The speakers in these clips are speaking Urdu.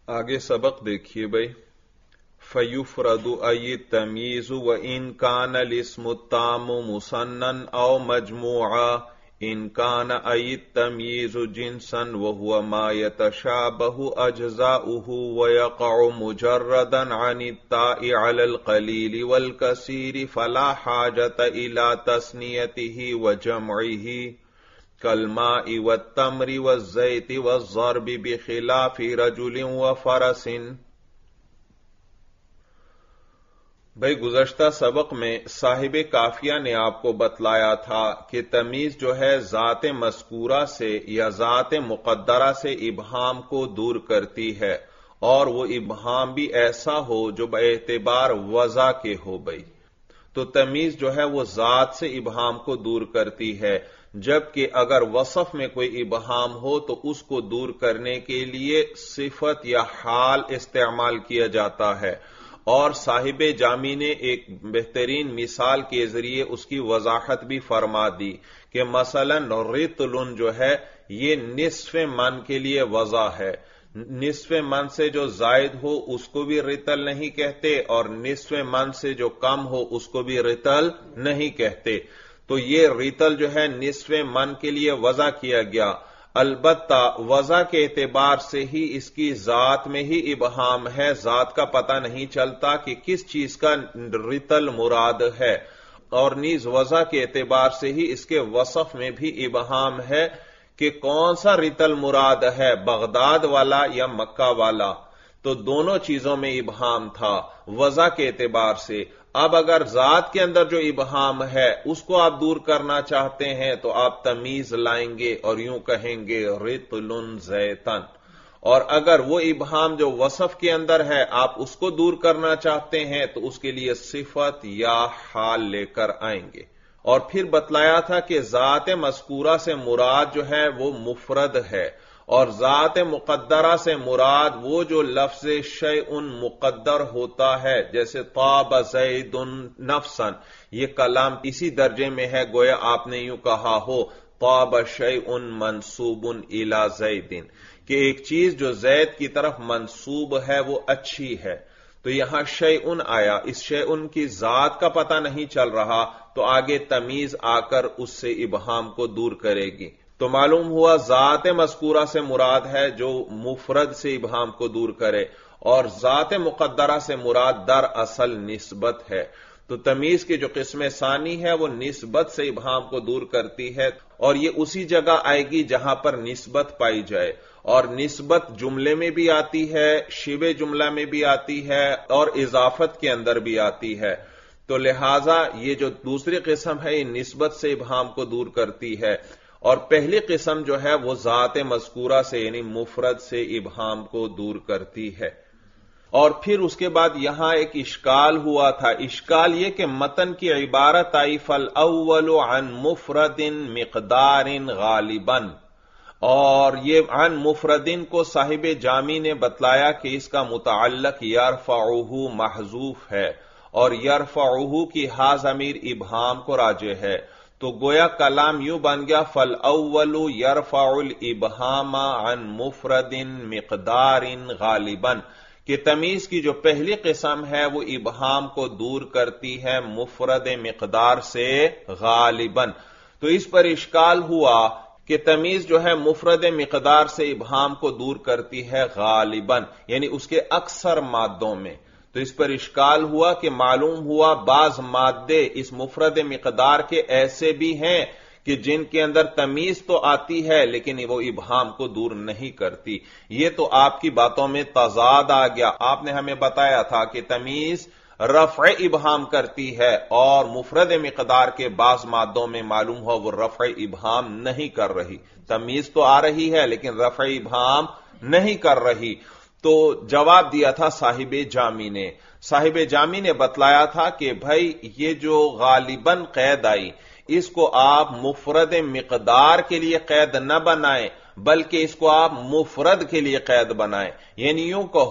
آگے سبق دیکھیے بھائی. فَيُفْرَدُ أَيِ التَّمْيِيزُ وَإِنْ كَانَ الِاسْمُ التَّامُّ مُثَنًّى أَوْ مَجْمُوعًا إِنْ كَانَ أَيِ التَّمْيِيزُ جِنْسًا وَهُوَ مَا يَتَشَابَهُ أَجْزَاؤُهُ وَيَقَعُ مُجَرَّدًا عَنِ التَّاءِ عَلَى الْقَلِيلِ وَالْكَثِيرِ فَلَا حَاجَةَ إِلَى تَثْنِيَتِهِ وَجَمْعِهِ كالماء والتمر والزيت والضرب بخلاف رجل وفرس. بھئی گزشتہ سبق میں صاحب کافیہ نے آپ کو بتلایا تھا کہ تمیز جو ہے ذات مذکورہ سے یا ذات مقدرہ سے ابہام کو دور کرتی ہے، اور وہ ابہام بھی ایسا ہو جو باعتبار وضع کے ہو. بھئی تو تمیز جو ہے وہ ذات سے ابہام کو دور کرتی ہے، جبکہ اگر وصف میں کوئی ابہام ہو تو اس کو دور کرنے کے لیے صفت یا حال استعمال کیا جاتا ہے. اور صاحب جامی نے ایک بہترین مثال کے ذریعے اس کی وضاحت بھی فرما دی کہ مثلا رطل جو ہے یہ نصف من کے لیے وضع ہے. نصف من سے جو زائد ہو اس کو بھی رطل نہیں کہتے، اور نصف من سے جو کم ہو اس کو بھی رطل نہیں کہتے. تو یہ رطل جو ہے نصف من کے لیے وضع کیا گیا، البتہ وضع کے اعتبار سے ہی اس کی ذات میں ہی ابہام ہے، ذات کا پتہ نہیں چلتا کہ کس چیز کا رطل مراد ہے. اور نیز وضع کے اعتبار سے ہی اس کے وصف میں بھی ابہام ہے کہ کون سا رطل مراد ہے، بغداد والا یا مکہ والا. تو دونوں چیزوں میں ابہام تھا وضع کے اعتبار سے. اب اگر ذات کے اندر جو ابہام ہے اس کو آپ دور کرنا چاہتے ہیں تو آپ تمیز لائیں گے اور یوں کہیں گے رطل زیتن. اور اگر وہ ابہام جو وصف کے اندر ہے آپ اس کو دور کرنا چاہتے ہیں تو اس کے لیے صفت یا حال لے کر آئیں گے. اور پھر بتلایا تھا کہ ذات مذکورہ سے مراد جو ہے وہ مفرد ہے، اور ذات مقدرہ سے مراد وہ جو لفظ شیء مقدر ہوتا ہے، جیسے طاب زید نفسا، یہ کلام اسی درجے میں ہے گویا آپ نے یوں کہا ہو طاب شیء منصوب الی زید، کہ ایک چیز جو زید کی طرف منصوب ہے وہ اچھی ہے. تو یہاں شیء آیا، اس شیء کی ذات کا پتہ نہیں چل رہا تو آگے تمیز آ کر اس سے ابہام کو دور کرے گی. تو معلوم ہوا ذات مذکورہ سے مراد ہے جو مفرد سے ابہام کو دور کرے، اور ذات مقدرہ سے مراد در اصل نسبت ہے. تو تمیز کی جو قسم ثانی ہے وہ نسبت سے ابہام کو دور کرتی ہے، اور یہ اسی جگہ آئے گی جہاں پر نسبت پائی جائے. اور نسبت جملے میں بھی آتی ہے، شبہ جملہ میں بھی آتی ہے، اور اضافت کے اندر بھی آتی ہے. تو لہٰذا یہ جو دوسری قسم ہے یہ نسبت سے ابہام کو دور کرتی ہے، اور پہلی قسم جو ہے وہ ذات مذکورہ سے یعنی مفرد سے ابہام کو دور کرتی ہے. اور پھر اس کے بعد یہاں ایک اشکال ہوا تھا. اشکال یہ کہ متن کی عبارت آئی فالاول عن مفرد مقدار غالبا، اور یہ عن مفردن کو صاحب جامی نے بتلایا کہ اس کا متعلق یرفعہ محذوف ہے، اور یرفعہ کی ہا ضمیر ابہام کو راجع ہے. تو گویا کلام یوں بن گیا فالاول یرفع الابہام عن مفرد مقدار غالبا، کہ تمیز کی جو پہلی قسم ہے وہ ابہام کو دور کرتی ہے مفرد مقدار سے غالبا. تو اس پر اشکال ہوا کہ تمیز جو ہے مفرد مقدار سے ابہام کو دور کرتی ہے غالباً، یعنی اس کے اکثر مادوں میں. تو اس پر اشکال ہوا کہ معلوم ہوا بعض مادے اس مفرد مقدار کے ایسے بھی ہیں کہ جن کے اندر تمیز تو آتی ہے لیکن وہ ابہام کو دور نہیں کرتی. یہ تو آپ کی باتوں میں تضاد آ گیا. آپ نے ہمیں بتایا تھا کہ تمیز رفع ابہام کرتی ہے، اور مفرد مقدار کے بعض مادوں میں معلوم ہو وہ رفع ابہام نہیں کر رہی. تمیز تو آ رہی ہے لیکن رفع ابہام نہیں کر رہی. تو جواب دیا تھا صاحب جامی نے. صاحب جامی نے بتلایا تھا کہ بھائی یہ جو غالباً قید آئی اس کو آپ مفرد مقدار کے لیے قید نہ بنائیں بلکہ اس کو آپ مفرد کے لیے قید بنائیں. یعنی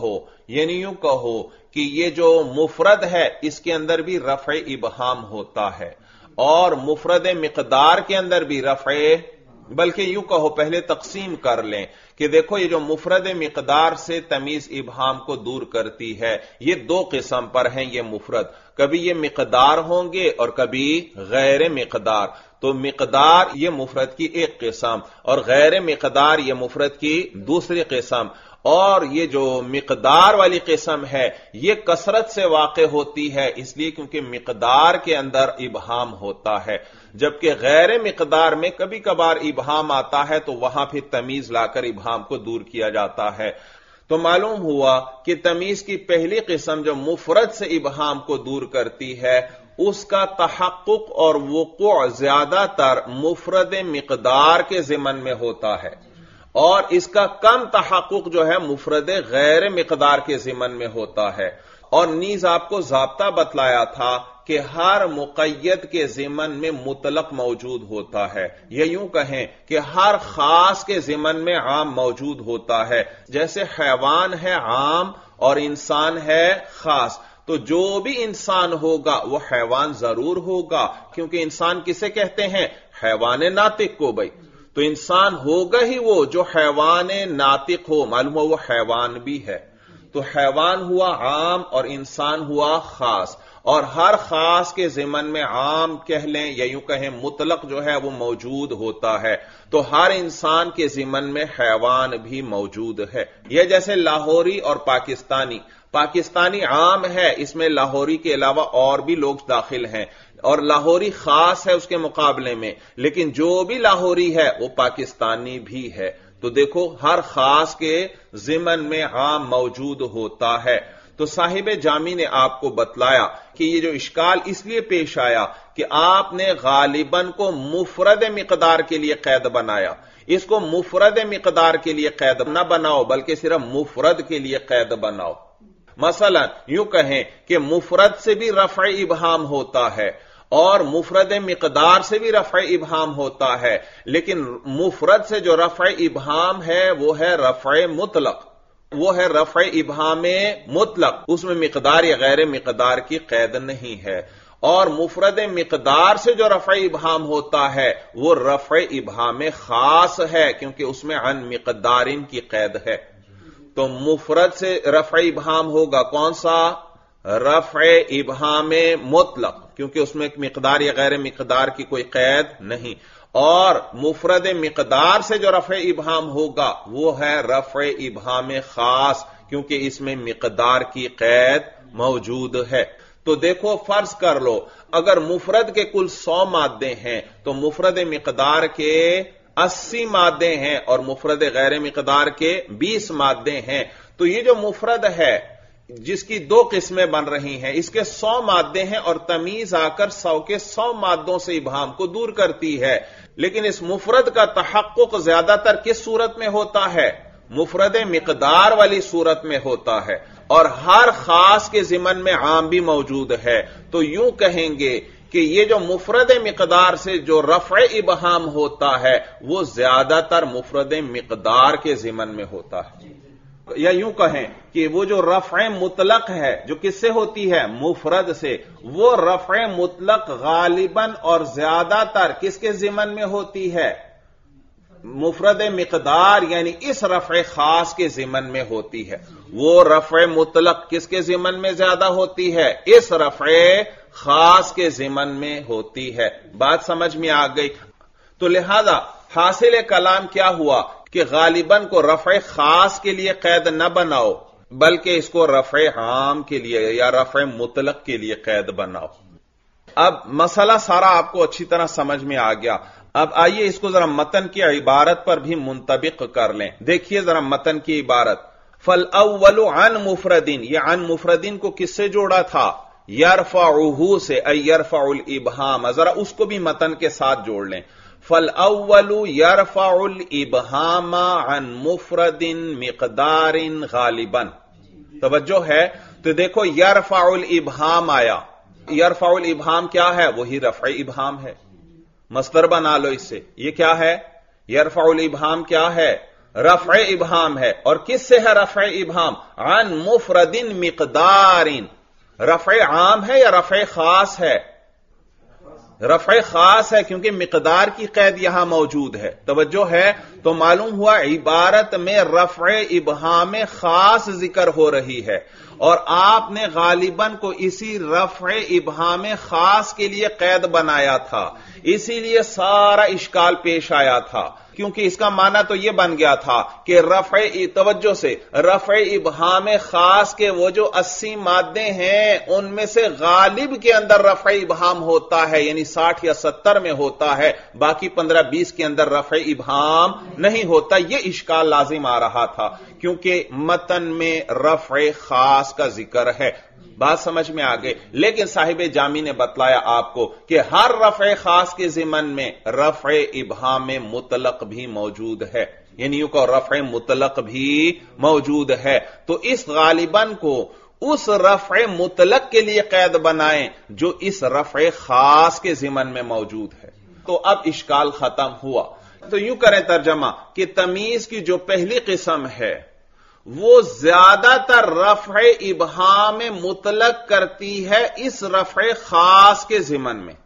یوں کہو کہ یہ جو مفرد ہے اس کے اندر بھی رفع ابہام ہوتا ہے، اور مفرد مقدار کے اندر بھی رفع بلکہ یوں کہو پہلے تقسیم کر لیں کہ دیکھو یہ جو مفرد مقدار سے تمیز ابہام کو دور کرتی ہے یہ دو قسم پر ہیں یہ مفرد، کبھی یہ مقدار ہوں گے اور کبھی غیر مقدار. تو مقدار یہ مفرد کی ایک قسم اور غیر مقدار یہ مفرد کی دوسری قسم. اور یہ جو مقدار والی قسم ہے یہ کثرت سے واقع ہوتی ہے اس لیے کیونکہ مقدار کے اندر ابہام ہوتا ہے، جبکہ غیر مقدار میں کبھی کبھار ابہام آتا ہے تو وہاں پھر تمیز لا کر ابہام کو دور کیا جاتا ہے. تو معلوم ہوا کہ تمیز کی پہلی قسم جو مفرد سے ابہام کو دور کرتی ہے اس کا تحقق اور وقوع زیادہ تر مفرد مقدار کے ضمن میں ہوتا ہے، اور اس کا کم تحقق جو ہے مفرد غیر مقدار کے ضمن میں ہوتا ہے. اور نیز آپ کو ضابطہ بتلایا تھا کہ ہر مقید کے ضمن میں مطلق موجود ہوتا ہے، یا یوں کہیں کہ ہر خاص کے ضمن میں عام موجود ہوتا ہے. جیسے حیوان ہے عام اور انسان ہے خاص، تو جو بھی انسان ہوگا وہ حیوان ضرور ہوگا، کیونکہ انسان کسے کہتے ہیں؟ حیوان ناطق کو. بھائی تو انسان ہوگا ہی وہ جو حیوان ناطق ہو، معلوم ہو وہ حیوان بھی ہے. تو حیوان ہوا عام اور انسان ہوا خاص، اور ہر خاص کے ضمن میں عام کہہ لیں یا یوں کہیں مطلق جو ہے وہ موجود ہوتا ہے. تو ہر انسان کے ضمن میں حیوان بھی موجود ہے. یہ جیسے لاہوری اور پاکستانی عام ہے، اس میں لاہوری کے علاوہ اور بھی لوگ داخل ہیں، اور لاہوری خاص ہے اس کے مقابلے میں، لیکن جو بھی لاہوری ہے وہ پاکستانی بھی ہے. تو دیکھو ہر خاص کے ضمن میں عام موجود ہوتا ہے. تو صاحب جامی نے آپ کو بتلایا کہ یہ جو اشکال اس لیے پیش آیا کہ آپ نے غالباً کو مفرد مقدار کے لیے قید بنایا. اس کو مفرد مقدار کے لیے قید نہ بناؤ بلکہ صرف مفرد کے لیے قید بناؤ. مثلا یوں کہیں کہ مفرد سے بھی رفع ابہام ہوتا ہے اور مفرد مقدار سے بھی رفع ابہام ہوتا ہے، لیکن مفرد سے جو رفع ابہام ہے وہ ہے رفع مطلق، وہ ہے رفع ابہام مطلق، اس میں مقدار یا غیر مقدار کی قید نہیں ہے. اور مفرد مقدار سے جو رفع ابہام ہوتا ہے وہ رفع ابہام خاص ہے کیونکہ اس میں عن مقدارن کی قید ہے. تو مفرد سے رفع ابہام ہوگا کون سا؟ رفع ابہام مطلق، کیونکہ اس میں مقدار یا غیر مقدار کی کوئی قید نہیں. اور مفرد مقدار سے جو رفع ابہام ہوگا وہ ہے رفع ابہام خاص کیونکہ اس میں مقدار کی قید موجود ہے. تو دیکھو فرض کر لو اگر مفرد کے کل 100 مادے ہیں تو مفرد مقدار کے 80 مادے ہیں اور مفرد غیر مقدار کے 20 مادے ہیں. تو یہ جو مفرد ہے جس کی 2 قسمیں بن رہی ہیں اس کے 100 مادے ہیں اور تمیز آ کر 100 کے 100 مادوں سے ابہام کو دور کرتی ہے. لیکن اس مفرد کا تحقق زیادہ تر کس صورت میں ہوتا ہے؟ مفرد مقدار والی صورت میں ہوتا ہے، اور ہر خاص کے ضمن میں عام بھی موجود ہے. تو یوں کہیں گے کہ یہ جو مفرد مقدار سے جو رفع ابہام ہوتا ہے وہ زیادہ تر مفرد مقدار کے ضمن میں ہوتا ہے. یا یوں کہیں کہ وہ جو رفع مطلق ہے جو کس سے ہوتی ہے؟ مفرد سے. وہ رفع مطلق غالباً اور زیادہ تر کس کے ضمن میں ہوتی ہے؟ مفرد مقدار یعنی اس رفع خاص کے ضمن میں ہوتی ہے. وہ رفع مطلق کس کے ضمن میں زیادہ ہوتی ہے؟ اس رفع خاص کے ضمن میں ہوتی ہے. بات سمجھ میں آ گئی؟ تو لہذا حاصل کلام کیا ہوا کہ غالباً کو رفع خاص کے لیے قید نہ بناؤ بلکہ اس کو رفع عام کے لیے یا رفع مطلق کے لیے قید بناؤ. اب مسئلہ سارا آپ کو اچھی طرح سمجھ میں آ گیا. اب آئیے اس کو ذرا متن کی عبارت پر بھی منطبق کر لیں. دیکھیے ذرا متن کی عبارت. فالاول عن مفردین، یہ عن مفردین کو کس سے جوڑا تھا؟ یرفعہ سے، ای یرفع الابہام. ذرا اس کو بھی متن کے ساتھ جوڑ لیں. فالاول یرفع الابہام عن مفرد مقدار غالبا. توجہ ہے؟ تو دیکھو یرفع الابہام آیا. یرفع الابہام کیا ہے؟ وہی رفع ابہام ہے. مصدر بنا لو اس سے. یہ کیا ہے؟ یرفع الابہام کیا ہے؟ رفع ابہام ہے. اور کس سے ہے رفع ابہام؟ عن مفرد مقدار. رفع عام ہے یا رفع خاص ہے؟ رفع خاص ہے کیونکہ مقدار کی قید یہاں موجود ہے. توجہ ہے؟ تو معلوم ہوا عبارت میں رفع ابہام خاص ذکر ہو رہی ہے اور آپ نے غالباً کو اسی رفع ابہام خاص کے لیے قید بنایا تھا، اسی لیے سارا اشکال پیش آیا تھا. کیونکہ اس کا معنی تو یہ بن گیا تھا کہ توجہ سے رفع ابہام خاص کے وہ جو 80 مادے ہیں ان میں سے غالب کے اندر رفع ابہام ہوتا ہے، یعنی 60 یا 70 میں ہوتا ہے، باقی 15-20 کے اندر رفع ابہام نہیں ہوتا. یہ اشکال لازم آ رہا تھا کیونکہ متن میں رفع خاص کا ذکر ہے. بات سمجھ میں آ گئی. لیکن صاحب جامی نے بتلایا آپ کو کہ ہر رفع خاص کے ضمن میں رفع ابہام مطلق بھی موجود ہے، یعنی یوں کہ رفع مطلق بھی موجود ہے. تو اس غالباً کو اس رفع مطلق کے لیے قید بنائیں جو اس رفع خاص کے ضمن میں موجود ہے. تو اب اشکال ختم ہوا. تو یوں کریں ترجمہ کہ تمیز کی جو پہلی قسم ہے وہ زیادہ تر رفع ابہام مطلق کرتی ہے اس رفع خاص کے ضمن میں،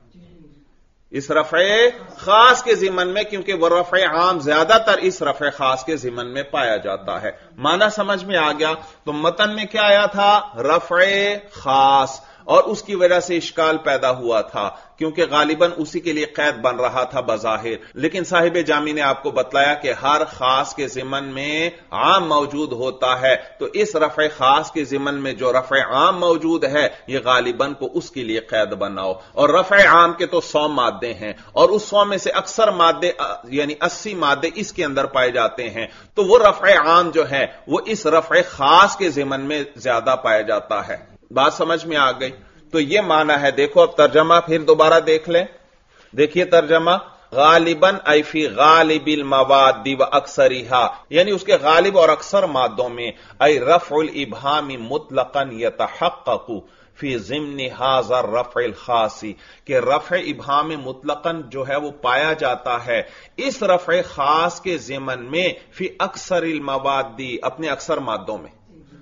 اس رفع خاص کے ضمن میں، کیونکہ وہ رفع عام زیادہ تر اس رفع خاص کے ضمن میں پایا جاتا ہے. معنی سمجھ میں آ گیا؟ تو متن میں کیا آیا تھا؟ رفع خاص، اور اس کی وجہ سے اشکال پیدا ہوا تھا کیونکہ غالباً اسی کے لیے قید بن رہا تھا بظاہر. لیکن صاحب جامی نے آپ کو بتلایا کہ ہر خاص کے ضمن میں عام موجود ہوتا ہے، تو اس رفع خاص کے ضمن میں جو رفع عام موجود ہے یہ غالباً کو اس کے لیے قید بناؤ. اور رفع عام کے تو 100 مادے ہیں اور اس 100 میں سے اکثر مادے یعنی 80 مادے اس کے اندر پائے جاتے ہیں، تو وہ رفع عام جو ہے وہ اس رفع خاص کے ضمن میں زیادہ پایا جاتا ہے. بات سمجھ میں آ گئی؟ تو یہ معنی ہے. دیکھو اب ترجمہ پھر دوبارہ دیکھ لیں. دیکھیے ترجمہ، غالباً ای فی غالب المواد و اکثرھا، یعنی اس کے غالب اور اکثر مادوں میں، ای رفع الابہام مطلقا یتحقق فی ضمن ھذا الرفع الخاص، کہ رفع ابہام مطلقا جو ہے وہ پایا جاتا ہے اس رفع خاص کے ضمن میں، فی اکثر المواد، اپنے اکثر مادوں میں،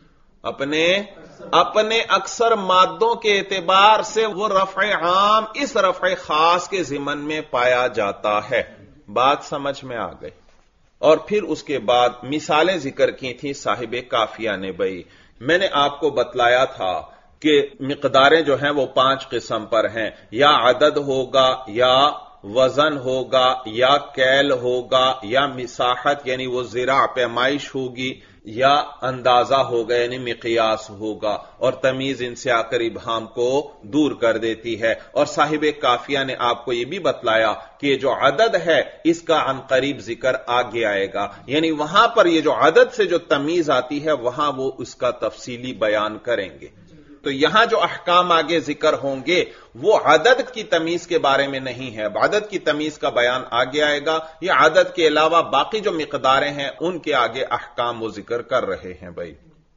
اپنے اکثر مادوں کے اعتبار سے وہ رفع عام اس رفع خاص کے ضمن میں پایا جاتا ہے. بات سمجھ میں آ گئی. اور پھر اس کے بعد مثالیں ذکر کی تھیں صاحب کافیہ نے. بھائی میں نے آپ کو بتلایا تھا کہ مقداریں جو ہیں وہ 5 قسم پر ہیں، یا عدد ہوگا، یا وزن ہوگا، یا کیل ہوگا، یا مساحت یعنی وہ ذراع پیمائش ہوگی، یا اندازہ ہوگا یعنی مقیاس ہوگا، اور تمیز ان سے آ کر ابہام کو دور کر دیتی ہے. اور صاحب کافیہ نے آپ کو یہ بھی بتلایا کہ جو عدد ہے اس کا عن قریب ذکر آگے آئے گا، یعنی وہاں پر یہ جو عدد سے جو تمیز آتی ہے وہاں وہ اس کا تفصیلی بیان کریں گے. تو یہاں جو احکام آگے ذکر ہوں گے وہ عدد کی تمیز کے بارے میں نہیں ہے. عدد کی تمیز کا بیان آگے آئے گا. یہ عدد کے علاوہ باقی جو مقداریں ہیں ان کے آگے احکام وہ ذکر کر رہے ہیں. بھائی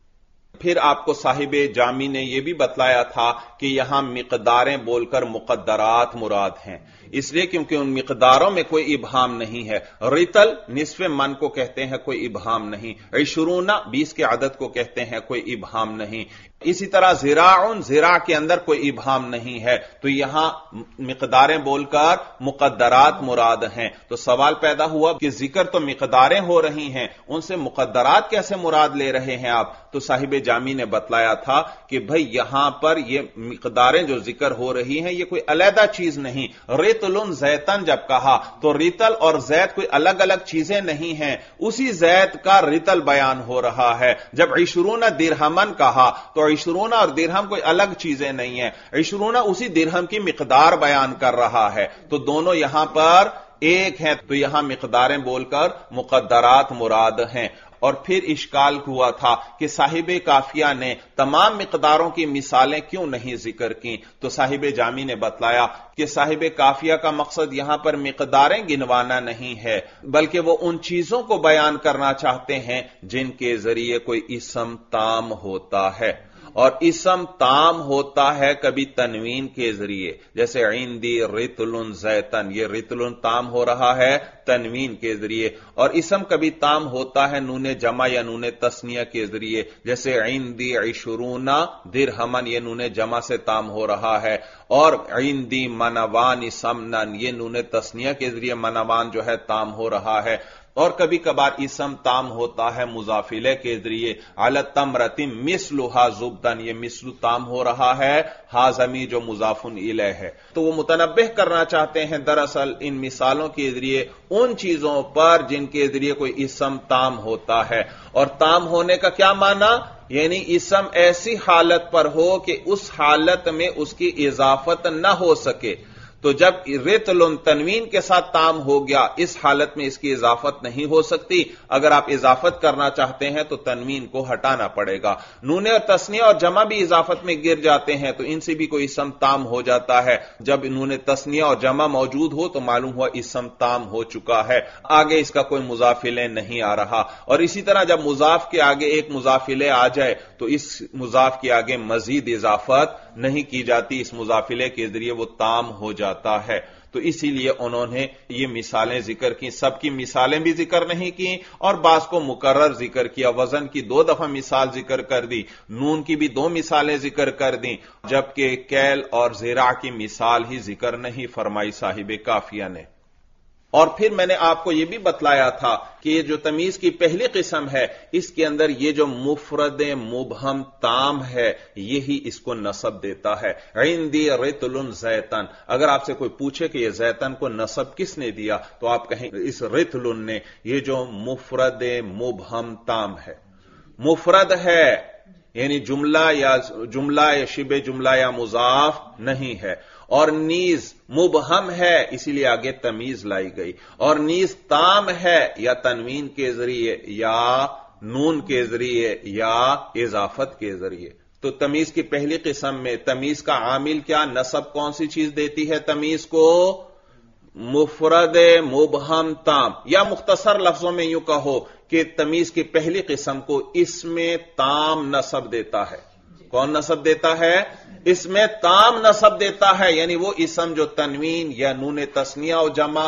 پھر آپ کو صاحب جامی نے یہ بھی بتلایا تھا کہ یہاں مقداریں بول کر مقدرات مراد ہیں، اس لیے کیونکہ ان مقداروں میں کوئی ابہام نہیں ہے. رتل نصف من کو کہتے ہیں، کوئی ابہام نہیں. 20 20 کے عدد کو کہتے ہیں، کوئی ابہام نہیں. اسی طرح ذراع کے اندر کوئی ابہام نہیں ہے. تو یہاں مقداریں بول کر مقدرات مراد ہیں. تو سوال پیدا ہوا کہ ذکر تو مقداریں ہو رہی ہیں، ان سے مقدرات کیسے مراد لے رہے ہیں آپ؟ تو صاحب جامی نے بتلایا تھا کہ بھئی یہاں پر یہ مقداریں جو ذکر ہو رہی ہیں یہ کوئی علیحدہ چیز نہیں. ریتل زیتن جب کہا تو ریتل اور زیت کوئی الگ الگ چیزیں نہیں ہیں، اسی زیت کا ریتل بیان ہو رہا ہے. جب 20 درہمن کہا تو 20 اور درہم کوئی الگ چیزیں نہیں ہیں، 20 اسی درہم کی مقدار بیان کر رہا ہے. تو دونوں یہاں پر ایک ہیں، تو یہاں مقداریں بول کر مقدرات مراد ہیں. اور پھر اشکال ہوا تھا کہ صاحب کافیہ نے تمام مقداروں کی مثالیں کیوں نہیں ذکر کی؟ تو صاحب جامی نے بتلایا کہ صاحب کافیہ کا مقصد یہاں پر مقداریں گنوانا نہیں ہے، بلکہ وہ ان چیزوں کو بیان کرنا چاہتے ہیں جن کے ذریعے کوئی اسم تام ہوتا ہے. اور اسم تام ہوتا ہے کبھی تنوین کے ذریعے، جیسے عندی رطل زیتن، یہ رطل تام ہو رہا ہے تنوین کے ذریعے، اور اسم کبھی تام ہوتا ہے نون جمع یا نون تثنیہ کے ذریعے، جیسے عندی عشرون درہمن، یہ نون جمع سے تام ہو رہا ہے، اور عندی منوان سمنن، یہ نون تثنیہ کے ذریعے منوان جو ہے تام ہو رہا ہے، اور کبھی کبھار اسم تام ہوتا ہے مضاف الیہ کے ذریعے، علی التمرۃ مثلھا زبدن، یہ مثل تام ہو رہا ہے حاضمی جو مضاف الیہ ہے۔ تو وہ متنبہ کرنا چاہتے ہیں دراصل ان مثالوں کے ذریعے ان چیزوں پر جن کے ذریعے کوئی اسم تام ہوتا ہے، اور تام ہونے کا کیا معنی؟ یعنی اسم ایسی حالت پر ہو کہ اس حالت میں اس کی اضافت نہ ہو سکے، تو جب رطل تنوین کے ساتھ تام ہو گیا، اس حالت میں اس کی اضافت نہیں ہو سکتی، اگر آپ اضافت کرنا چاہتے ہیں تو تنوین کو ہٹانا پڑے گا۔ نون اور تثنیہ اور جمع بھی اضافت میں گر جاتے ہیں تو ان سے بھی کوئی اسم تام ہو جاتا ہے، جب نون تثنیہ اور جمع موجود ہو تو معلوم ہوا اسم تام ہو چکا ہے، آگے اس کا کوئی مضاف الیہ نہیں آ رہا، اور اسی طرح جب مضاف کے آگے ایک مضاف الیہ آ جائے تو اس مضاف کے آگے مزید اضافت نہیں کی جاتی، اس مضاف الیہ کے ذریعے وہ تام ہو جاتا ہے۔ تو اسی لیے انہوں نے یہ مثالیں ذکر کی، سب کی مثالیں بھی ذکر نہیں کی اور بعض کو مکرر ذکر کیا، وزن کی 2 دفعہ مثال ذکر کر دی، نون کی بھی 2 مثالیں ذکر کر دیں، جبکہ کیل اور زراع کی مثال ہی ذکر نہیں فرمائی صاحب کافیہ نے۔ اور پھر میں نے آپ کو یہ بھی بتلایا تھا کہ یہ جو تمیز کی پہلی قسم ہے، اس کے اندر یہ جو مفرد مبہم تام ہے یہی اس کو نصب دیتا ہے۔ عندی رطل زیتن، اگر آپ سے کوئی پوچھے کہ یہ زیتن کو نصب کس نے دیا تو آپ کہیں اس رطل نے، یہ جو مفرد مبہم تام ہے، مفرد ہے یعنی جملہ یا شبہ جملہ یا مضاف نہیں ہے، اور نیز مبہم ہے اسی لیے آگے تمیز لائی گئی، اور نیز تام ہے یا تنوین کے ذریعے یا نون کے ذریعے یا اضافت کے ذریعے۔ تو تمیز کی پہلی قسم میں تمیز کا عامل کیا، نصب کون سی چیز دیتی ہے تمیز کو؟ مفرد مبہم تام، یا مختصر لفظوں میں یوں کہو کہ تمیز کی پہلی قسم کو اسم تام نصب دیتا ہے۔ کون نصب دیتا ہے؟ اسم تام نصب دیتا ہے، یعنی وہ اسم جو تنوین یا نون تثنیہ و جمع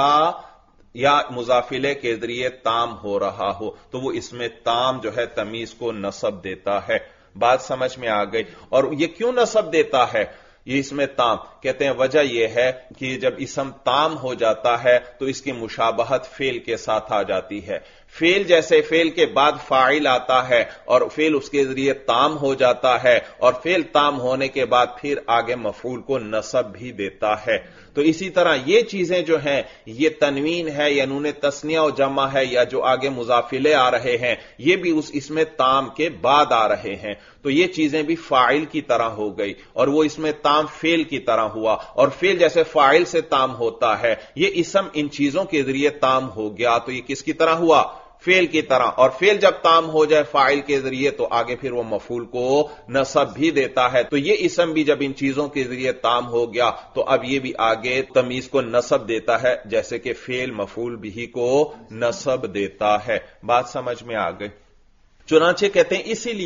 یا مضاف الیہ کے ذریعے تام ہو رہا ہو تو وہ اسم تام جو ہے تمیز کو نصب دیتا ہے۔ بات سمجھ میں آ گئی؟ اور یہ کیوں نصب دیتا ہے یہ اسم تام؟ کہتے ہیں وجہ یہ ہے کہ جب اسم تام ہو جاتا ہے تو اس کی مشابہت فعل کے ساتھ آ جاتی ہے، فعل جیسے فعل کے بعد فاعل آتا ہے اور فعل اس کے ذریعے تام ہو جاتا ہے، اور فعل تام ہونے کے بعد پھر آگے مفعول کو نصب بھی دیتا ہے۔ تو اسی طرح یہ چیزیں جو ہیں، یہ تنوین ہے یا نون تثنیہ و جمع ہے یا جو آگے مضاف الیہ آ رہے ہیں، یہ بھی اس اسم تام کے بعد آ رہے ہیں، تو یہ چیزیں بھی فاعل کی طرح ہو گئی، اور وہ اسم تام فعل کی طرح ہوا، اور فعل جیسے فاعل سے تام ہوتا ہے، یہ اسم ان چیزوں کے ذریعے تام ہو گیا تو یہ کس کی طرح ہوا؟ فعل کی طرح، اور فعل جب تام ہو جائے فاعل کے ذریعے تو آگے پھر وہ مفعول کو نصب بھی دیتا ہے، تو یہ اسم بھی جب ان چیزوں کے ذریعے تام ہو گیا تو اب یہ بھی آگے تمیز کو نصب دیتا ہے، جیسے کہ فعل مفعول بھی کو نصب دیتا ہے۔ بات سمجھ میں آ گئی؟ چنانچہ کہتے ہیں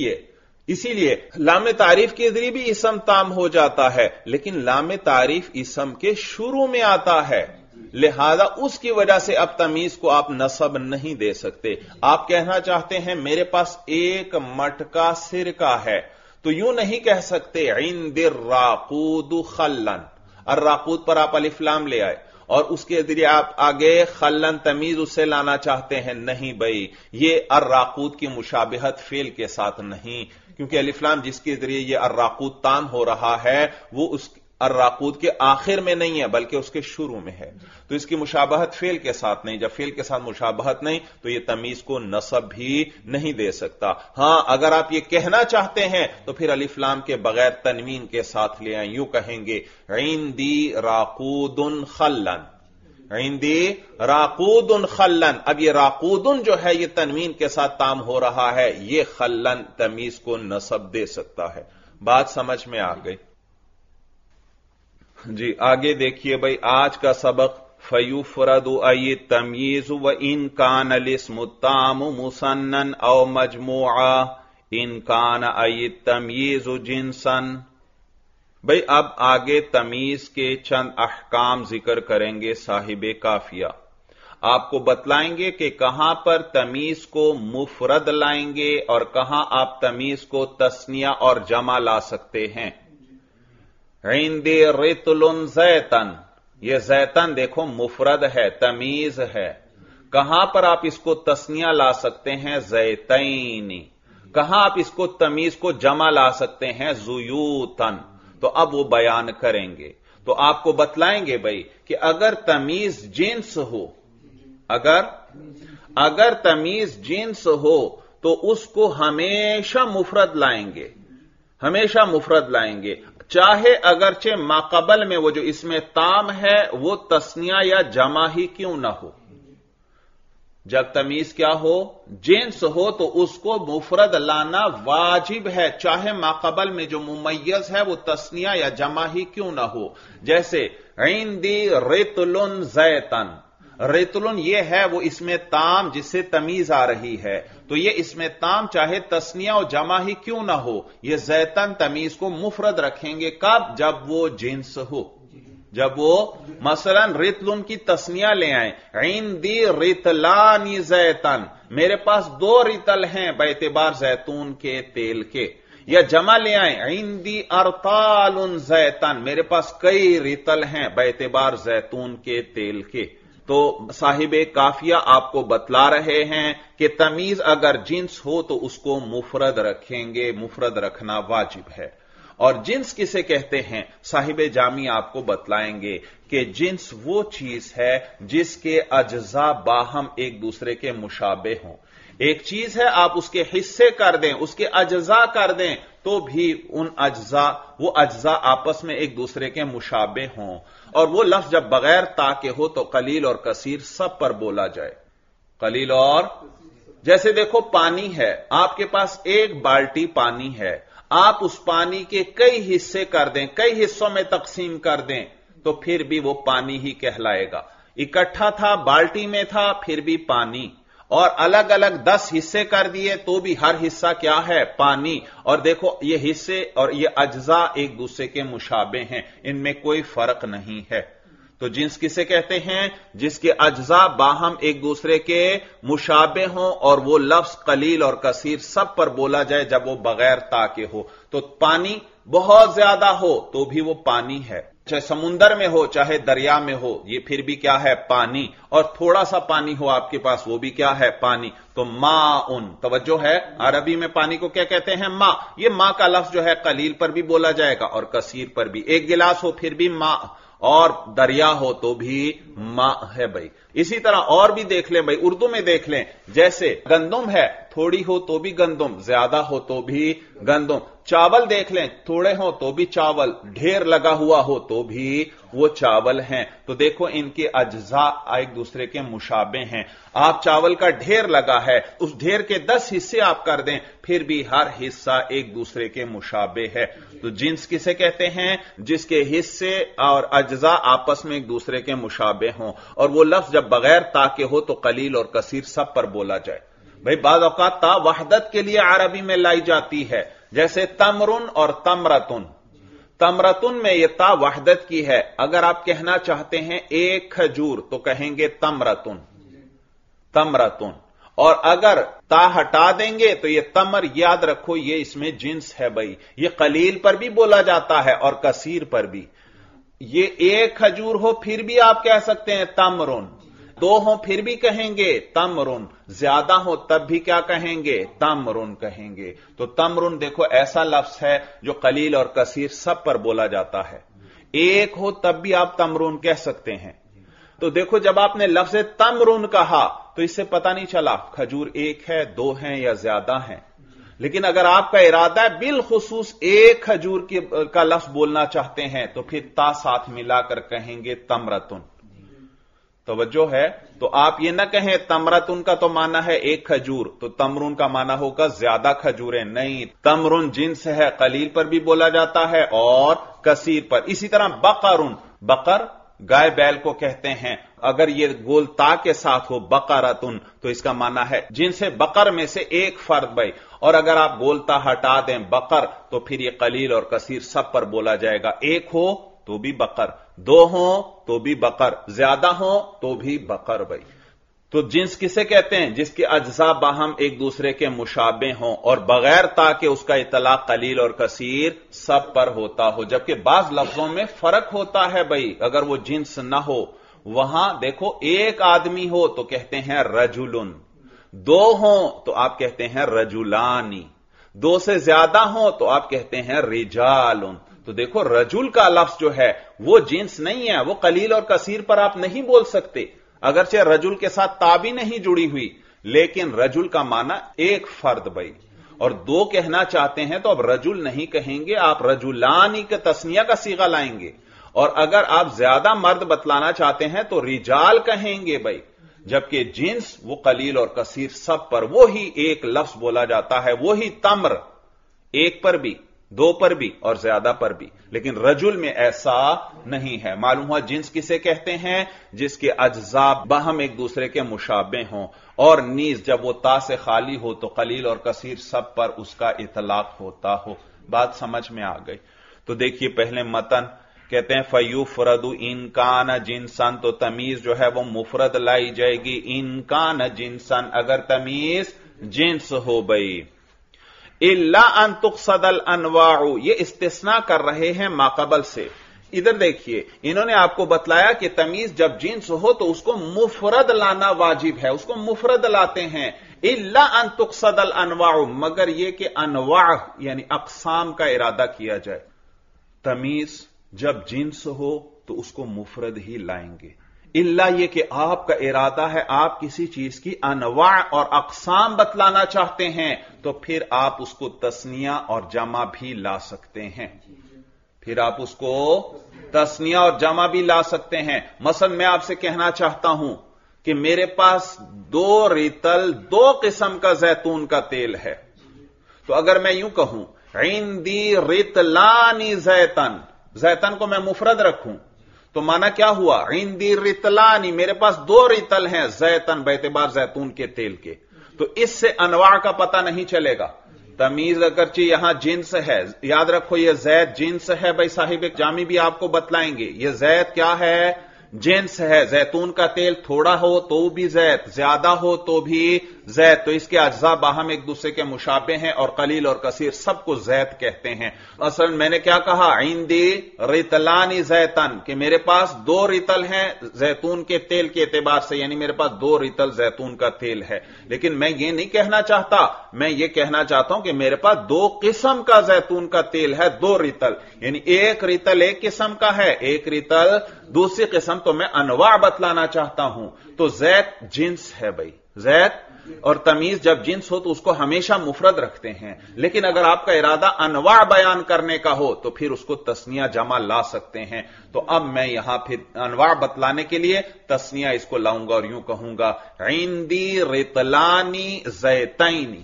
اسی لیے لام تعریف کے ذریعے بھی اسم تام ہو جاتا ہے، لیکن لام تعریف اسم کے شروع میں آتا ہے، لہذا اس کی وجہ سے اب تمیز کو آپ نصب نہیں دے سکتے۔ آپ کہنا چاہتے ہیں میرے پاس ایک مٹکا سرکہ ہے تو یوں نہیں کہہ سکتے عند الراقود خلن، الراقود پر آپ الف لام لے آئے اور اس کے ذریعے آپ آگے خلن تمیز اس سے لانا چاہتے ہیں، نہیں بھائی، یہ الراقود کی مشابہت فعل کے ساتھ نہیں، کیونکہ الف لام جس کے ذریعے یہ الراقود تام ہو رہا ہے وہ اس الراقود کے آخر میں نہیں ہے بلکہ اس کے شروع میں ہے، تو اس کی مشابہت فعل کے ساتھ نہیں، جب فعل کے ساتھ مشابہت نہیں تو یہ تمیز کو نصب بھی نہیں دے سکتا۔ ہاں اگر آپ یہ کہنا چاہتے ہیں تو پھر الف لام کے بغیر تنوین کے ساتھ لے آئیں، یوں کہیں گے عندی راقود خلن، عندی راقود خلن، اب یہ راقود جو ہے یہ تنوین کے ساتھ تام ہو رہا ہے، یہ خلن تمیز کو نصب دے سکتا ہے۔ بات سمجھ میں آ گئی؟ جی آگے دیکھیے بھائی آج کا سبق فیفرد ای تمیز و ان کان الاسم التام مسنن او مجموعا इनकान अय तमीज जिन्सन। भाई अब आगे तमीज के चंद अहकाम जिक्र करेंगे साहिब काफिया। आपको बतलाएंगे कि कहां पर तमीज को मुफरद लाएंगे और कहां आप तमीज को तस्निया और जमा ला सकते हैं। इंदे रितलुन जैतन, यह जैतन देखो मुफरद है, तमीज है। कहां पर आप इसको तस्निया ला सकते हैं, जैतैनी। कहां आप इसको तमीज को जमा ला सकते हैं, जुयूतन। तो अब वो बयान करेंगे। तो आपको बतलाएंगे भाई कि अगर तमीज जिन्स हो, अगर तमीज जिन्स हो तो उसको हमेशा मुफरद लाएंगे, हमेशा मुफरद लाएंगे, चाहे अगरचे माकबल में वो जो इसमें ताम है वो तस्निया या जमा ही क्यों ना हो। जब तमीज क्या हो, जिन्स हो, तो उसको मुफरद लाना वाजिब है, चाहे माकबल में जो मुमय्यज है वो तस्निया या जमा ही क्यों ना हो। जैसे इंदी रितलुन जैतन, रितलुन ये है वो इसमें ताम जिससे तमीज आ रही है, तो ये इसमें ताम चाहे तस्निया और जमा ही क्यों ना हो, ये जैतन तमीज को मुफरद रखेंगे। कब? जब वो जिन्स हो, जब वो मसलन रितलुन की तस्निया ले आए, इंदी रितलानी जैतन, मेरे पास 2 रितल हैं बेतबार जैतून के तेल के। या जमा ले आए, इंदी अरतालुन जैतन, मेरे पास कई रितल हैं बेतबार जैतून के तेल के। तो साहिबे काफिया आपको बतला रहे हैं कि तमीज अगर जिन्स हो तो उसको मुफरद रखेंगे, मुफरद रखना वाजिब है। और जिन्स किसे कहते हैं, साहिबे जामी आपको बतलाएंगे कि जिन्स वो चीज है जिसके अज्जा बाहम एक दूसरे के मुशाबे हों। एक चीज है आप उसके हिस्से कर दें, उसके अज्जा कर दें, तो भी उन वो अज्जा आपस में एक दूसरे के मुशाबे हों। और वो लफ्ज जब बगैर ता के हो तो कलील और कसीर सब पर बोला जाए। कलील और, जैसे देखो पानी है, आपके पास एक बाल्टी पानी है, आप उस पानी के कई हिस्से कर दें, कई हिस्सों में तकसीम कर दें, तो फिर भी वो पानी ही कहलाएगा। इकट्ठा था, बाल्टी में था, फिर भी पानी। और अलग अलग 10 हिस्से कर दिए तो भी हर हिस्सा क्या है, पानी। और देखो ये हिस्से और ये अज्जा एक दूसरे के मुशाबे हैं, इनमें कोई फर्क नहीं है। तो जिन्स किसे कहते हैं, जिसके अज्जा बाहम एक दूसरे के मुशाबे हों और वो लफ्ज कलील और कसीर सब पर बोला जाए जब वो बगैर ता के हो। तो पानी बहुत ज्यादा हो तो भी वो पानी है, चाहे समुंदर में हो चाहे दरिया में हो, ये फिर भी क्या है, पानी। और थोड़ा सा पानी हो आपके पास, वो भी क्या है, पानी। तो माउन, तवज्जो है, अरबी में पानी को क्या कहते हैं, मा। ये मा का लफ्ज जो है कलील पर भी बोला जाएगा और कसीर पर भी। एक गिलास हो फिर भी मा, और दरिया हो तो भी मां है भाई। इसी तरह और भी देख लें भाई, उर्दू में देख लें, जैसे गंदुम है, थोड़ी हो तो भी गंदुम, ज्यादा हो तो भी गंदुम। चावल देख लें, थोड़े हो तो भी चावल, ढेर लगा हुआ हो तो भी वो चावल हैं। तो देखो इनके अज्जा एक दूसरे के मुशाबे हैं। आप चावल का ढेर लगा है, उस ढेर के 10 हिस्से आप कर दें, फिर भी हर हिस्सा एक दूसरे के मुशाबे है। तो जिन्स किसे कहते हैं, जिसके हिस्से और अज्जा आपस में एक दूसरे के मुशाबे हों। और वो लफ्ज जब बगैर ता के हो तो कलील और कसीर सब पर बोला जाए। भाई बाज़ औक़ात ता वहदत के लिए अरबी में लाई जाती है, जैसे तमरुन और तमरतुन। तमरतुन में यह ता वहदत की है, अगर आप कहना चाहते हैं एक खजूर तो कहेंगे तमरतुन, तमरतुन। और अगर ता हटा देंगे तो यह तमर, याद रखो ये इसमें जिन्स है भाई, ये कलील पर भी बोला जाता है और कसीर पर भी। ये एक खजूर हो फिर भी आप कह सकते हैं तमरुन, 2 हो फिर भी कहेंगे तमरुन, ज्यादा हो तब भी क्या कहेंगे, तमरुन कहेंगे। तो तमरुन देखो ऐसा लफ्ज है जो कलील और कसीर सब पर बोला जाता है। एक हो तब भी आप तमरुन कह सकते हैं। तो देखो जब आपने लफ्ज तमरुन कहा तो इससे पता नहीं चला खजूर एक है, 2 हैं या ज्यादा हैं। लेकिन अगर आपका इरादा है बिलखुसूस एक खजूर का लफ्ज बोलना चाहते हैं तो फिर ता साथ मिलाकर कहेंगे तमरतुन। तवज्जो है, तो आप ये ना कहें तमरतुन का तो माना है एक खजूर, तो तमरुन का माना होगा ज्यादा खजूरें। नहीं, तमरुन जिन्स है, कलील पर भी बोला जाता है और कसीर पर। इसी तरह बकरुन, बकर गाय बैल को कहते हैं। अगर ये गोल ता के साथ हो बकरतुन तो इसका माना है जिनसे बकर में से एक फर्द भाई। और अगर आप गोलता हटा दें बकर तो फिर ये कलील और कसीर सब पर बोला जाएगा। एक हो तो भी बकर, दो हो तो भी बकर, ज्यादा हो तो भी बकर भाई। तो जिन्स किसे कहते हैं? जिसके अज्जा बाहम एक दूसरे के मुशाबे हों और बगैर ताकि उसका इतलाक कलील और कसीर सब पर होता हो। जबकि बाज लफ्जों में फर्क होता है भाई। अगर वो जिन्स ना हो, वहां देखो एक आदमी हो तो कहते हैं रजुलुन, दो हो तो आप कहते हैं रजुलानी, दो से ज्यादा हो तो आप कहते हैं रिजालुन। तो देखो रजुल का लफ्ज जो है वो जिन्स नहीं है, वो कलील और कसीर पर आप नहीं बोल सकते। अगरचे रजुल के साथ ताबी नहीं जुड़ी हुई, लेकिन रजुल का माना एक फर्द भाई। और दो कहना चाहते हैं तो अब रजुल नहीं कहेंगे, आप रजुलानी के तस्निया का सीगा लाएंगे। और अगर आप ज्यादा मर्द बतलाना चाहते हैं तो रिजाल कहेंगे भाई। जबकि जिन्स वो कलील और कसीर सब पर वो ही एक लफ्ज बोला जाता है, वो ही तम्र, एक पर भी, दो पर भी और ज्यादा पर भी। लेकिन रजुल में ऐसा नहीं है। मालूम हुआ जिन्स किसे कहते हैं? जिसके अज्जा बहम एक दूसरे के मुशाबे हों और नीज जब वो ता से खाली हो तो कलील और कसीर सब पर उसका इतलाक होता हो। बात समझ में आ गई? तो देखिए पहले मतन कहते हैं फयुफरदु इनकान जिन्सन, तो तमीज जो है वो मुफरद लाई जाएगी। इनकान जिन्सन, अगर तमीज जिन्स हो भाई। इल्ला अन तुक़सदल अनवाउ, ये इस्तिस्ना कर रहे हैं माकबल से। इधर देखिए इन्होंने आपको बतलाया कि तमीज जब जिन्स हो तो उसको मुफरद लाना वाजिब है, उसको मुफरद लाते हैं। इल्ला अन तुक़सदल अनवाउ, मगर यह कि अनवा यानी अक़साम का इरादा किया जाए। तमीज जब जिन्स हो तो उसको मुफरद ही लाएंगे। इल्ला ये कि आपका इरादा है आप किसी चीज की अनवा और अक़साम बतलाना चाहते हैं तो फिर आप उसको तस्निया और जमा भी ला सकते हैं। फिर आप उसको तस्निया और जमा भी ला सकते हैं। मसलन मैं आपसे कहना चाहता हूं कि मेरे पास 2 रितल 2 किस्म का जैतून का तेल है। तो अगर मैं यूं कहूं इंदी रितलानी जैतन, जैतन को मैं मुफरद रखूं तो माना क्या हुआ? इंदी रितलानी, मेरे पास 2 रितल हैं जैतन बेतबार जैतून के तेल के। तो इससे अनवा का पता नहीं चलेगा। तमीज अगरचे यहां जिन्स है, याद रखो ये जैद जिन्स है भाई। साहिब जामी भी आपको बतलाएंगे ये जैद क्या है? जिन्स है। जैतून का तेल थोड़ा हो तो भी जैद, ज्यादा हो तो भी जैद। तो इसके अज्जा बाहम एक दूसरे के मुशाबे हैं और कलील और कसीर सबको जैद कहते हैं। असल मैंने क्या कहा? इंदी रितलानी जैतन, कि मेरे पास 2 रितल हैं जैतून के तेल के एतबार से, यानी मेरे पास 2 रितल जैतून का तेल है। लेकिन मैं ये नहीं कहना चाहता, मैं ये कहना चाहता हूं कि मेरे पास 2 किस्म का जैतून का तेल है, 2 रितल, यानी एक रितल एक किस्म का है, एक रितल दूसरी किस्म। तो मैं अनवा बतलाना चाहता हूं। तो जैद जिन्स है भाई। जैद और तमीज जब जिन्स हो तो उसको हमेशा मुफरद रखते हैं। लेकिन अगर आपका इरादा अनवा बयान करने का हो तो फिर उसको तस्निया जमा ला सकते हैं। तो अब मैं यहां फिर अनवा बतलाने के लिए तस्निया इसको लाऊंगा और यूं कहूंगा इंदी रितलानी जैतैनी।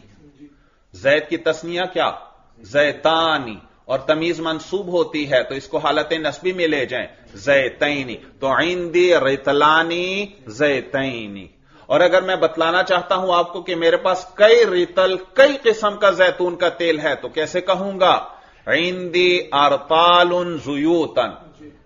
जैद की तस्निया क्या? जैतानी। और तमीज मंसूब होती है तो इसको हालत नस्बी में ले जाएं, जैतैनी। तो इंदी रितलानी जैतैनी। और अगर मैं बतलाना चाहता हूं आपको कि मेरे पास कई रितल कई किस्म का जैतून का तेल है तो कैसे कहूंगा? इंदी अरतालुन जुयूतन।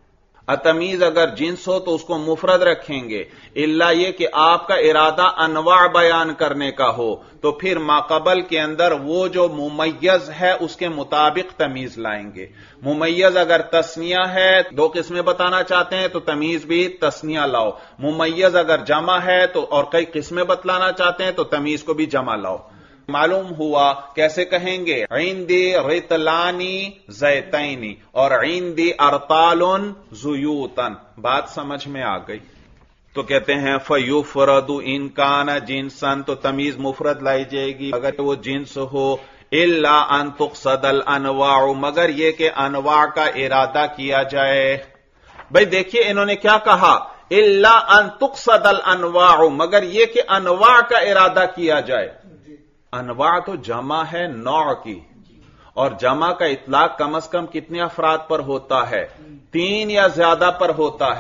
तमीज अगर जिन्स हो तो उसको मुफरद रखेंगे। इल्ला यह कि आपका इरादा अनवा बयान करने का हो तो फिर माकबल के अंदर वो जो मुमय्यज है उसके मुताबिक तमीज लाएंगे। मुमय्यज अगर तस्निया है, 2 किस्में बताना चाहते हैं तो तमीज भी तस्निया लाओ। मुमय्यज अगर जमा है तो और कई किस्में बतलाना चाहते हैं तो तमीज को भी जमा लाओ। मालूम हुआ कैसे कहेंगे? इंदी रितलानी जैतैनी और इंदी अरतालुन जुयूतन। बात समझ में आ गई? तो कहते हैं फयुफरदु इनकान जिन्सन, तो तमीज मुफरद लाई जाएगी अगर वो जिन्स हो। इल्ला अन तुक़सदल अनवाउ, मगर यह कि अनवा का इरादा किया जाए। भाई देखिए इन्होंने क्या कहा? इल्ला अन तुक़सदल अनवाउ, मगर यह कि अनवा का इरादा किया जाए। अनवा तो जमा है नौ की, और जमा का इतलाक कम से कम कितने अफराद पर होता है? 3 या ज्यादा पर होता है।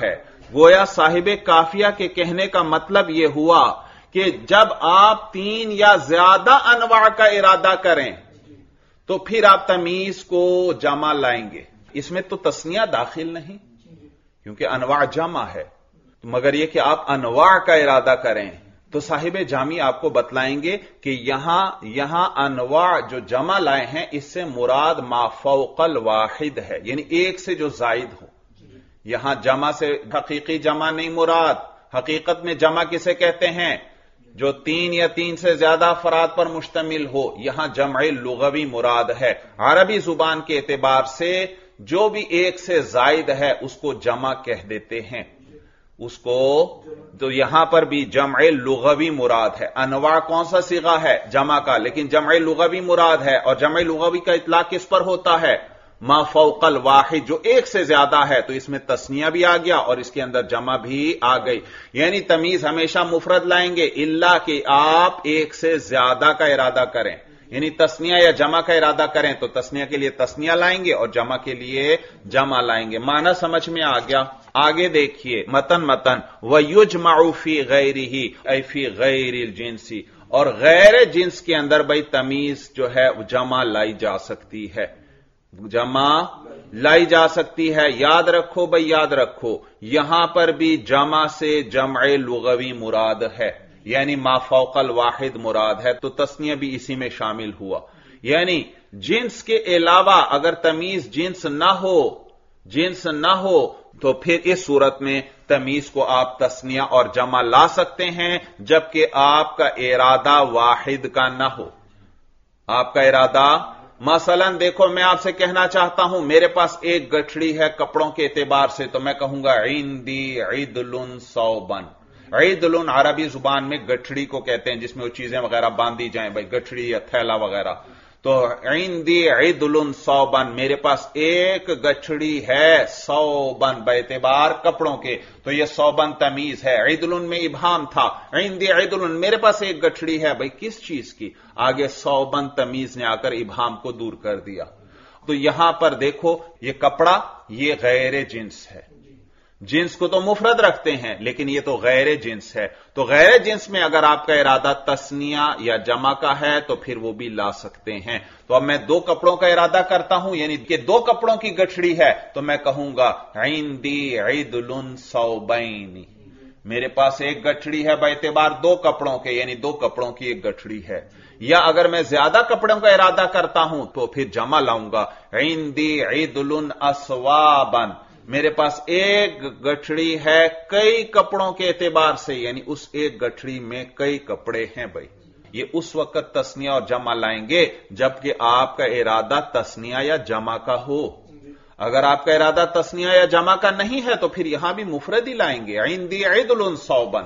گویا صاحب کافیہ کے کہنے کا مطلب یہ ہوا کہ جب آپ 3 یا زیادہ انواع کا ارادہ کریں تو پھر آپ تمیز کو جمع لائیں گے. اس میں تو تسنیہ داخل نہیں کیونکہ انواع جمع ہے، مگر یہ کہ آپ انواع کا ارادہ کریں تو صاحب جامی آپ کو بتلائیں گے کہ یہاں انواع جو جمع لائے ہیں اس سے مراد ما فوق الواحد ہے، یعنی ایک سے جو زائد ہو. یہاں جمع سے حقیقی جمع نہیں مراد. حقیقت میں جمع کسے کہتے ہیں؟ جو 3 یا 3 سے زیادہ افراد پر مشتمل ہو. یہاں جمع لغوی مراد ہے. عربی زبان کے اعتبار سے جو بھی ایک سے زائد ہے اس کو جمع کہہ دیتے ہیں، اس کو. تو یہاں پر بھی جمع لغوی مراد ہے. انواع کون سا صیغہ ہے؟ جمع کا، لیکن جمع لغوی مراد ہے. اور جمع لغوی کا اطلاق کس پر ہوتا ہے؟ ما فوق الواحد، جو ایک سے زیادہ ہے. تو اس میں تسنیہ بھی آ گیا اور اس کے اندر جمع بھی آ گئی. یعنی تمیز ہمیشہ مفرد لائیں گے الا کہ آپ ایک سے زیادہ کا ارادہ کریں، یعنی تسنیہ یا جمع کا ارادہ کریں تو تسنیہ کے لیے تسنیہ لائیں گے اور جمع کے لیے جمع لائیں گے. معنی سمجھ میں آ گیا؟ آگے دیکھیے متن وَيُجْمَعُ فِي غَيْرِهِ اَيْ فِي غَيْرِ الْجِنْسِ، اور غیر جنس کے اندر بھئی تمیز جو ہے جمع لائی جا سکتی ہے. جمع لائی جا سکتی ہے. یاد رکھو بھئی، یاد رکھو یہاں پر بھی جمع سے جمع لغوی مراد ہے، یعنی ما فوق الواحد مراد ہے. تو تسنیہ بھی اسی میں شامل ہوا. یعنی جنس کے علاوہ اگر تمیز جنس نہ ہو تو پھر اس صورت میں تمیز کو آپ تسنیہ اور جمع لا سکتے ہیں، جبکہ آپ کا ارادہ واحد کا نہ ہو. آپ کا ارادہ، مثلا دیکھو میں آپ سے کہنا چاہتا ہوں میرے پاس ایک گٹھڑی ہے کپڑوں کے اعتبار سے، تو میں کہوں گا عندی عدل ثوبن. عدل عربی زبان میں گٹھڑی کو کہتے ہیں جس میں وہ چیزیں وغیرہ باندھی جائیں، بھائی گٹھڑی یا تھیلا وغیرہ. تو عندی عدل ثوبن، میرے پاس ایک گٹھڑی ہے ثوبن باعتبار کپڑوں کے. تو یہ ثوبن تمیز ہے. عدل میں ابہام تھا. عندی عدل، میرے پاس ایک گٹھڑی ہے، بھائی کس چیز کی؟ آگے ثوبن تمیز نے آ کر ابہام کو دور کر دیا. تو یہاں پر دیکھو یہ کپڑا یہ غیر جنس ہے. جنس کو تو مفرد رکھتے ہیں لیکن یہ تو غیر جنس ہے. تو غیر جنس میں اگر آپ کا ارادہ تسنیہ یا جمع کا ہے تو پھر وہ بھی لا سکتے ہیں. تو اب میں 2 کپڑوں کا ارادہ کرتا ہوں، یعنی کہ 2 کپڑوں کی گٹھڑی ہے، تو میں کہوں گا عندی عدل ثوبین، میرے پاس ایک گٹھڑی ہے باعتبار 2 کپڑوں کے، یعنی 2 کپڑوں کی ایک گٹھڑی ہے. یا اگر میں زیادہ کپڑوں کا ارادہ کرتا ہوں تو پھر جمع لاؤں گا عندی عدل اثوابن، میرے پاس ایک گٹھڑی ہے کئی کپڑوں کے اعتبار سے، یعنی اس ایک گٹھڑی میں کئی کپڑے ہیں. بھائی یہ اس وقت تسنیہ اور جمع لائیں گے جبکہ آپ کا ارادہ تسنیہ یا جمع کا ہو. اگر آپ کا ارادہ تسنیہ یا جمع کا نہیں ہے تو پھر یہاں بھی مفرد ہی لائیں گے عندی عدل ثوبن.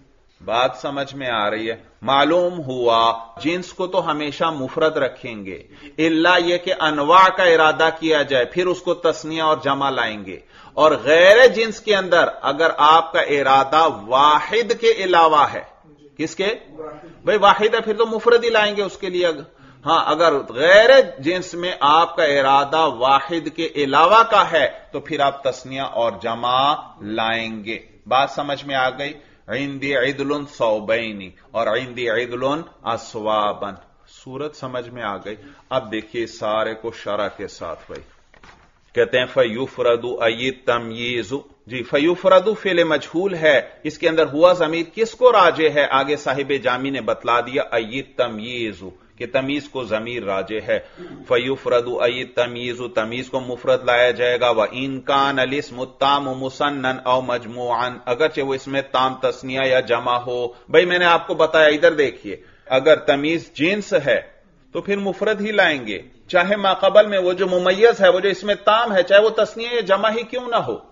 بات سمجھ میں آ رہی ہے؟ معلوم ہوا جنس کو تو ہمیشہ مفرد رکھیں گے الا یہ کہ انواع کا ارادہ کیا جائے پھر اس کو تسنیہ اور جمع لائیں گے. اور غیر جنس کے اندر اگر آپ کا ارادہ واحد کے علاوہ ہے، کس کے؟ بھئی واحد ہے پھر تو مفرد ہی لائیں گے اس کے لیے. ہاں اگر غیر جنس میں آپ کا ارادہ واحد کے علاوہ کا ہے تو پھر آپ تسنیہ اور جمع لائیں گے. بات سمجھ میں آ گئی؟ عندی عدل ثوبین اور عندی عدل اثوابن. صورت سمجھ میں آ گئی؟ اب دیکھیے سارے کو شرح کے ساتھ. بھائی کہتے ہیں فیفرد ای تمییز. جی فیفرد فعل مجہول ہے، اس کے اندر ہوا ضمیر کس کو راجع ہے؟ آگے صاحب جامی نے بتلا دیا ای تمییز، کہ تمیز کو ضمیر راجع ہے. فیفرد ای تمییز، تمیز کو مفرد لایا جائے گا. وان کان الاسم التام مسننا او مجموعا، اگرچہ وہ اس میں تام تثنیہ یا جمع ہو. بھائی میں نے آپ کو بتایا، ادھر دیکھیے اگر تمیز جنس ہے تو پھر مفرد ہی لائیں گے، چاہے ماقبل میں وہ جو ممیز ہے وہ جو اس میں تام ہے چاہے وہ تثنیہ یا جمع ہی کیوں نہ ہو.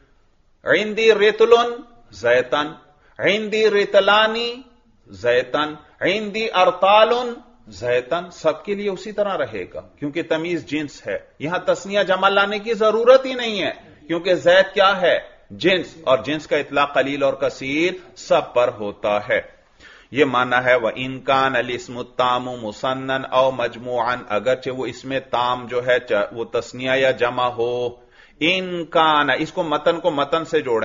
عندی رتل زیتن، عندی رتلانی زیتن، عندی ارطال زیتن، سب کے لیے اسی طرح رہے گا کیونکہ تمیز جنس ہے. یہاں تثنیہ جمع لانے کی ضرورت ہی نہیں ہے کیونکہ زید کیا ہے؟ جنس، اور جنس کا اطلاق قلیل اور کثیر سب پر ہوتا ہے. یہ معنی ہے وَإِن كَانَ الْاسْمُ التَّامُ مُثَنًّا أَوْ مَجْمُوعًا، اگرچہ وہ اس میں تام جو ہے وہ تثنیہ یا جمع ہو. ان کان، اس کو متن سے جوڑیں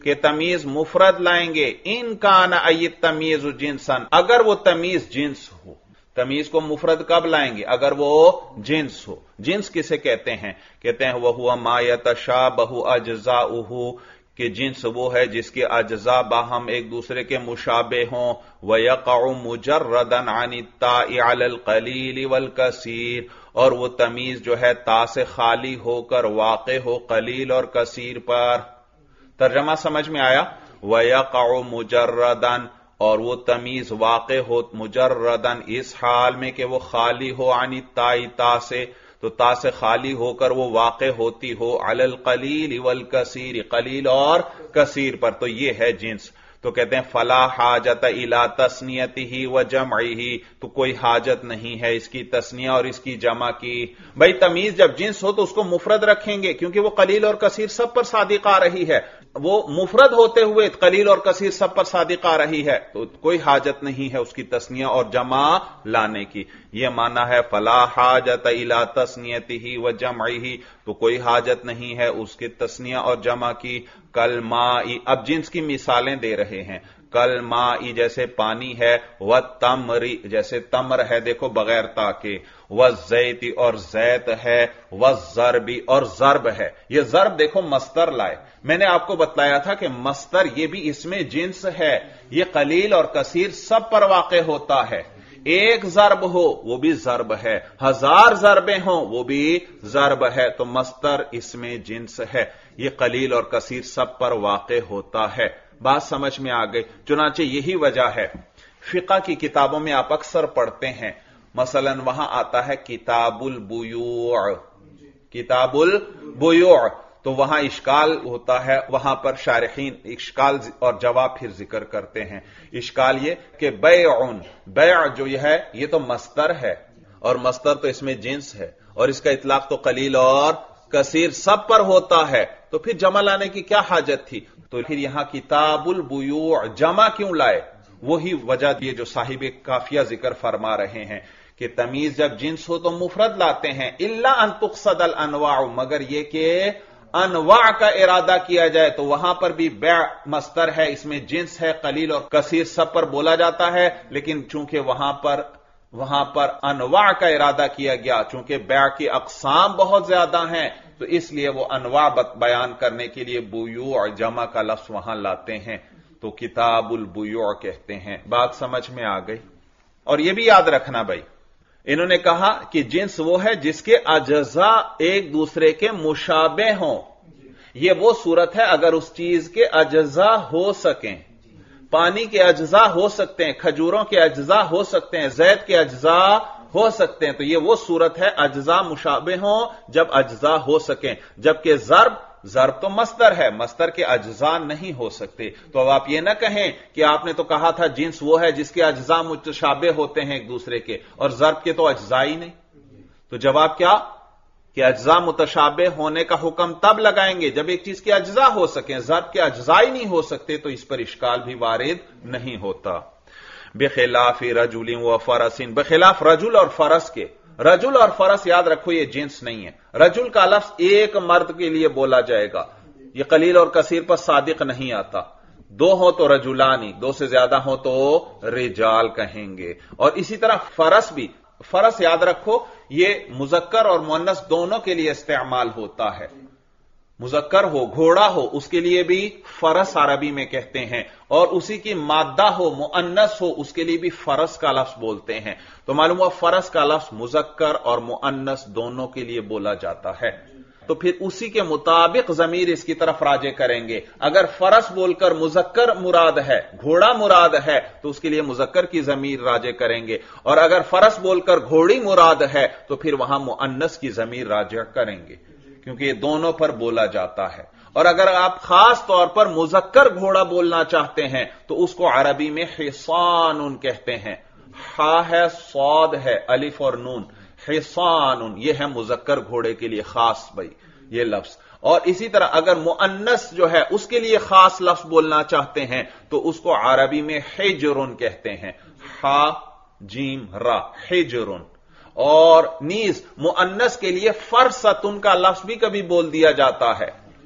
کہ تمیز مفرد لائیں گے ان کان ای تمیز جنسن، اگر وہ تمیز جنس ہو. تمیز کو مفرد کب لائیں گے؟ اگر وہ جنس ہو. جنس کسے کہتے ہیں؟ کہتے ہیں وَهُوَ مَا يَتَشَابَهُ أَجْزَاؤُهُ، کہ جنس وہ ہے جس کے اجزاء باہم ایک دوسرے کے مشابہ ہوں. وَيَقَعُ مُجَرَّدًا عَنِ التَّاءِ عَلَى الْقَلِيلِ وَالْكَثِيرِ، اور وہ تمیز جو ہے تا سے خالی ہو کر واقع ہو قلیل اور کثیر پر. ترجمہ سمجھ میں آیا؟ وَيَقَعُ مُجَرَّدًا، اور وہ تمیز واقع ہو مجردن اس حال میں کہ وہ خالی ہو عن التاء تا سے، تو تا سے خالی ہو کر وہ واقع ہوتی ہو علی القلیل والکثیر، قلیل اور کثیر پر، تو یہ ہے جنس. تو کہتے ہیں فلا حاجت الی تثنیتہ وجمعہ، تو کوئی حاجت نہیں ہے اس کی تثنیہ اور اس کی جمع کی. بھئی تمیز جب جنس ہو تو اس کو مفرد رکھیں گے کیونکہ وہ قلیل اور کثیر سب پر صادق آ رہی ہے. وہ مفرد ہوتے ہوئے قلیل اور کثیر سب پر صادق آ رہی ہے، تو کوئی حاجت نہیں ہے اس کی تثنیہ اور جمع لانے کی. یہ معنی ہے فلا حاجت الی تثنیتہ وجمعہ، تو کوئی حاجت نہیں ہے اس کی تثنیہ اور جمع کی. کالماء، اب جنس کی مثالیں دے رہے ہیں. کالماء جیسے پانی ہے، والتمر جیسے تمر ہے، دیکھو بغیر تا کے، والزیت اور زیت ہے، والضرب اور ضرب ہے. یہ ضرب دیکھو مصدر لائے. میں نے آپ کو بتلایا تھا کہ مصدر یہ بھی اس میں جنس ہے، یہ قلیل اور کثیر سب پر واقع ہوتا ہے. ایک ضرب ہو وہ بھی ضرب ہے، 1000 ضربیں ہوں وہ بھی ضرب ہے، تو مصدر اس میں جنس ہے. یہ قلیل اور کثیر سب پر واقع ہوتا ہے. بات سمجھ میں آ گئی؟ چنانچہ یہی وجہ ہے فقہ کی کتابوں میں آپ اکثر پڑھتے ہیں، مثلا وہاں آتا ہے کتاب البیوع، کتاب البیوع، تو وہاں اشکال ہوتا ہے، وہاں پر شارحین اشکال اور جواب پھر ذکر کرتے ہیں. اشکال یہ کہ بیعن، بیع جو یہ ہے یہ تو مصدر ہے، اور مصدر تو اس میں جنس ہے، اور اس کا اطلاق تو قلیل اور کثیر سب پر ہوتا ہے، تو پھر جمع لانے کی کیا حاجت تھی؟ تو پھر یہاں کتاب البیوع جمع کیوں لائے؟ وہی وجہ یہ جو صاحب کافیہ ذکر فرما رہے ہیں کہ تمیز جب جنس ہو تو مفرد لاتے ہیں، الا ان تقصد الانواع، مگر یہ کہ انواع کا ارادہ کیا جائے، تو وہاں پر بھی بیع مصدر ہے، اس میں جنس ہے، قلیل اور کثیر سب پر بولا جاتا ہے، لیکن چونکہ وہاں پر انواع کا ارادہ کیا گیا، چونکہ بیع کی اقسام بہت زیادہ ہیں، تو اس لیے وہ انواع بیان کرنے کے لیے بیوع جمع کا لفظ وہاں لاتے ہیں، تو کتاب البیوع کہتے ہیں. بات سمجھ میں آ گئی؟ اور یہ بھی یاد رکھنا بھائی، انہوں نے کہا کہ جنس وہ ہے جس کے اجزاء ایک دوسرے کے مشابہ ہوں. یہ وہ صورت ہے اگر اس چیز کے اجزاء ہو سکیں. پانی کے اجزاء ہو سکتے ہیں، کھجوروں کے اجزاء ہو سکتے ہیں، زیت کے اجزاء ہو سکتے ہیں، تو یہ وہ صورت ہے اجزاء مشابہ ہوں جب اجزاء ہو سکیں. جبکہ ضرب تو مصدر ہے، مصدر کے اجزاء نہیں ہو سکتے. تو اب آپ یہ نہ کہیں کہ آپ نے تو کہا تھا جنس وہ ہے جس کے اجزاء متشابہ ہوتے ہیں ایک دوسرے کے، اور ضرب کے تو اجزاء ہی نہیں. تو جواب کیا کہ اجزاء متشابہ ہونے کا حکم تب لگائیں گے جب ایک چیز کے اجزاء ہو سکیں، ضرب کے اجزاء ہی نہیں ہو سکتے تو اس پر اشکال بھی وارد نہیں ہوتا. بخلاف رجل و فرس، بخلاف رجل اور فرس کے. رجل اور فرس یاد رکھو یہ جنس نہیں ہے. رجل کا لفظ ایک مرد کے لیے بولا جائے گا، یہ قلیل اور کثیر پر صادق نہیں آتا. دو ہو تو رجلانی، دو سے زیادہ ہو تو رجال کہیں گے. اور اسی طرح فرس بھی، فرس یاد رکھو یہ مذکر اور مؤنث دونوں کے لیے استعمال ہوتا ہے. مذکر ہو، گھوڑا ہو، اس کے لیے بھی فرس عربی میں کہتے ہیں، اور اسی کی مادہ ہو، مؤنث ہو، اس کے لیے بھی فرس کا لفظ بولتے ہیں. تو معلوم ہوا فرس کا لفظ مذکر اور مؤنث دونوں کے لیے بولا جاتا ہے. تو پھر اسی کے مطابق ضمیر اس کی طرف راجع کریں گے. اگر فرس بول کر مذکر مراد ہے، گھوڑا مراد ہے، تو اس کے لیے مذکر کی ضمیر راجع کریں گے، اور اگر فرس بول کر گھوڑی مراد ہے تو پھر وہاں مؤنث کی ضمیر راجع کریں گے، کیونکہ یہ دونوں پر بولا جاتا ہے. اور اگر آپ خاص طور پر مذکر گھوڑا بولنا چاہتے ہیں تو اس کو عربی میں حصان کہتے ہیں. ہا ہے، صاد ہے، الف اور نون، حصان، یہ ہے مذکر گھوڑے کے لیے خاص بھائی یہ لفظ. اور اسی طرح اگر مؤنث جو ہے اس کے لیے خاص لفظ بولنا چاہتے ہیں تو اس کو عربی میں حجرن کہتے ہیں. ہا جیم را، حجرن. اور نیز مؤنث کے لیے فرستن کا لفظ بھی کبھی بول دیا جاتا ہے.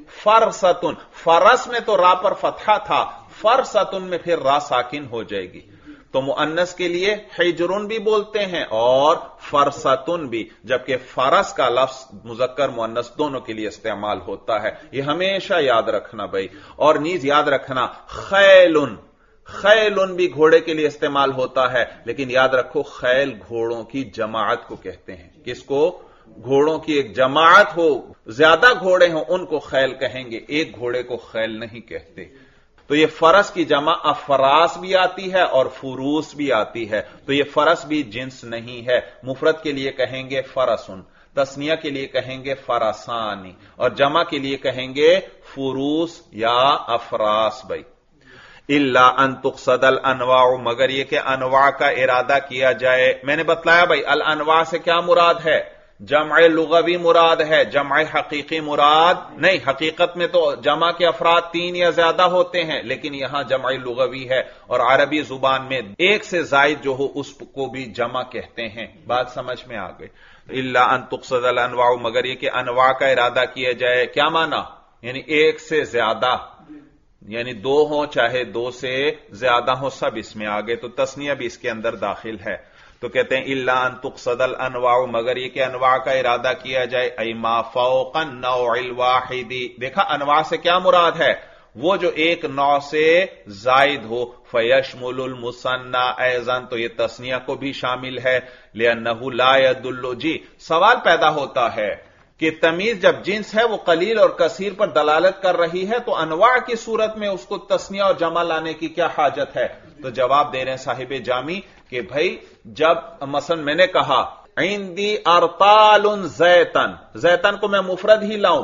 फरसतुन, फरस में तो रा पर फतहा था, फरसतुन में फिर रा साकिन हो जाएगी। तो मुअन्नस के लिए हिजरुन भी बोलते हैं और फरसतुन भी, जबकि फरस का लफ्ज मुजक्कर मुअन्नस दोनों के लिए इस्तेमाल होता है। यह हमेशा याद रखना भाई। और नीज याद रखना खैलुन, खैलुन भी घोड़े के लिए इस्तेमाल होता है, लेकिन याद रखो खैल घोड़ों की जमाअत को कहते हैं। किसको? घोड़ों की एक जमाअत हो, ज्यादा घोड़े हो, उनको खैल कहेंगे, एक घोड़े को खैल नहीं कहते। तो ये फरस की जमा अफरास भी आती है और फुरूस भी आती है। तो ये फरस भी जिन्स नहीं है। मुफरद के लिए कहेंगे फरसुन, तस्निया के लिए कहेंगे फरसानी, और जमा के लिए कहेंगे फुरूस या अफरास। भाई इल्ला अन तुक़सदल अनवा, मगर यह कि अनवा का इरादा किया जाए। मैंने बतलाया भाई अल अनवा से क्या मुराद है? जमा लुगवी मुराद है, जमा हकीकी मुराद नहीं। हकीकत में तो जमा के अफराद 3 या ज्यादा होते हैं, लेकिन यहां जमा लुगवी है और अरबी जुबान में एक से जायद जो हो उसको भी जमा कहते हैं। बात समझ में आ गई? इल्ला अन तुक़सदल अनवा, मगर यह कि अनवा का इरादा किया जाए। क्या माना? यानी एक से ज्यादा, यानी 2 हो चाहे 2 से ज्यादा हो, सब इसमें आ गए। तो तस्निया भी इसके अंदर दाखिल है। तो कहते हैं इल्ला अन तुक़सदल अनवा, मगर यह कि अनवा का इरादा किया जाए। ऐ मा फ़ौक़न नौइल वाहिदी, देखा अनवा से क्या मुराद है? वो जो एक नौ से जायद हो। फयशमुलुल मुसन्ना ऐज़न, तो यह तस्निया को भी शामिल है। लिअन्नहु ला यदुल्लु, जी सवाल पैदा होता है कि तमीज जब जिन्स है वो कलील और कसीर पर दलालत कर रही है, तो अनवा की सूरत में उसको तस्निया और जमा लाने की क्या हाजत है? तो जवाब दे रहे हैं साहिब जामी कि भाई जब मसलन मैंने कहा इंदी अरतालुन जैतन, जैतन को मैं मुफरद ही लाऊं,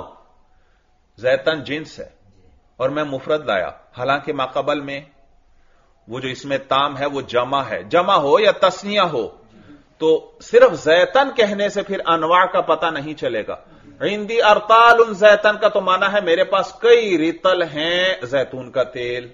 जैतन जिन्स है और मैं मुफरद लाया, हालांकि माकबल में वो जो इसमें ताम है वो जमा है, जमा हो या तस्निया हो, तो सिर्फ जैतन कहने से फिर अनवा का पता नहीं चलेगा। इंदी अरतालुन जैतन का तो माना है मेरे पास कई रितल हैं जैतून का तेल,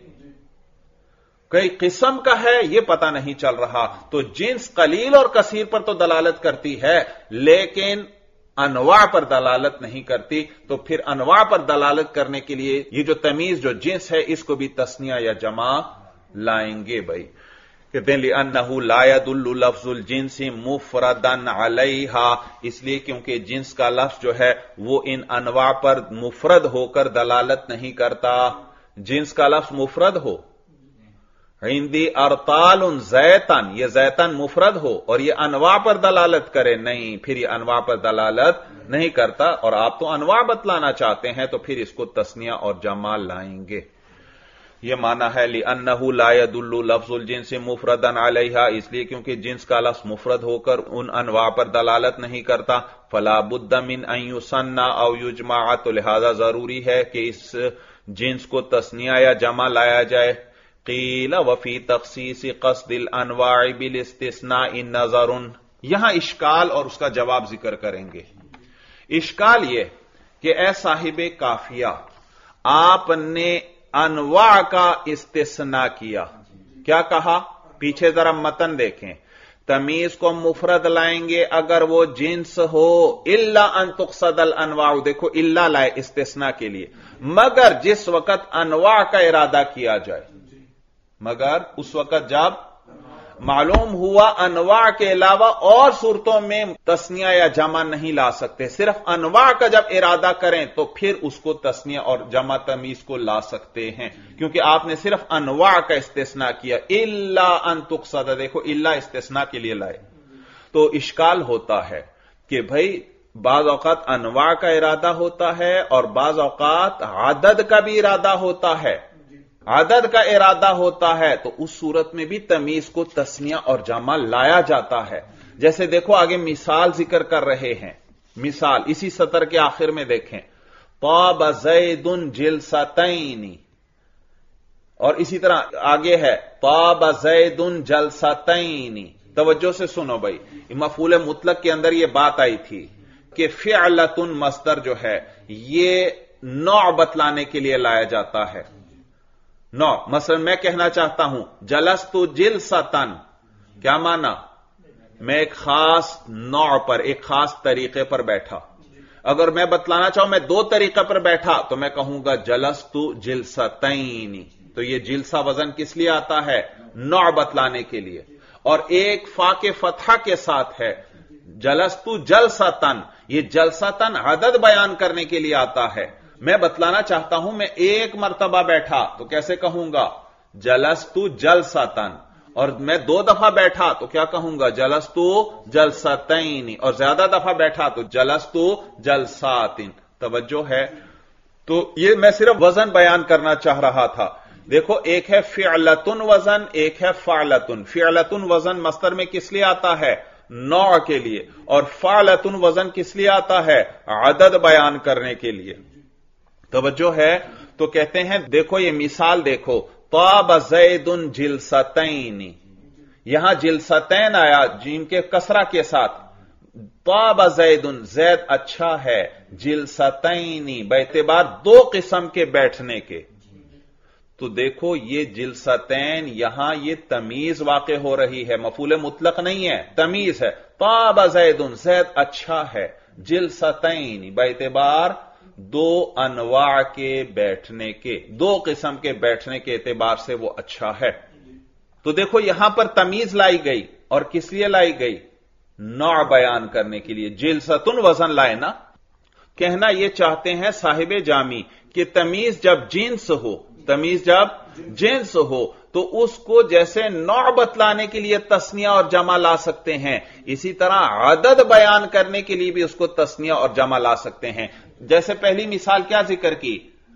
कई किस्म का है, यह पता नहीं चल रहा। तो जिन्स कलील और कसीर पर तो दलालत करती है, लेकिन अनवा पर दलालत नहीं करती। तो फिर अनवा पर दलालत करने के लिए ये जो तमीज जो जिन्स है इसको भी तस्निया या जमा लाएंगे। भाई कहते हैं लिअन्नहु ला यदुल्लु लफ्जुल जिन्सी मुफरदन अलैहा, इसलिए क्योंकि जिन्स का लफ्ज जो है वो इन अनवा पर मुफरद होकर दलालत नहीं करता। जिन्स का लफ्ज मुफरद हो, हिंदी अरतालुन जैतन, ये जैतन मुफरद हो और ये अनवा पर दलालत करे, नहीं, फिर ये अनवा पर दलालत नहीं करता। और आप तो अनवा बतलाना चाहते हैं, तो फिर इसको तस्निया और जमा लाएंगे। यह माना है लिअन्नहु ला यदुल्लु लफ्जुल जिन्स मुफरदन अलैहा, इसलिए क्योंकि जिन्स का लफ्ज मुफरद होकर उन अनवा पर दलालत नहीं करता। फला बुद्द मिन अन युसन्ना औ युजमा, तो लिहाजा जरूरी है कि इस जिन्स को तस्निया या जमा लाया जाए। क़ील वफी तख़सीस क़स्दिल अनवाइ बिल इस्तिस्नाइ नज़रुन, यहां इश्काल और उसका जवाब जिक्र करेंगे। इश्काल यह कि ए साहिबे काफिया, आपने अनवा का इस्तिस्ना किया। क्या कहा? पीछे जरा मतन देखें। तमीज को मुफरद लाएंगे अगर वो जिन्स हो, इल्ला अन तुक़सदल अनवा, देखो इल्ला लाए इस्तिस्ना के लिए, मगर जिस वक़्त अनवा का इरादा किया जाए, मगर उस वक़्त जब मालूम हुआ अनवा के अलावा और सूरतों में तस्निया या जमा नहीं ला सकते, सिर्फ अनवा का जब इरादा करें तो फिर उसको तस्निया और जमा तमीज को ला सकते हैं, क्योंकि आपने सिर्फ अनवा का इस्तिस्ना किया। इल्ला अन तुक़सद, देखो इल्ला इस्तिस्ना के लिए लाए। तो इश्काल होता है कि भाई बाज़ औक़ात अनवा का इरादा होता है और बाज़ औक़ात आदद का भी इरादा होता है। आदद का इरादा होता है तो उस सूरत में भी तमीज को तस्निया और जमा लाया जाता है। जैसे देखो आगे मिसाल जिक्र कर रहे हैं, मिसाल इसी सतर के आखिर में देखें, ताब ज़ैदुन जिलसतैनी, और इसी तरह आगे है ताब ज़ैदुन जलसतैनी। तवज्जो से सुनो भाई, मफ़ूल मुतलक के अंदर यह बात आई थी कि फ़िअलतुन मस्दर जो है ये नौ बतलाने के लिए लाया जाता है। नौ, मसलन मैं कहना चाहता हूं जलस्तु जिलसतन, क्या माना? मैं एक खास नौ पर, एक खास तरीके पर बैठा। اگر میں بتلانا چاہوں میں دو طریقے پر بیٹھا تو میں کہوں گا جلستو جلستین. تو یہ جلسہ وزن کس لیے آتا ہے؟ نوع بتلانے کے لیے. اور ایک فا کے فتحہ کے ساتھ ہے جلستو جلستن. یہ جلستن عدد بیان کرنے کے لیے آتا ہے. میں بتلانا چاہتا ہوں میں ایک مرتبہ بیٹھا تو کیسے کہوں گا؟ جلستو جلستن. اور میں دو دفعہ بیٹھا تو کیا کہوں گا؟ جلستو جلستین. اور زیادہ دفعہ بیٹھا تو جلستو جلساتن. توجہ ہے؟ تو یہ میں صرف وزن بیان کرنا چاہ رہا تھا. دیکھو ایک ہے فعلتن وزن، ایک ہے فعلتن. فعلتن وزن مصدر میں کس لیے آتا ہے؟ نوع کے لیے. اور فعلتن وزن کس لیے آتا ہے؟ عدد بیان کرنے کے لیے. توجہ ہے؟ تو کہتے ہیں دیکھو یہ مثال دیکھو، طاب زید جلستین. یہاں جلستین آیا جیم کے کسرہ کے ساتھ. طاب زید، زید اچھا ہے. جلستین باعتبار دو قسم کے بیٹھنے کے. تو دیکھو یہ جلستین یہاں یہ تمیز واقع ہو رہی ہے، مفعول مطلق نہیں ہے، تمیز ہے. طاب زید، زید اچھا ہے. جلستین باعتبار دو انواع کے بیٹھنے کے، دو قسم کے بیٹھنے کے اعتبار سے وہ اچھا ہے. تو دیکھو یہاں پر تمیز لائی گئی، اور کس لیے لائی گئی؟ نوع بیان کرنے کے لیے. جلستن وزن لائے نا. کہنا یہ چاہتے ہیں صاحب جامی کہ تمیز جب جنس ہو، تمیز جب جنس ہو تو اس کو جیسے نوع بتلانے کے لیے تثنیہ اور جمع لا سکتے ہیں، اسی طرح عدد بیان کرنے کے لیے بھی اس کو تثنیہ اور جمع لا سکتے ہیں. جیسے پہلی مثال کیا ذکر کی؟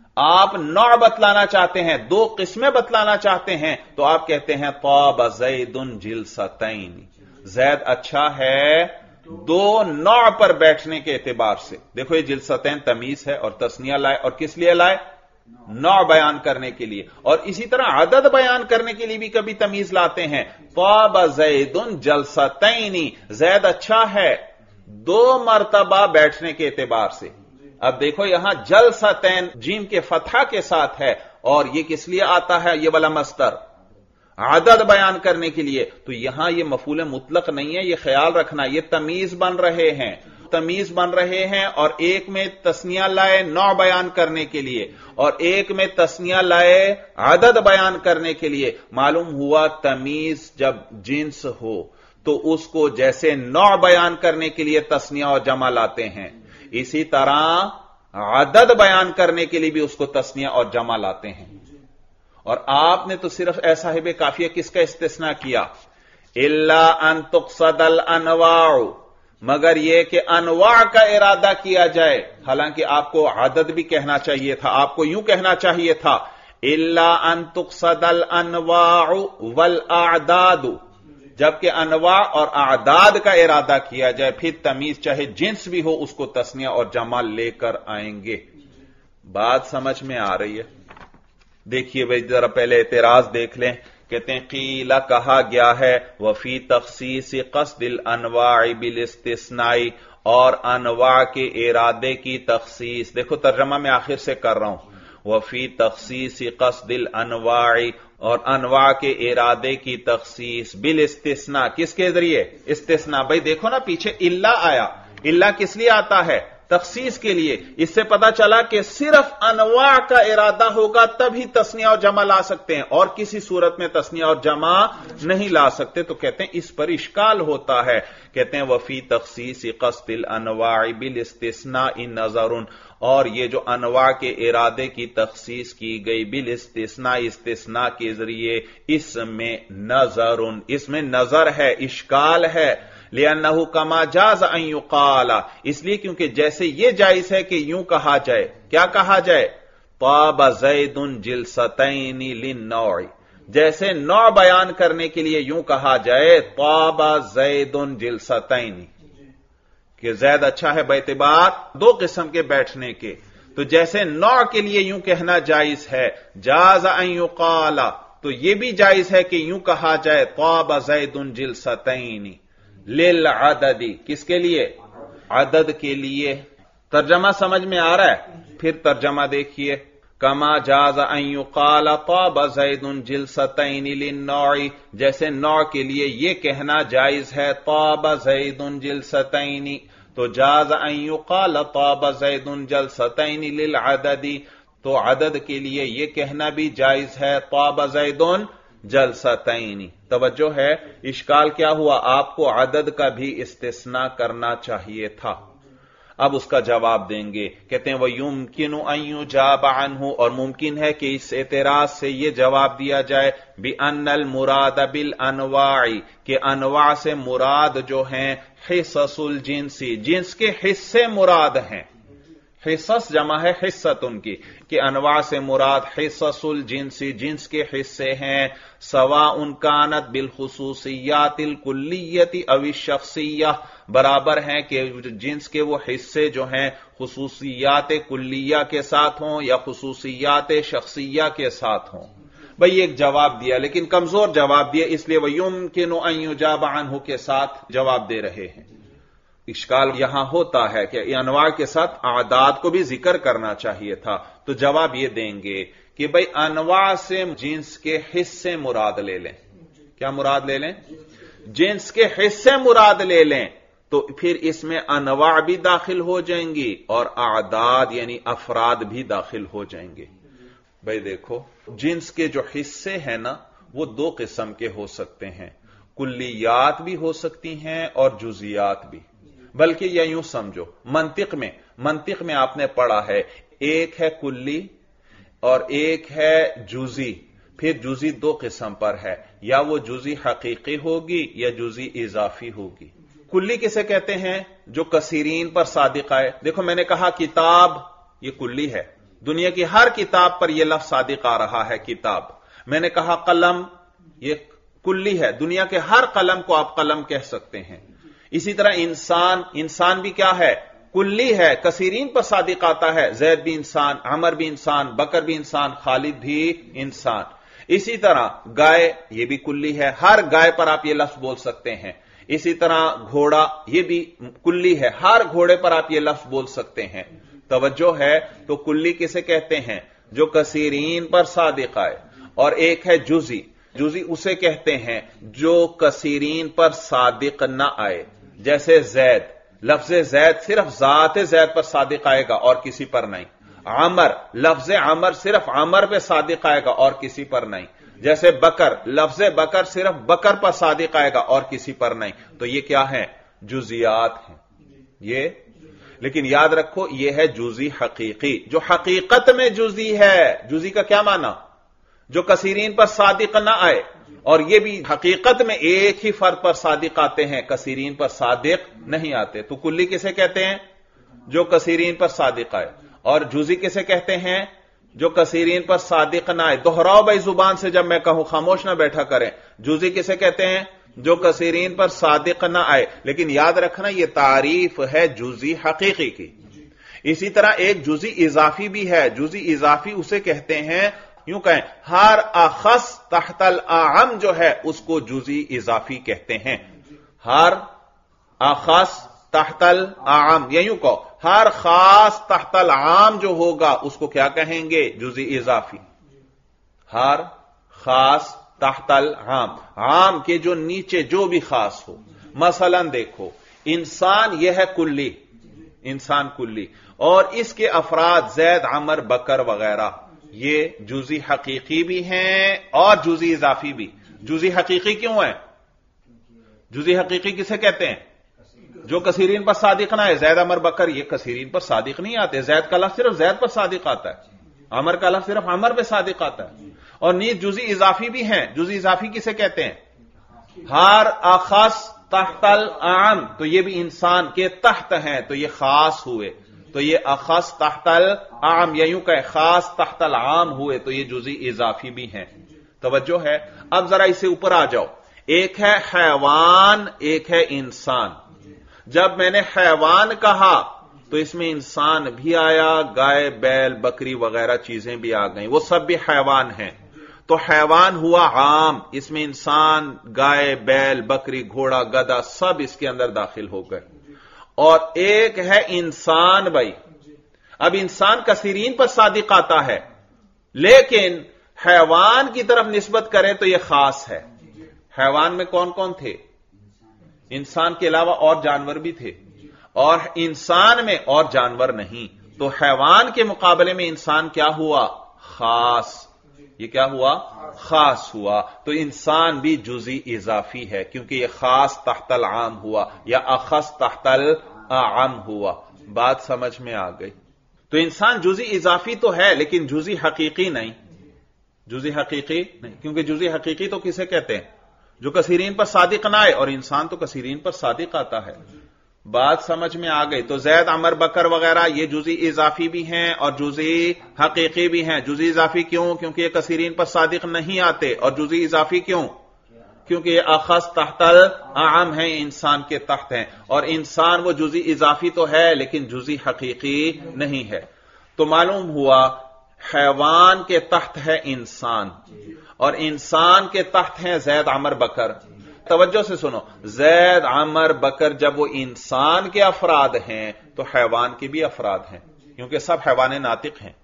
آپ نوع بتلانا چاہتے ہیں، دو قسمیں بتلانا چاہتے ہیں، تو آپ کہتے ہیں طاب زید جلستین. زید اچھا ہے دو نوع پر بیٹھنے کے اعتبار سے. دیکھو یہ جلستین تمیز ہے اور تثنیہ لائے، اور کس لیے لائے؟ نوع بیان کرنے کے لیے. اور اسی طرح عدد بیان کرنے کے لیے بھی کبھی تمیز لاتے ہیں. طاب زید جلستین، زید اچھا ہے دو مرتبہ بیٹھنے کے اعتبار سے. اب دیکھو یہاں جلستین جیم کے فتحہ کے ساتھ ہے، اور یہ کس لیے آتا ہے؟ یہ والا مصدر عدد بیان کرنے کے لیے. تو یہاں یہ مفعول مطلق نہیں ہے، یہ خیال رکھنا. یہ تمیز بن رہے ہیں، تمیز بن رہے ہیں، اور ایک میں تثنیہ لائے نوع بیان کرنے کے لیے، اور ایک میں تثنیہ لائے عدد بیان کرنے کے لیے. معلوم ہوا تمیز جب جنس ہو تو اس کو جیسے نوع بیان کرنے کے لیے تثنیہ اور جمع لاتے ہیں، اسی طرح عدد بیان کرنے کے لیے بھی اس کو تثنیہ اور جمع لاتے ہیں. اور آپ نے تو صرف اے صاحب کافیہ کس کا استثناء کیا؟ الا ان تقصد الانواع، مگر یہ کہ انواع کا ارادہ کیا جائے. حالانکہ آپ کو عدد بھی کہنا چاہیے تھا، آپ کو یوں کہنا چاہیے تھا الا ان تقصد الانواع والاعداد. جبکہ انواع اور اعداد کا ارادہ کیا جائے پھر تمیز چاہے جنس بھی ہو اس کو تثنیہ اور جمع لے کر آئیں گے. بات سمجھ میں آ رہی ہے؟ دیکھیے بھائی ذرا پہلے اعتراض دیکھ لیں. کہتے ہیں قیلا کہا گیا ہے وفی تخصیص قصد الانواع بالاستثناء، اور انواع کے ارادے کی تخصیص. دیکھو ترجمہ میں آخر سے کر رہا ہوں. وفی تخصیص قصد الانواع، اور انواع کے ارادے کی تخصیص بالاستثناء. کس کے ذریعے؟ استثناء. بھائی دیکھو نا پیچھے الا آیا، الا کس لیے آتا ہے؟ تخصیص کے لیے. اس سے پتا چلا کہ صرف انواع کا ارادہ ہوگا تبھی تثنیہ اور جمع لا سکتے ہیں، اور کسی صورت میں تثنیہ اور جمع نہیں لا سکتے. تو کہتے ہیں اس پر اشکال ہوتا ہے. کہتے ہیں وفی تخصیص قصد الانواع بالاستثناء نظر، اور یہ جو انواع کے ارادے کی تخصیص کی گئی بالاستثناء استثناء کے ذریعے، اس میں نظر، اس میں نظر ہے، اشکال ہے. لِأَنَّهُ كَمَا جَازَ أَن يُقَالَ، اس لیے کیونکہ جیسے یہ جائز ہے کہ یوں کہا جائے. کیا کہا جائے؟ طَابَ زَيْدٌ جِلْسَتَيْنِ لِلنَّوْعِ، جیسے نوع بیان کرنے کے لیے یوں کہا جائے طَابَ زَيْدٌ جِلْسَتَيْنِ، کہ زید اچھا ہے باعتبار دو قسم کے بیٹھنے کے. تو جیسے نوع کے لیے یوں کہنا جائز ہے جاز ان یقال، تو یہ بھی جائز ہے کہ یوں کہا جائے طاب زید جلستین للعدد. کس کے لیے؟ عدد کے لیے. ترجمہ سمجھ میں آ رہا ہے؟ پھر ترجمہ دیکھیے. کما جاز ان یقال طاب زید جلستین للنوع، جیسے نوع کے لیے یہ کہنا جائز ہے طاب زید جلستین، تو جاز ان یقال طاب زید جلستین للعدد، تو عدد کے لیے یہ کہنا بھی جائز ہے طاب زید جلستین۔ توجہ ہے، اشکال کیا ہوا؟ آپ کو عدد کا بھی استثناء کرنا چاہیے تھا۔ اب اس کا جواب دیں گے، کہتے ہیں وَيُمْكِنُ أَن يُجَابَ عَنْهُ، اور ممکن ہے کہ اس اعتراض سے یہ جواب دیا جائے بِأَنَّ الْمُرَادَ بِالْأَنْوَاعِ، کہ انواع سے مراد جو ہیں حصص الجنسی، جنس کے حصے مراد ہیں۔ حصص جمع ہے حصت ان کی، کہ انواع سے مراد حصص الجنسی، جنس کے حصے ہیں، سواء کانت بالخصوصیات الکلیت او الشخصیہ، برابر ہیں کہ جنس کے وہ حصے جو ہیں خصوصیات کلیہ کے ساتھ ہوں یا خصوصیات شخصیہ کے ساتھ ہوں۔ بھئی ایک جواب دیا، لیکن کمزور جواب دیا، اس لیے وَيُمْكِنُ أَن يُجَابَ عَنْهُ کے ساتھ جواب دے رہے ہیں۔ اشکال یہاں ہوتا ہے کہ انواع کے ساتھ اعداد کو بھی ذکر کرنا چاہیے تھا، تو جواب یہ دیں گے کہ بھئی انواع سے جنس کے حصے مراد لے لیں۔ کیا مراد لے لیں؟ جنس کے حصے مراد لے لیں، تو پھر اس میں انواع بھی داخل ہو جائیں گی اور اعداد یعنی افراد بھی داخل ہو جائیں گے۔ بھئی دیکھو، جنس کے جو حصے ہیں نا وہ دو قسم کے ہو سکتے ہیں، کلیات بھی ہو سکتی ہیں اور جزیات بھی۔ بلکہ یہ یوں سمجھو، منطق میں آپ نے پڑھا ہے ایک ہے کلی اور ایک ہے جزی، پھر جزی دو قسم پر ہے، یا وہ جزی حقیقی ہوگی یا جزی اضافی ہوگی۔ کلی کسے کہتے ہیں؟ جو کثیرین پر صادق آئے۔ دیکھو میں نے کہا کتاب، یہ کلی ہے، دنیا کی ہر کتاب پر یہ لفظ صادق آ رہا ہے کتاب۔ میں نے کہا قلم، یہ کلی ہے، دنیا کے ہر قلم کو آپ قلم کہہ سکتے ہیں۔ اسی طرح انسان بھی کیا ہے؟ کلی ہے، کثیرین پر صادق آتا ہے، زید بھی انسان، عمر بھی انسان، بکر بھی انسان، خالد بھی انسان۔ اسی طرح گائے، یہ بھی کلی ہے، ہر گائے پر آپ یہ لفظ بول سکتے ہیں۔ اسی طرح گھوڑا، یہ بھی کلی ہے، ہر گھوڑے پر آپ یہ لفظ بول سکتے ہیں۔ توجہ ہے، تو کلی کسے کہتے ہیں؟ جو کثیرین پر صادق آئے۔ اور ایک ہے جزی اسے کہتے ہیں جو کثیرین پر صادق نہ آئے، جیسے زید، لفظ زید صرف ذات زید پر صادق آئے گا اور کسی پر نہیں۔ عمر، لفظ عمر صرف عمر پہ صادق آئے گا اور کسی پر نہیں۔ جیسے بکر، لفظ بکر صرف بکر پر صادق آئے گا اور کسی پر نہیں۔ تو یہ کیا ہیں؟ جزیات ہیں یہ۔ لیکن یاد رکھو یہ ہے جزی حقیقی، جو حقیقت میں جزی ہے۔ جزی کا کیا معنی؟ جو کثیرین پر صادق نہ آئے، اور یہ بھی حقیقت میں ایک ہی فرد پر صادق آتے ہیں، کثیرین پر صادق نہیں آتے۔ تو کلی کسے کہتے ہیں؟ جو کثیرین پر صادق آئے۔ اور جزی کسے کہتے ہیں؟ جو کثیرین پر صادق نہ آئے۔ دہراؤ بھائی زبان سے، جب میں کہوں خاموش نہ بیٹھا کریں۔ جزی کسے کہتے ہیں؟ جو کثیرین پر صادق نہ آئے۔ لیکن یاد رکھنا یہ تعریف ہے جزی حقیقی کی۔ اسی طرح ایک جزی اضافی بھی ہے۔ جزی اضافی اسے کہتے ہیں، یوں کہیں ہر اخص تحت الاعم جو ہے اس کو جزی اضافی کہتے ہیں۔ ہر اخص تحت الاعم، یا یوں کہو ہر خاص تحت العام جو ہوگا اس کو کیا کہیں گے؟ جزی اضافی۔ ہر خاص تحت العام، عام کے جو نیچے جو بھی خاص ہو۔ مثلا دیکھو انسان، یہ ہے کلی، انسان کلی، اور اس کے افراد زید، عمر، بکر وغیرہ، یہ جزی حقیقی بھی ہیں اور جزی اضافی بھی۔ جزی حقیقی کیوں ہے؟ جزی حقیقی کسے کہتے ہیں؟ جو کثیرین پر صادق نہ ہے۔ زید، عمر، بکر یہ کثیرین پر صادق نہیں آتے۔ زید کا لفظ صرف زید پر صادق آتا ہے، عمر کا لفظ صرف عمر پہ صادق آتا ہے۔ اور نیز جزی اضافی بھی ہیں۔ جزی اضافی کسے کہتے ہیں؟ ہر اخص تحت العام، تو یہ بھی انسان کے تحت ہیں تو یہ خاص ہوئے، تو یہ اخص تحت العام، یا یوں کہ خاص تحت العام ہوئے، تو یہ جزی اضافی بھی ہیں۔ توجہ ہے؟ اب ذرا اسے اوپر آ جاؤ۔ ایک ہے حیوان، ایک ہے انسان۔ جب میں نے حیوان کہا تو اس میں انسان بھی آیا، گائے، بیل، بکری وغیرہ چیزیں بھی آ گئیں، وہ سب بھی حیوان ہیں۔ تو حیوان ہوا عام، اس میں انسان، گائے، بیل، بکری، گھوڑا، گدھا سب اس کے اندر داخل ہو گئے۔ اور ایک ہے انسان بھائی۔ اب انسان کثیرین پر صادق آتا ہے، لیکن حیوان کی طرف نسبت کریں تو یہ خاص ہے۔ حیوان میں کون کون تھے؟ انسان کے علاوہ اور جانور بھی تھے۔ اور انسان میں اور جانور نہیں. تو حیوان کے مقابلے میں انسان کیا ہوا؟ خاص. یہ کیا ہوا؟ خاص ہوا. تو انسان بھی جزئی اضافی ہے کیونکہ یہ خاص تحت العام ہوا یا اخص تحت العام ہوا. بات سمجھ میں آ گئی؟ تو انسان جزئی اضافی تو ہے لیکن جزئی حقیقی نہیں. جزئی حقیقی نہیں کیونکہ جزئی حقیقی تو کسے کہتے ہیں؟ جو کثیرین پر صادق نہ آئے، اور انسان تو کثیرین پر صادق آتا ہے. بات سمجھ میں آ گئی؟ تو زید، عمر، بکر وغیرہ یہ جزئی اضافی بھی ہیں اور جزئی حقیقی بھی ہیں. جزئی اضافی کیوں؟ کیونکہ یہ کثیرین پر صادق نہیں آتے. اور جزئی اضافی کیوں؟ کیونکہ یہ اخص تحت العام ہیں، انسان کے تحت ہیں. اور انسان وہ جزئی اضافی تو ہے لیکن جزئی حقیقی نہیں ہے. تو معلوم ہوا حیوان کے تحت ہے انسان اور انسان کے تحت ہیں زید، عمر، بکر. توجہ سے سنو، زید، عمر، بکر جب وہ انسان کے افراد ہیں تو حیوان کے بھی افراد ہیں کیونکہ سب حیوان ناطق ہیں.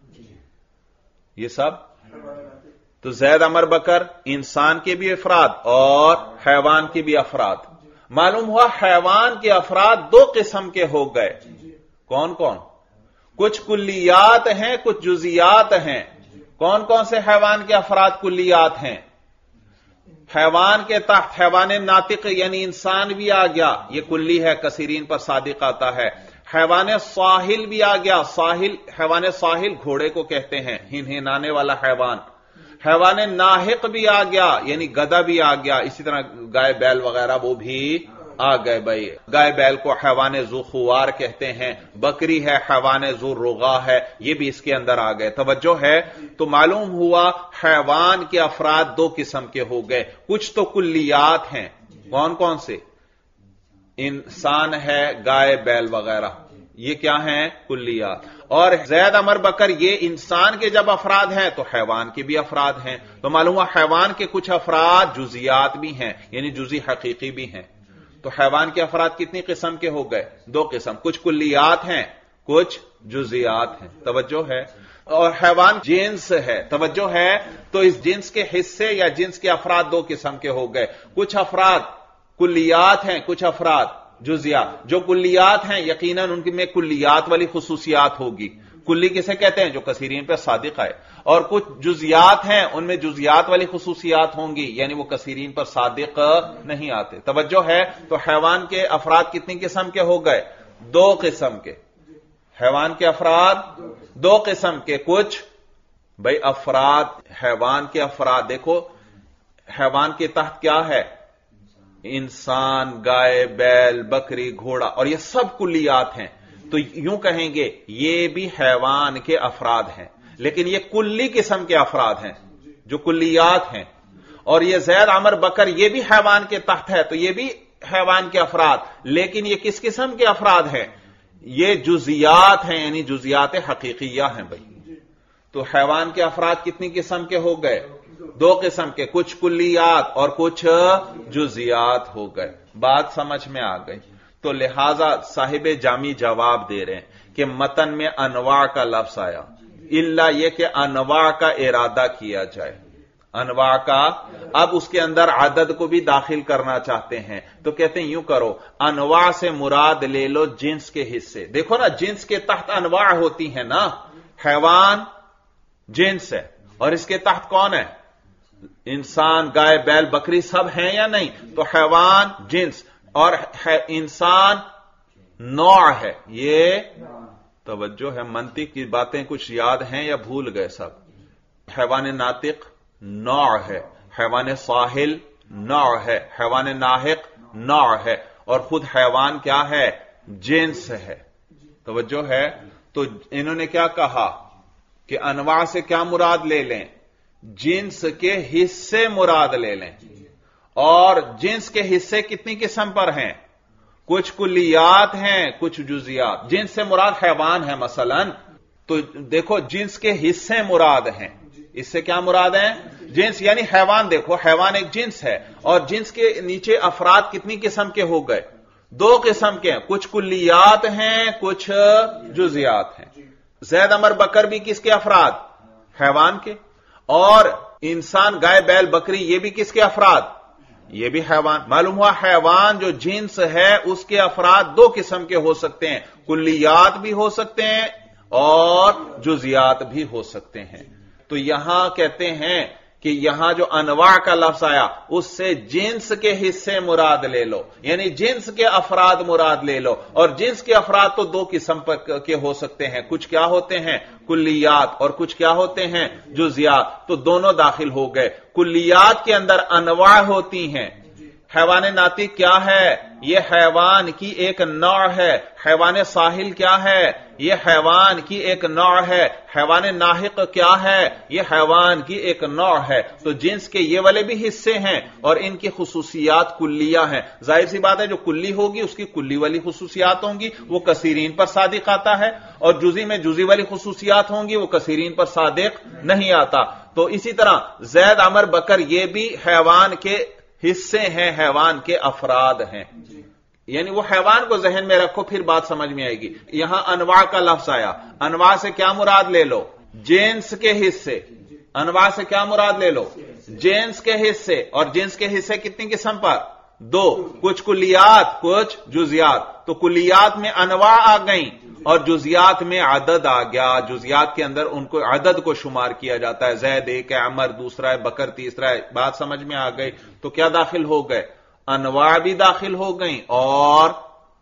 یہ سب تو زید، عمر، بکر انسان کے بھی افراد اور حیوان کے بھی افراد. معلوم ہوا حیوان کے افراد دو قسم کے ہو گئے. کون کون؟ کچھ کلیات ہیں، کچھ جزیات ہیں. کون کون سے حیوان کے افراد کلیات ہیں؟ حیوان کے تحت حیوان ناطق یعنی انسان بھی آ گیا، یہ کلی ہے، کثیرین پر صادق آتا ہے. حیوان ساحل بھی آ گیا. ساحل، حیوان ساحل گھوڑے کو کہتے ہیں، ہنہنانے والا حیوان. حیوان ناحق بھی آ گیا یعنی گدھا بھی آ گیا. اسی طرح گائے بیل وغیرہ وہ بھی آ گئے. بھائی گائے بیل کو حیوان ذو خوار کہتے ہیں، بکری ہے حیوان ذو رغا ہے، یہ بھی اس کے اندر آ گئے. توجہ ہے؟ تو معلوم ہوا حیوان کے افراد دو قسم کے ہو گئے. کچھ تو کلیات ہیں. کون کون سے؟ انسان ہے، گائے بیل وغیرہ، یہ کیا ہیں؟ کلیات. اور زید، عمر، بکر یہ انسان کے جب افراد ہیں تو حیوان کے بھی افراد ہیں. تو معلوم ہوا حیوان کے کچھ افراد جزیات بھی ہیں یعنی جزئی حقیقی بھی ہیں. تو حیوان کے افراد کتنی قسم کے ہو گئے؟ دو قسم. کچھ کلیات ہیں، کچھ جزیات ہیں. توجہ ہے؟ اور حیوان جنس ہے. توجہ ہے؟ تو اس جنس کے حصے یا جنس کے افراد دو قسم کے ہو گئے. کچھ افراد کلیات ہیں، کچھ افراد جزیات. جو کلیات ہیں یقیناً ان میں کلیات والی خصوصیات ہوگی. کلی کسے کہتے ہیں؟ جو کثیرین پر صادق آئے. اور کچھ جزیات ہیں ان میں جزیات والی خصوصیات ہوں گی یعنی وہ کثیرین پر صادق نہیں آتے. توجہ ہے؟ تو حیوان کے افراد کتنی قسم کے ہو گئے؟ دو قسم کے. حیوان کے افراد دو قسم کے. کچھ بھائی افراد، حیوان کے افراد دیکھو، حیوان کے تحت کیا ہے؟ انسان، گائے، بیل، بکری، گھوڑا، اور یہ سب کلیات ہیں. تو یوں کہیں گے یہ بھی حیوان کے افراد ہیں لیکن یہ کلی قسم کے افراد ہیں جو کلیات ہیں. اور یہ زید، عمر، بکر یہ بھی حیوان کے تحت ہے تو یہ بھی حیوان کے افراد، لیکن یہ کس قسم کے افراد ہیں؟ یہ جزیات ہیں یعنی جزیات حقیقیہ ہیں. بھائی تو حیوان کے افراد کتنی قسم کے ہو گئے؟ دو قسم کے. کچھ کلیات اور کچھ جزیات ہو گئے. بات سمجھ میں آ گئی؟ تو لہذا صاحب جامی جواب دے رہے ہیں کہ متن میں انواع کا لفظ آیا، الا یہ کہ انواع کا ارادہ کیا جائے. انواع کا، اب اس کے اندر عدد کو بھی داخل کرنا چاہتے ہیں تو کہتے ہیں یوں کرو، انواع سے مراد لے لو جنس کے حصے. دیکھو نا جنس کے تحت انواع ہوتی ہیں نا. حیوان جنس ہے اور اس کے تحت کون ہے؟ انسان، گائے، بیل، بکری سب ہیں یا نہیں؟ تو حیوان جنس اور انسان نوع ہے. یہ توجہ ہے، منطق کی باتیں کچھ یاد ہیں یا بھول گئے سب؟ حیوان ناطق نوع ہے، حیوان ساحل نوع ہے، حیوان ناحق نوع ہے، اور خود حیوان کیا ہے؟ جنس ہے. توجہ ہے؟ تو انہوں نے کیا کہا کہ انواع سے کیا مراد لے لیں؟ جنس کے حصے مراد لے لیں. اور جنس کے حصے کتنی قسم پر ہیں؟ کچھ کلیات ہیں، کچھ جزیات. جنس سے مراد حیوان ہے مثلا، تو دیکھو جنس کے حصے مراد ہیں. اس سے کیا مراد ہے؟ جنس یعنی حیوان. دیکھو حیوان ایک جنس ہے اور جنس کے نیچے افراد کتنی قسم کے ہو گئے؟ دو قسم کے ہیں. کچھ کلیات ہیں، کچھ جزیات ہیں. زید، عمر، بکر بھی کس کے افراد؟ حیوان کے. اور انسان، گائے، بیل، بکری یہ بھی کس کے افراد؟ یہ بھی حیوان معلوم ہوا. حیوان جو جنس ہے اس کے افراد دو قسم کے ہو سکتے ہیں, کلیات بھی ہو سکتے ہیں اور جزیات بھی ہو سکتے ہیں. تو یہاں کہتے ہیں کہ یہاں جو انواع کا لفظ آیا اس سے جنس کے حصے مراد لے لو, یعنی جنس کے افراد مراد لے لو. اور جنس کے افراد تو دو قسم کے ہو سکتے ہیں, کچھ کیا ہوتے ہیں کلیات اور کچھ کیا ہوتے ہیں جزیات. تو دونوں داخل ہو گئے. کلیات کے اندر انواع ہوتی ہیں. حیوان ناطق کیا ہے؟ یہ حیوان کی ایک نوع ہے. حیوان ساحل کیا ہے؟ یہ حیوان کی ایک نوع ہے. حیوان ناحق کیا ہے؟ یہ حیوان کی ایک نوع ہے. تو جنس کے یہ والے بھی حصے ہیں اور ان کی خصوصیات کلیہ ہیں. ظاہر سی بات ہے جو کلی ہوگی اس کی کلی والی خصوصیات ہوں گی, وہ کثیرین پر صادق آتا ہے, اور جزی میں جزی والی خصوصیات ہوں گی, وہ کثیرین پر صادق نہیں آتا. تو اسی طرح زید عمر بکر یہ بھی حیوان کے حصے ہیں, حیوان کے افراد ہیں. یعنی وہ حیوان کو ذہن میں رکھو پھر بات سمجھ میں آئے گی. یہاں انواع کا لفظ آیا, انواع سے کیا مراد لے لو؟ جنس کے حصے. انواع سے کیا مراد لے لو؟ جنس کے حصے. اور جنس کے حصے کتنی قسم پر؟ دو, کچھ کلیات کچھ جزیات. تو کلیات میں انواع آ گئیں اور جزیات میں عدد آ گیا. جزیات کے اندر ان کو عدد کو شمار کیا جاتا ہے. زید ایک ہے, عمر دوسرا ہے, بکر تیسرا ہے. بات سمجھ میں آ گئی. تو کیا داخل ہو گئے؟ انواع بھی داخل ہو گئیں اور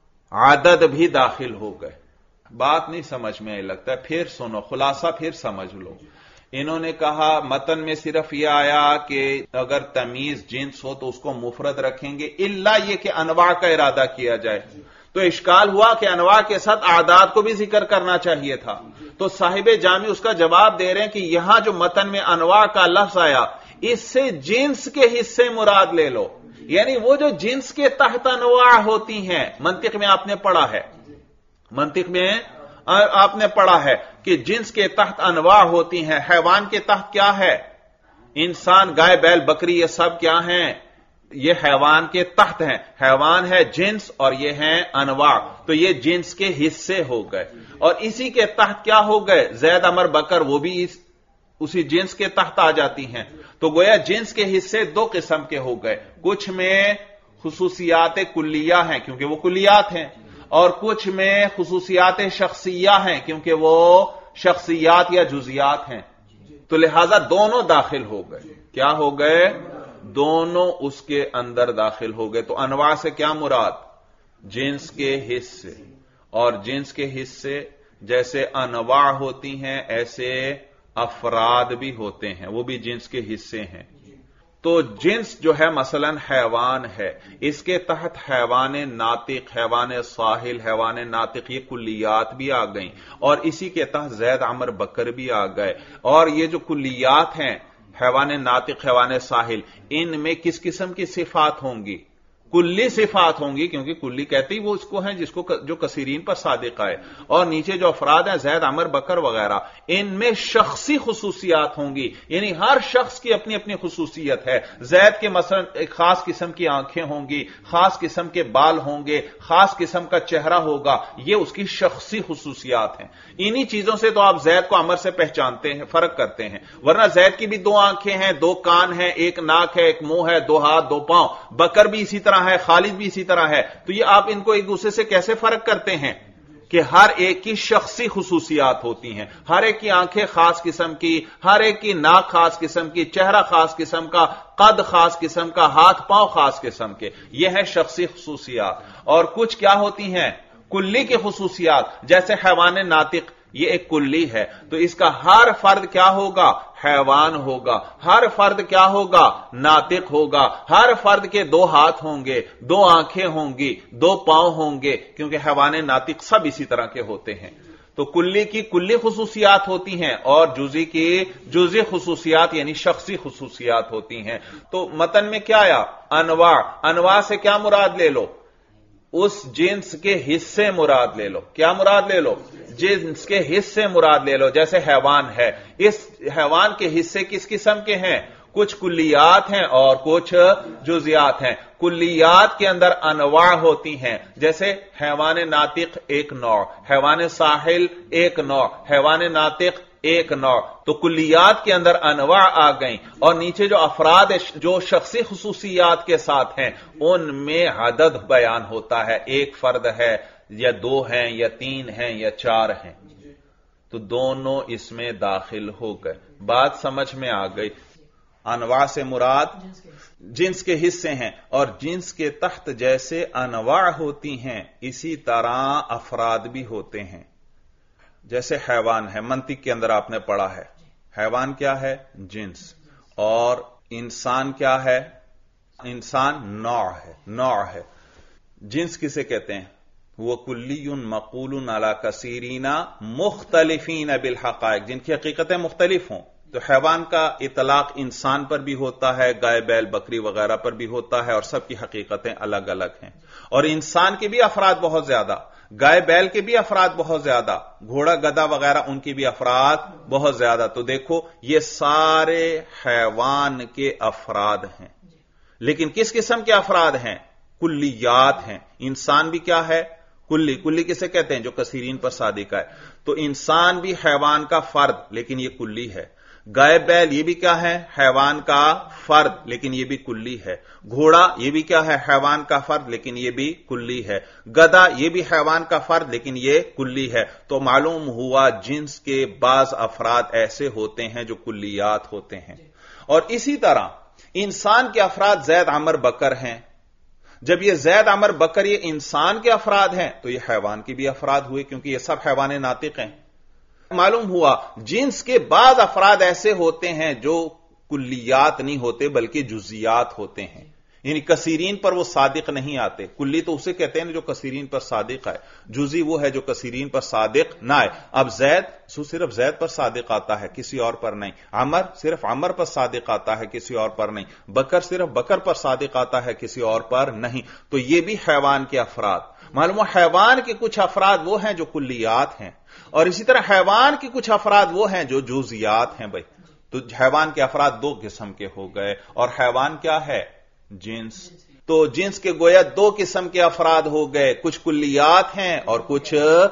عدد بھی داخل ہو گئے. بات نہیں سمجھ میں آئی لگتا ہے, پھر سنو خلاصہ پھر سمجھ لو. انہوں نے کہا متن میں صرف یہ آیا کہ اگر تمیز جنس ہو تو اس کو مفرد رکھیں گے, الا یہ کہ انواع کا ارادہ کیا جائے. تو اشکال ہوا کہ انواع کے ساتھ اعداد کو بھی ذکر کرنا چاہیے تھا. تو صاحب جامع اس کا جواب دے رہے ہیں کہ یہاں جو متن میں انواع کا لفظ آیا اس سے جنس کے حصے مراد لے لو. یعنی وہ جو جنس کے تحت انواع ہوتی ہیں, منطق میں آپ نے پڑھا ہے, منطق میں آپ نے پڑھا ہے کہ جنس کے تحت انواع ہوتی ہیں. حیوان کے تحت کیا ہے؟ انسان, گائے, بیل, بکری, یہ سب کیا ہیں؟ یہ حیوان کے تحت ہیں. حیوان ہے جنس اور یہ ہیں انواع. تو یہ جنس کے حصے ہو گئے. اور اسی کے تحت کیا ہو گئے؟ زید عمر بکر, وہ بھی اسی جنس کے تحت آ جاتی ہیں. تو گویا جنس کے حصے دو قسم کے ہو گئے, کچھ میں خصوصیات کلیہ ہیں کیونکہ وہ کلیات ہیں, اور کچھ میں خصوصیات شخصیہ ہیں کیونکہ وہ شخصیات یا جزیات ہیں. تو لہذا دونوں داخل ہو گئے. کیا ہو گئے؟ دونوں اس کے اندر داخل ہو گئے. تو انواع سے کیا مراد؟ جنس کے حصے. اور جنس کے حصے جیسے انواع ہوتی ہیں ایسے افراد بھی ہوتے ہیں, وہ بھی جنس کے حصے ہیں. تو جنس جو ہے مثلا حیوان ہے, اس کے تحت حیوان ناطق, حیوان ساحل, حیوان ناطق, یہ کلیات بھی آ گئیں. اور اسی کے تحت زید عمر بکر بھی آ گئے. اور یہ جو کلیات ہیں حیوان ناطق, حیوان ساحل, ان میں کس قسم کی صفات ہوں گی؟ کلی صفات ہوں گی, کیونکہ کلی کہتے ہی وہ اس کو ہیں جس کو جو کثیرین پر صادق آئے. اور نیچے جو افراد ہیں زید عمر بکر وغیرہ, ان میں شخصی خصوصیات ہوں گی. یعنی ہر شخص کی اپنی اپنی خصوصیت ہے. زید کے مثلا ایک خاص قسم کی آنکھیں ہوں گی, خاص قسم کے بال ہوں گے, خاص قسم کا چہرہ ہوگا. یہ اس کی شخصی خصوصیات ہیں. انہی چیزوں سے تو آپ زید کو عمر سے پہچانتے ہیں, فرق کرتے ہیں. ورنہ زید کی بھی دو آنکھیں ہیں, دو کان ہیں, ایک ناک ہے, ایک منہ ہے, دو ہاتھ, دو پاؤں. بکر بھی اسی طرح ہے, خالد بھی اسی طرح ہے. تو یہ آپ ان کو ایک دوسرے سے کیسے فرق کرتے ہیں کہ ہر ایک کی شخصی خصوصیات ہوتی ہیں. ہر ایک کی آنکھیں خاص قسم کی, ہر ایک کی ناک خاص قسم کی, چہرہ خاص قسم کا, قد خاص قسم کا, ہاتھ پاؤں خاص قسم کے. یہ ہے شخصی خصوصیات. اور کچھ کیا ہوتی ہیں؟ کلی کی خصوصیات. جیسے حیوان ناطق, یہ ایک کلی ہے, تو اس کا ہر فرد کیا ہوگا؟ حیوان ہوگا. ہر فرد کیا ہوگا؟ ناطق ہوگا. ہر فرد کے دو ہاتھ ہوں گے, دو آنکھیں ہوں گی, دو پاؤں ہوں گے, کیونکہ حیوان ناطق سب اسی طرح کے ہوتے ہیں. تو کلی کی کلی خصوصیات ہوتی ہیں اور جزی کی جزی خصوصیات یعنی شخصی خصوصیات ہوتی ہیں. تو متن میں کیا آیا؟ انواع. انواع سے کیا مراد لے لو؟ اس جنس کے حصے مراد لے لو. کیا مراد لے لو؟ جنس کے حصے مراد لے لو. جیسے حیوان ہے, اس حیوان کے حصے کس قسم کے ہیں؟ کچھ کلیات ہیں اور کچھ جزیات ہیں. کلیات کے اندر انواع ہوتی ہیں, جیسے حیوان ناطق ایک نوع, حیوان ساحل ایک نوع, حیوان ناطق ایک نوع. تو کلیات کے اندر انواع آ گئیں اور نیچے جو افراد جو شخصی خصوصیات کے ساتھ ہیں ان میں عدد بیان ہوتا ہے. ایک فرد ہے یا دو ہیں یا تین ہیں یا چار ہیں، تو دونوں اس میں داخل ہو گئے. بات سمجھ میں آ گئی. انواع سے مراد جنس کے حصے ہیں، اور جنس کے تحت جیسے انواع ہوتی ہیں اسی طرح افراد بھی ہوتے ہیں. جیسے حیوان ہے، منطق کے اندر آپ نے پڑھا ہے. حیوان کیا ہے؟ جنس. اور انسان کیا ہے؟ انسان نوع ہے. نوع ہے. جنس کسے کہتے ہیں؟ وہ کلی مقول علی کثیرین مختلفین بالحقائق، جن کی حقیقتیں مختلف ہوں. تو حیوان کا اطلاق انسان پر بھی ہوتا ہے، گائے بیل بکری وغیرہ پر بھی ہوتا ہے، اور سب کی حقیقتیں الگ الگ ہیں. اور انسان کے بھی افراد بہت زیادہ، گائے بیل کے بھی افراد بہت زیادہ، گھوڑا گدھا وغیرہ ان کی بھی افراد بہت زیادہ. تو دیکھو یہ سارے حیوان کے افراد ہیں، لیکن کس قسم کے افراد ہیں؟ کلیات ہیں. انسان بھی کیا ہے؟ کلی. کلی کسے کہتے ہیں؟ جو کثیرین پر صادق ہے. تو انسان بھی حیوان کا فرد، لیکن یہ کلی ہے. گائے بیل یہ بھی کیا ہے؟ حیوان کا فرد، لیکن یہ بھی کلی ہے. گھوڑا یہ بھی کیا ہے؟ حیوان کا فرد، لیکن یہ بھی کلی ہے. گدھا یہ بھی حیوان کا فرد، لیکن یہ کلی ہے. تو معلوم ہوا جنس کے بعض افراد ایسے ہوتے ہیں جو کلیات ہوتے ہیں. اور اسی طرح انسان کے افراد زید عمر بکر ہیں. جب یہ زید عمر بکر یہ انسان کے افراد ہیں تو یہ حیوان کے بھی افراد ہوئے، کیونکہ یہ سب حیوان ناطق ہیں. معلوم ہوا جنس کے بعض افراد ایسے ہوتے ہیں جو کلیات نہیں ہوتے بلکہ جزیات ہوتے ہیں. یعنی کثیرین پر وہ صادق نہیں آتے. کلی تو اسے کہتے ہیں جو کثیرین پر صادق ہے، جزی وہ ہے جو کثیرین پر صادق نہ آئے. اب زید صرف زید پر صادق آتا ہے، کسی اور پر نہیں. عمر صرف عمر پر صادق آتا ہے، کسی اور پر نہیں. بکر صرف بکر پر صادق آتا ہے، کسی اور پر نہیں. تو یہ بھی حیوان کے افراد. معلوم حیوان کے کچھ افراد وہ ہیں جو کلیات ہیں، اور اسی طرح حیوان کے کچھ افراد وہ ہیں جو جزیات ہیں. بھائی تو حیوان کے افراد دو قسم کے ہو گئے. اور حیوان کیا ہے؟ جنس. تو جنس کے گویا دو قسم کے افراد ہو گئے، کچھ کلیات ہیں اور کچھ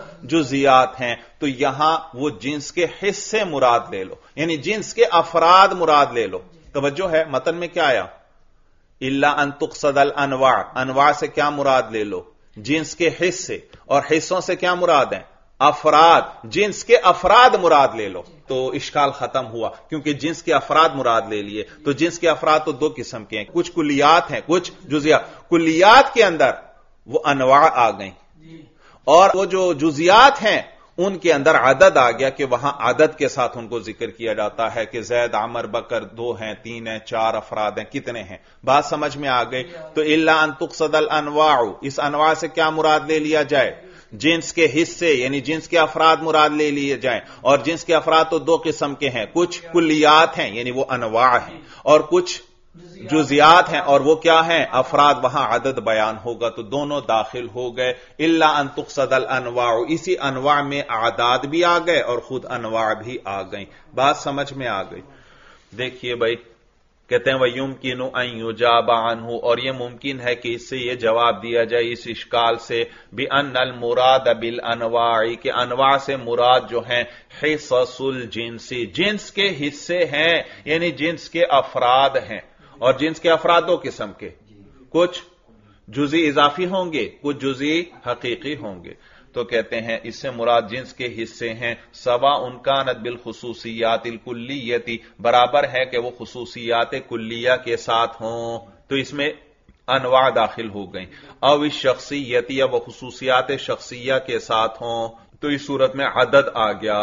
جزیات ہیں. تو یہاں وہ جنس کے حصے مراد لے لو، یعنی جنس کے افراد مراد لے لو. توجہ ہے متن میں کیا آیا؟ الا ان تقصد الانواع. انواع سے کیا مراد لے لو؟ جنس کے حصے. اور حصوں سے کیا مراد ہیں؟ افراد. جنس کے افراد مراد لے لو. تو اشکال ختم ہوا، کیونکہ جنس کے افراد مراد لے لیے. تو جنس کے افراد تو دو قسم کے ہیں، کچھ کلیات ہیں کچھ جزیات. کلیات کے اندر وہ انواع آ گئیں، اور وہ جو جزیات ہیں ان کے اندر عدد آ گیا کہ وہاں عدد کے ساتھ ان کو ذکر کیا جاتا ہے کہ زید عمر بکر دو ہیں، تین ہیں، چار افراد ہیں، کتنے ہیں. بات سمجھ میں آ گئی. تو الا ان تقصد الانواع، اس انواع سے کیا مراد لے لیا جائے؟ جنس کے حصے، یعنی جنس کے افراد مراد لے لیے جائیں. اور جنس کے افراد تو دو قسم کے ہیں، کچھ کلیات ہیں یعنی وہ انواع ہیں، اور کچھ جزیات ہیں اور وہ کیا ہیں؟ افراد. وہاں عدد بیان ہوگا تو دونوں داخل ہو گئے. الا ان تقصد الانواع، اسی انواع میں اعداد بھی آ گئے اور خود انواع بھی آ گئیں. بات سمجھ میں آ گئی. دیکھیے بھائی کہتے ہیں وَيُمْكِنُ أَن يُجَابَ عَنْهُ، اور یہ ممکن ہے کہ اس سے یہ جواب دیا جائے اس اشکال سے بِأَنَّ الْمُرَادَ بِالْأَنْوَاعِ، کہ انواع سے مراد جو ہیں حصص الجنس، جنس کے حصے ہیں، یعنی جنس کے افراد ہیں. اور جنس کے افراد دو قسم کے، کچھ جزئی اضافی ہوں گے، کچھ جزئی حقیقی ہوں گے. تو کہتے ہیں اس سے مراد جنس کے حصے ہیں سواء کانت بالخصوصیات الکلیتی، برابر ہے کہ وہ خصوصیات کلیہ کے ساتھ ہوں. تو اس میں انواع داخل ہو گئیں. او الشخصیت، یا وہ خصوصیات شخصیہ کے ساتھ ہوں. تو اس صورت میں عدد آ گیا،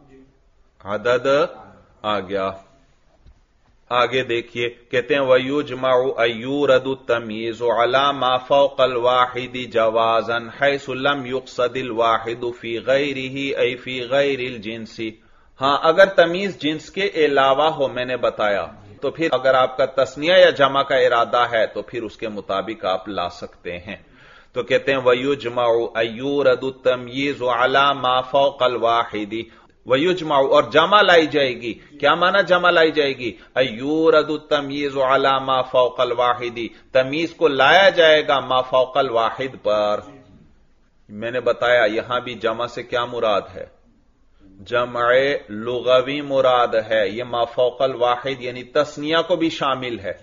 عدد آ گیا. آگے دیکھیے کہتے ہیں وَيُجْمَعُ أَيُّورَدُ التَّمْيِيزُ عَلَى مَا فَوْقَ الْوَاحِدِ جَوَازًا حَيْثُ لَمْ يُقْصَدِ الْوَاحِدُ فِي غَيْرِهِ أي فِي غَيْرِ الْجِنسِ. ہاں اگر تمیز جنس کے علاوہ ہو، میں نے بتایا، تو پھر اگر آپ کا تثنیہ یا جمع کا ارادہ ہے تو پھر اس کے مطابق آپ لا سکتے ہیں. تو کہتے ہیں وَيُجْمَعُ أَيُّورَدُ التَّمْيِيزُ عَلَى مَا فَوْقَ الْوَاحِدِ، وَيُجْمَعُ اور جمع لائی جائے گی. کیا معنی جمع لائی جائے گی؟ ایورد التمییز علی ما فوق الواحد، تمیز کو لایا جائے گا ما فوق الواحد پر. میں نے بتایا یہاں بھی جمع سے کیا مراد ہے؟ जमा लुगवी मुराद है, ये मा फौकल वाहिद यानी तस्निया को भी शामिल है।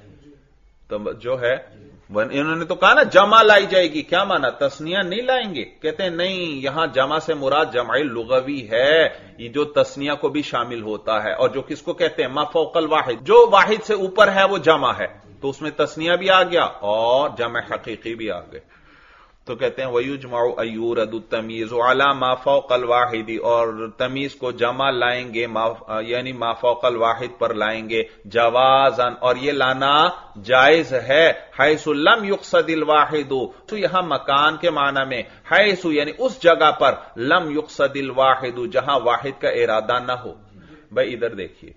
तो जो है इन्होंने तो कहा ना जमा लाई जाएगी, क्या माना तस्निया नहीं लाएंगे? कहते हैं नहीं, यहां जमा से मुराद जमा लुगवी है, ये जो तस्निया को भी शामिल होता है। और जो किसको कहते हैं मा फौकल वाहिद, जो वाहिद से ऊपर है वो जमा है, तो उसमें तस्निया भी आ गया और जमा हकीकी भी आ गए। तो कहते हैं वयुजमाउ अयूरदु तमीज अला मा फौकल वाहिदी, और तमीज को जमा लाएंगे यानी मा फौकल वाहिद पर लाएंगे जवाजन, और ये लाना जायज है। हैसु लम युक्सदिल वाहिदु, तो यहां मकान के माना में हैसु यानी उस जगह पर लम युक्सदिल वाहिदु जहां वाहिद का इरादा ना हो। भाई इधर देखिए,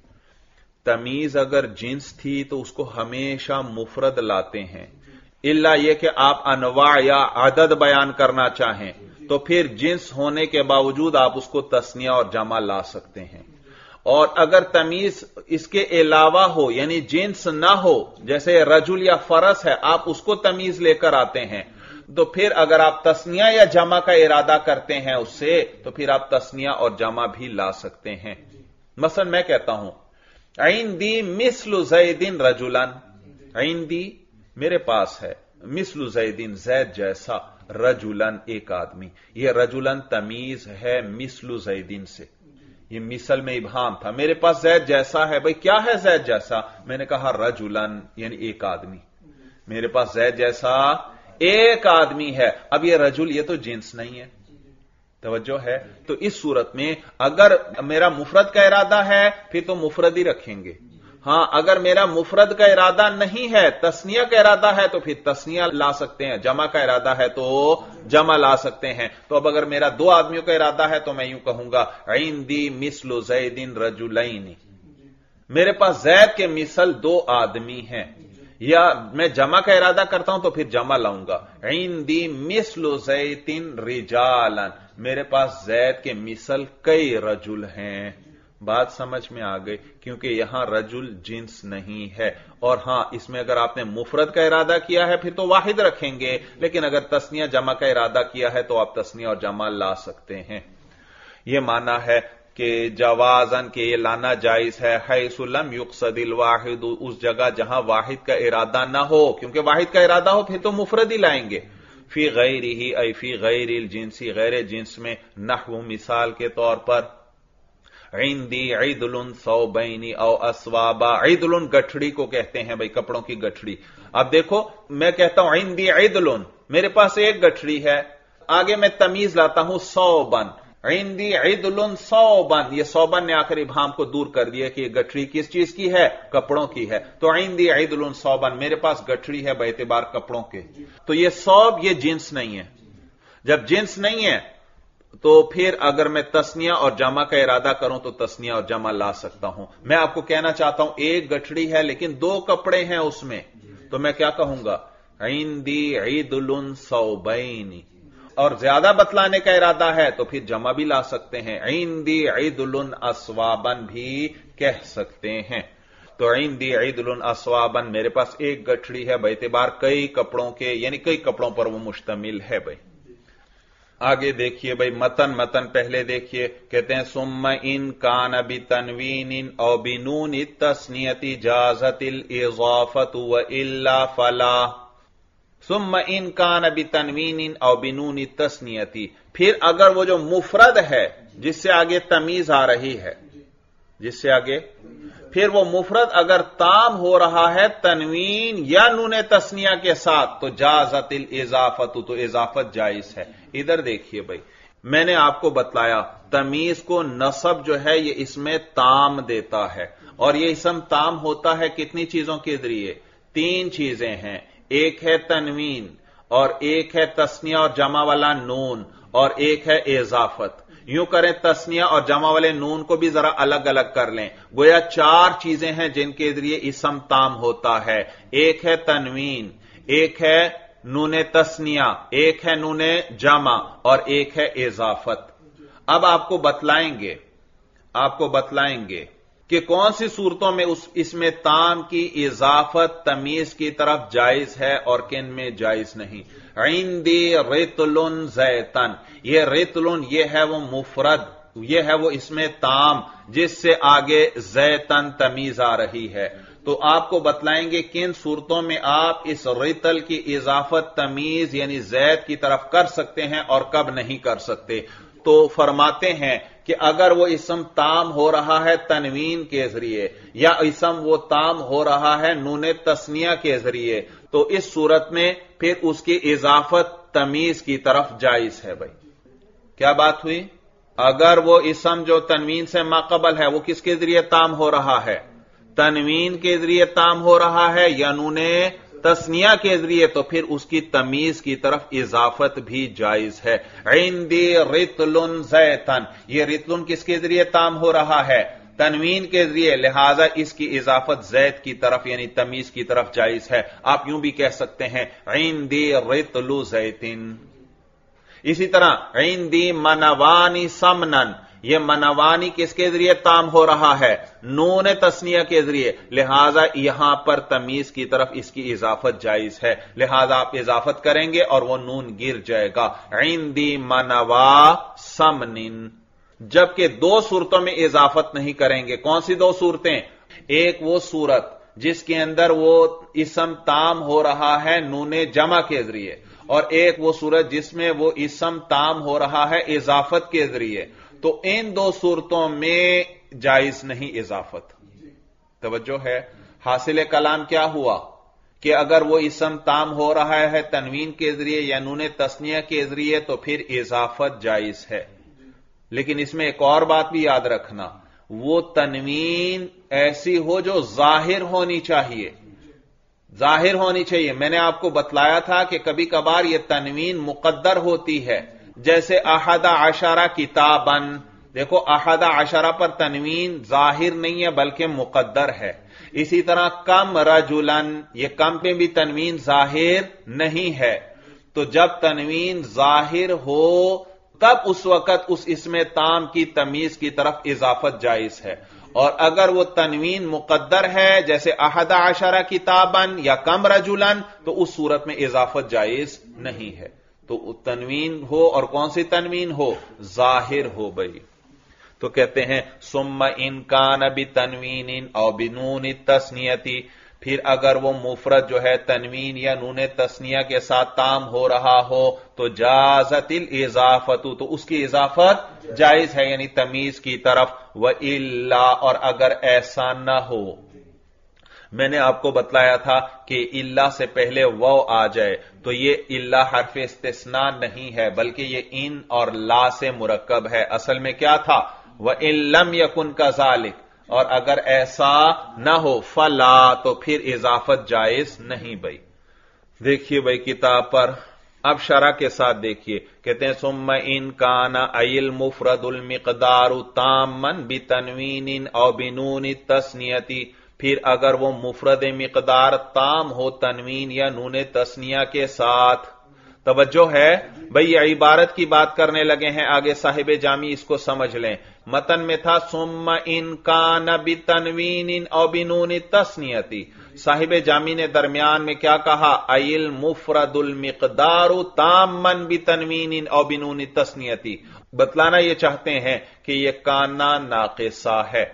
तमीज अगर जिन्स थी तो उसको हमेशा मुफरद लाते हैं, इल्ला यह कि आप अनवा या अदद बयान करना चाहें तो फिर जिन्स होने के बावजूद आप उसको तस्निया और जमा ला सकते हैं। और अगर तमीज इसके अलावा हो यानी जिन्स ना हो, जैसे रजुल या फरस है, आप उसको तमीज लेकर आते हैं, तो फिर अगर आप तस्निया या जमा का इरादा करते हैं उससे, तो फिर आप तस्निया और जमा भी ला सकते हैं। मसलन मैं कहता हूं ऐंदी मिस्लु ज़ैदिन रजुलन, ऐंदी मेरे पास है, मिस्लु ज़ैदिन ज़ैद जैसा, रजुलन एक आदमी, यह रजुलन तमीज है मिस्लु ज़ैदिन से, ये मिसल में इबहाम था, मेरे पास ज़ैद जैसा है। भाई क्या है ज़ैद जैसा? मैंने कहा रजुलन यानी एक आदमी, मेरे पास ज़ैद जैसा एक आदमी है। अब ये रजुल ये तो जिन्स नहीं है, तवज्जो है। तो इस सूरत में अगर मेरा मुफरद का इरादा है फिर तो मुफरद ही रखेंगे। हां, अगर मेरा मुफरद का इरादा नहीं है, तस्निया का इरादा है, तो फिर तस्निया ला सकते हैं, जमा का इरादा है तो जमा ला सकते हैं। तो अब अगर मेरा दो आदमियों का इरादा है तो मैं यूं कहूंगा ऐंदी मिस्लु ज़ैदिन रजुलैनी, मेरे पास ज़ैद के मिसल दो आदमी हैं। या मैं जमा का इरादा करता हूं तो फिर जमा लाऊंगा, ऐंदी मिस्लु ज़ैदिन रिजालन, मेरे पास ज़ैद के मिसल कई रजुल हैं। बात समझ में आ गई, क्योंकि यहां रजुल जिन्स नहीं है। और हां, इसमें अगर आपने मुफरद का इरादा किया है फिर तो वाहिद रखेंगे, लेकिन अगर तस्निया जमा का इरादा किया है तो आप तस्निया और जमा ला सकते हैं। यह माना है कि जवाजन के ये लाना जायज है, हैसु लम युक्सदिल वाहिद, उस जगह जहां वाहिद का इरादा ना हो, क्योंकि वाहिद का इरादा हो फिर तो मुफरद ही लाएंगे। फी गैरिही ऐ फी गैरिल जिन्सी, गैर जिन्स में, नहवु मिसाल के तौर पर इंदी ईदुलन सौबैनी औ अस्वाबा, ईदुलन गठड़ी को कहते हैं भाई, कपड़ों की गठड़ी। अब देखो मैं कहता हूं इंदी ईदुलन, मेरे पास एक गठड़ी है, आगे मैं तमीज लाता हूं सौबन, इंदी ईदुलन सौबन, ये सौबन ने आखिर इबहाम को दूर कर दिया कि ये गठड़ी किस चीज की है, कपड़ों की है। तो इंदी ईदुलन सौबन, मेरे पास गठड़ी है बेएतबार कपड़ों के। तो ये सौब ये जिन्स नहीं है। जब जिन्स नहीं है तो फिर अगर मैं तस्निया और जमा का इरादा करूं तो तस्निया और जमा ला सकता हूं। मैं आपको कहना चाहता हूं एक गठड़ी है लेकिन दो कपड़े हैं उसमें, तो मैं क्या कहूंगा इंदी ईदुलन सौबैनी। और ज्यादा बतलाने का इरादा है तो फिर जमा भी ला सकते हैं, इंदी ईदुलन अस्वाबन भी कह सकते हैं। तो इंदी ईदुलन अस्वाबन, मेरे पास एक गठड़ी है बेएतबार कई कपड़ों के, यानी कई कपड़ों पर वो मुश्तमिल है। भाई आगे देखिए भाई, मतन पहले देखिए, कहते हैं सुम्मा इन कान बि तनवीन औ बिनून तस्नियति जाज़तिल इज़ाफ़तु व इल्ला फला। सुम्मा इन कान बि तनवीन औ बिनून तस्नियति, फिर अगर वो जो मुफरद है जिससे आगे तमीज आ रही है, जिससे आगे फिर वो मुफरद अगर ताम हो रहा है तनवीन या नून तस्निया के साथ, तो जाज़तिल इज़ाफ़तु, तो इज़ाफ़त जायज है। इधर देखिए भाई, मैंने आपको बतलाया तमीज को नसब जो है ये इसमें ताम देता है, और ये इसम ताम होता है कितनी चीजों के जरिए? तीन चीजें हैं, एक है तनवीन और एक है तस्निया और जमा वाला नून और एक है इज़ाफ़त। यूं करें तस्निया और जमा वाले नून को भी जरा अलग अलग कर लें, गोया चार चीजें हैं जिनके जरिए इसम ताम होता है। एक है तनवीन, एक है नूने तस्निया, एक है नूने जमा और एक है इज़ाफ़त। अब आपको बतलाएंगे कि कौन सी सूरतों में इसमें ताम की इज़ाफ़त तमीज की तरफ जायज है और किन में जायज नहीं। इंदी रितलुन ज़ैतन, ये रितलुन ये है वो मुफरद یہ ہے وہ اس میں تام جس سے آگے زیتن تمیز آ رہی ہے. تو آپ کو بتلائیں گے کن صورتوں میں آپ اس رتل کی اضافت تمیز یعنی زید کی طرف کر سکتے ہیں اور کب نہیں کر سکتے. تو فرماتے ہیں کہ اگر وہ اسم تام ہو رہا ہے تنوین کے ذریعے یا اسم وہ تام ہو رہا ہے نون تثنیہ کے ذریعے تو اس صورت میں پھر اس کی اضافت تمیز کی طرف جائز ہے. بھائی کیا بات ہوئی؟ اگر وہ اسم جو تنوین سے ماقبل ہے وہ کس کے ذریعے تام ہو رہا ہے؟ تنوین کے ذریعے تام ہو رہا ہے یا نون تثنیہ کے ذریعے تو پھر اس کی تمیز کی طرف اضافت بھی جائز ہے. عندی رتل زیتن، یہ رتل کس کے ذریعے تام ہو رہا ہے؟ تنوین کے ذریعے، لہذا اس کی اضافت زید کی طرف یعنی تمیز کی طرف جائز ہے. آپ یوں بھی کہہ سکتے ہیں عندی رتل زیتن. اسی طرح عندی منوانی سمنن، یہ منوانی کس کے ذریعے تام ہو رہا ہے؟ نون تثنیہ کے ذریعے، لہذا یہاں پر تمیز کی طرف اس کی اضافت جائز ہے. لہذا آپ اضافت کریں گے اور وہ نون گر جائے گا. عندی منوا سمنن. جبکہ دو صورتوں میں اضافت نہیں کریں گے. کون سی دو صورتیں؟ ایک وہ صورت جس کے اندر وہ اسم تام ہو رہا ہے نون جمع کے ذریعے، اور ایک وہ صورت جس میں وہ اسم تام ہو رہا ہے اضافت کے ذریعے. تو ان دو صورتوں میں جائز نہیں اضافت. توجہ ہے؟ حاصل کلام کیا ہوا کہ اگر وہ اسم تام ہو رہا ہے تنوین کے ذریعے یا نون تثنیہ کے ذریعے تو پھر اضافت جائز ہے. لیکن اس میں ایک اور بات بھی یاد رکھنا، وہ تنوین ایسی ہو جو ظاہر ہونی چاہیے. ظاہر ہونی چاہیے. میں نے آپ کو بتلایا تھا کہ کبھی کبھار یہ تنوین مقدر ہوتی ہے، جیسے احد عشرہ کتابن. دیکھو احد عشرہ پر تنوین ظاہر نہیں ہے بلکہ مقدر ہے. اسی طرح کم رجلن، یہ کم پہ بھی تنوین ظاہر نہیں ہے. تو جب تنوین ظاہر ہو تب اس وقت اس اسم تام کی تمیز کی طرف اضافت جائز ہے. اور اگر وہ تنوین مقدر ہے جیسے احد عشرہ کتابن یا کم رجلن تو اس صورت میں اضافت جائز نہیں ہے. تو تنوین ہو اور کون سی تنوین ہو؟ ظاہر ہو. بھائی تو کہتے ہیں ثم ان کان بتنوین او بنون التثنیہ، پھر اگر وہ مفرد جو ہے تنوین یا نون تثنیہ کے ساتھ تام ہو رہا ہو تو جازت الاضافت، تو اس کی اضافت جائز ہے یعنی تمیز کی طرف. وَإِلَّا، اور اگر ایسا نہ ہو. میں نے آپ کو بتلایا تھا کہ الا سے پہلے واو آ جائے تو یہ الا حرف استثناء نہیں ہے بلکہ یہ ان اور لا سے مرکب ہے. اصل میں کیا تھا؟ وَإِن لَمْ يَكُنْ كَذَلِكَ، اور اگر ایسا نہ ہو فلا، تو پھر اضافت جائز نہیں. بھائی دیکھیے بھائی کتاب پر اب شرح کے ساتھ دیکھیے. کہتے ہیں ثم ان کان ای المفرد المقدار تاما بتنوین او بنون التثنیہ، پھر اگر وہ مفرد مقدار تام ہو تنوین یا نون تثنیہ کے ساتھ. توجہ ہے بھئی، یہ عبارت کی بات کرنے لگے ہیں آگے صاحب جامی، اس کو سمجھ لیں. متن میں تھا ثم ان کان بتنوین او بنون التثنیہ، صاحب جامی نے درمیان میں کیا کہا؟ ای المفرد المقدار تاما بتنوین او بنون التثنیہ. بتلانا یہ چاہتے ہیں کہ یہ کانا ناقصہ ہے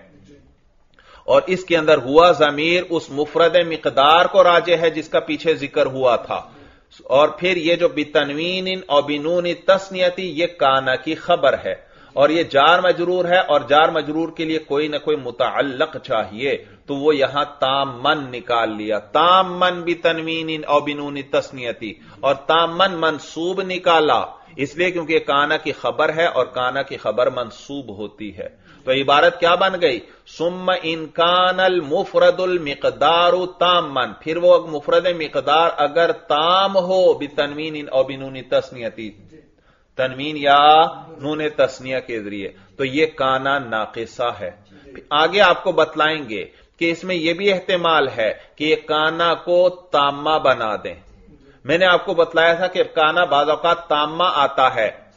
اور اس کے اندر ہوا ضمیر اس مفرد مقدار کو راجع ہے جس کا پیچھے ذکر ہوا تھا. اور پھر یہ جو بتنوین اور بنون التثنیہ یہ کانا کی خبر ہے اور یہ جار مجرور ہے، اور جار مجرور کے لیے کوئی نہ کوئی متعلق چاہیے، تو وہ یہاں تامن نکال لیا. تامن بتنوین اور بنون التثنیہ، اور تامن منصوب نکالا اس لیے کیونکہ کانا کی خبر ہے اور کانا کی خبر منصوب ہوتی ہے. تو عبارت کیا بن گئی؟ ثم ان کان المفرد المقدار تاما، پھر وہ مفرد مقدار اگر تام ہو بتنوین او بنون التثنیہ، تنوین یا نون تثنیہ کے ذریعے، تو یہ کانا ناقصہ ہے. آگے آپ کو بتلائیں گے کہ اس میں یہ بھی احتمال ہے کہ یہ کانا کو تامہ بنا دیں. میں نے آپ کو بتلایا تھا کہ کانا بعض اوقات تامہ آتا ہے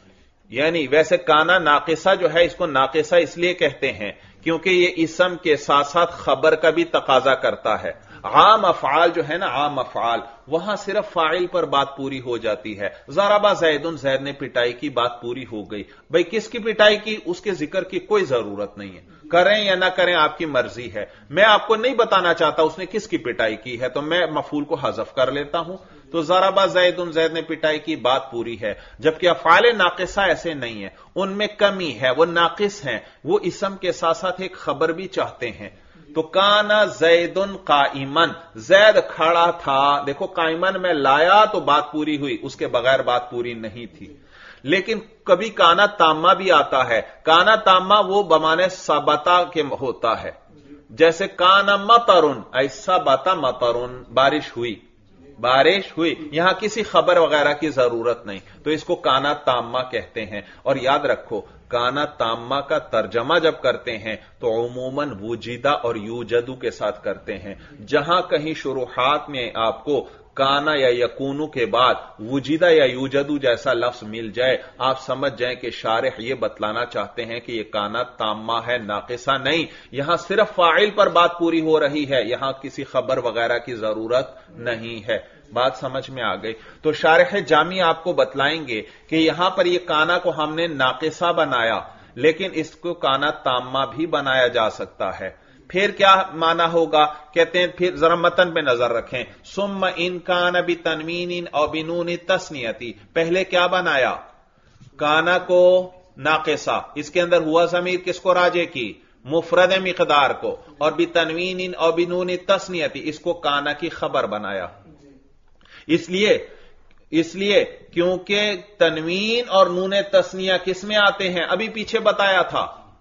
यानी वैसे काना नाकिसा जो है, इसको नाकिसा इसलिए कहते हैं क्योंकि ये इसम के साथ साथ खबर का भी तकाजा करता है। आम अफआल जो है ना, आम अफआल, वहां सिर्फ फाइल पर बात पूरी हो जाती है। ज़राबा ज़ैदुन, ज़ैद ने पिटाई की, बात पूरी हो गई। भाई किसकी पिटाई की, उसके जिक्र की कोई जरूरत नहीं है, करें या ना करें आपकी मर्जी है। मैं आपको नहीं बताना चाहता उसने किसकी पिटाई की है, तो मैं मफूल को हज़फ कर लेता हूं। तो ज़राबा ज़ैदुन, ज़ैद ने पिटाई की, बात पूरी है। जबकि अफ़आल नाकिसा ऐसे नहीं है, उनमें कमी है, वो नाकिस हैं, वो इसम के साथ साथ एक खबर भी चाहते हैं। तो काना ज़ैदुन काइमन, ज़ैद खड़ा था। देखो काइमन में लाया तो बात पूरी हुई, उसके बगैर बात पूरी नहीं थी। लेकिन कभी काना ताम्मा भी आता है। काना ताम्मा वो बमाने सबता के होता है, जैसे काना मतरुन, ऐसा बता मतरुन, बारिश हुई, बारिश हुई, यहां किसी खबर वगैरह की जरूरत नहीं, तो इसको काना ताम्मा कहते हैं। और याद रखो, काना ताम्मा का तर्जमा जब करते हैं तो उमूमन वुजिदा और यूजदू के साथ करते हैं। जहां कहीं शुरुआत में आपको काना या यकूनू के बाद वुजिदा या यूजदू जैसा लफ्ज मिल जाए, आप समझ जाएं कि शारिह यह बतलाना चाहते हैं कि यह काना ताम्मा है, नाकिसा नहीं। यहां सिर्फ फाइल पर बात पूरी हो रही है, यहां किसी खबर वगैरह की जरूरत नहीं है। बात समझ में आ गई? तो शारिह जामी आपको बतलाएंगे कि यहां पर यह काना को हमने नाकिसा बनाया, लेकिन इसको काना ताम्मा भी बनाया जा सकता है। फिर क्या माना होगा? कहते हैं, फिर जरा मतन पे नजर रखें। सुम्मा इन काना बि तनवीन और बिनून तस्नियती, पहले क्या बनाया? काना को नाकिसा, इसके अंदर हुआ ज़मीर किसको राजे की? मुफरद मिकदार को, और बि तनवीन और बिनून तस्नियती, इसको काना की खबर बनाया। इसलिए क्योंकि तनवीन और नून तस्निया किस में आते हैं? अभी पीछे बताया था,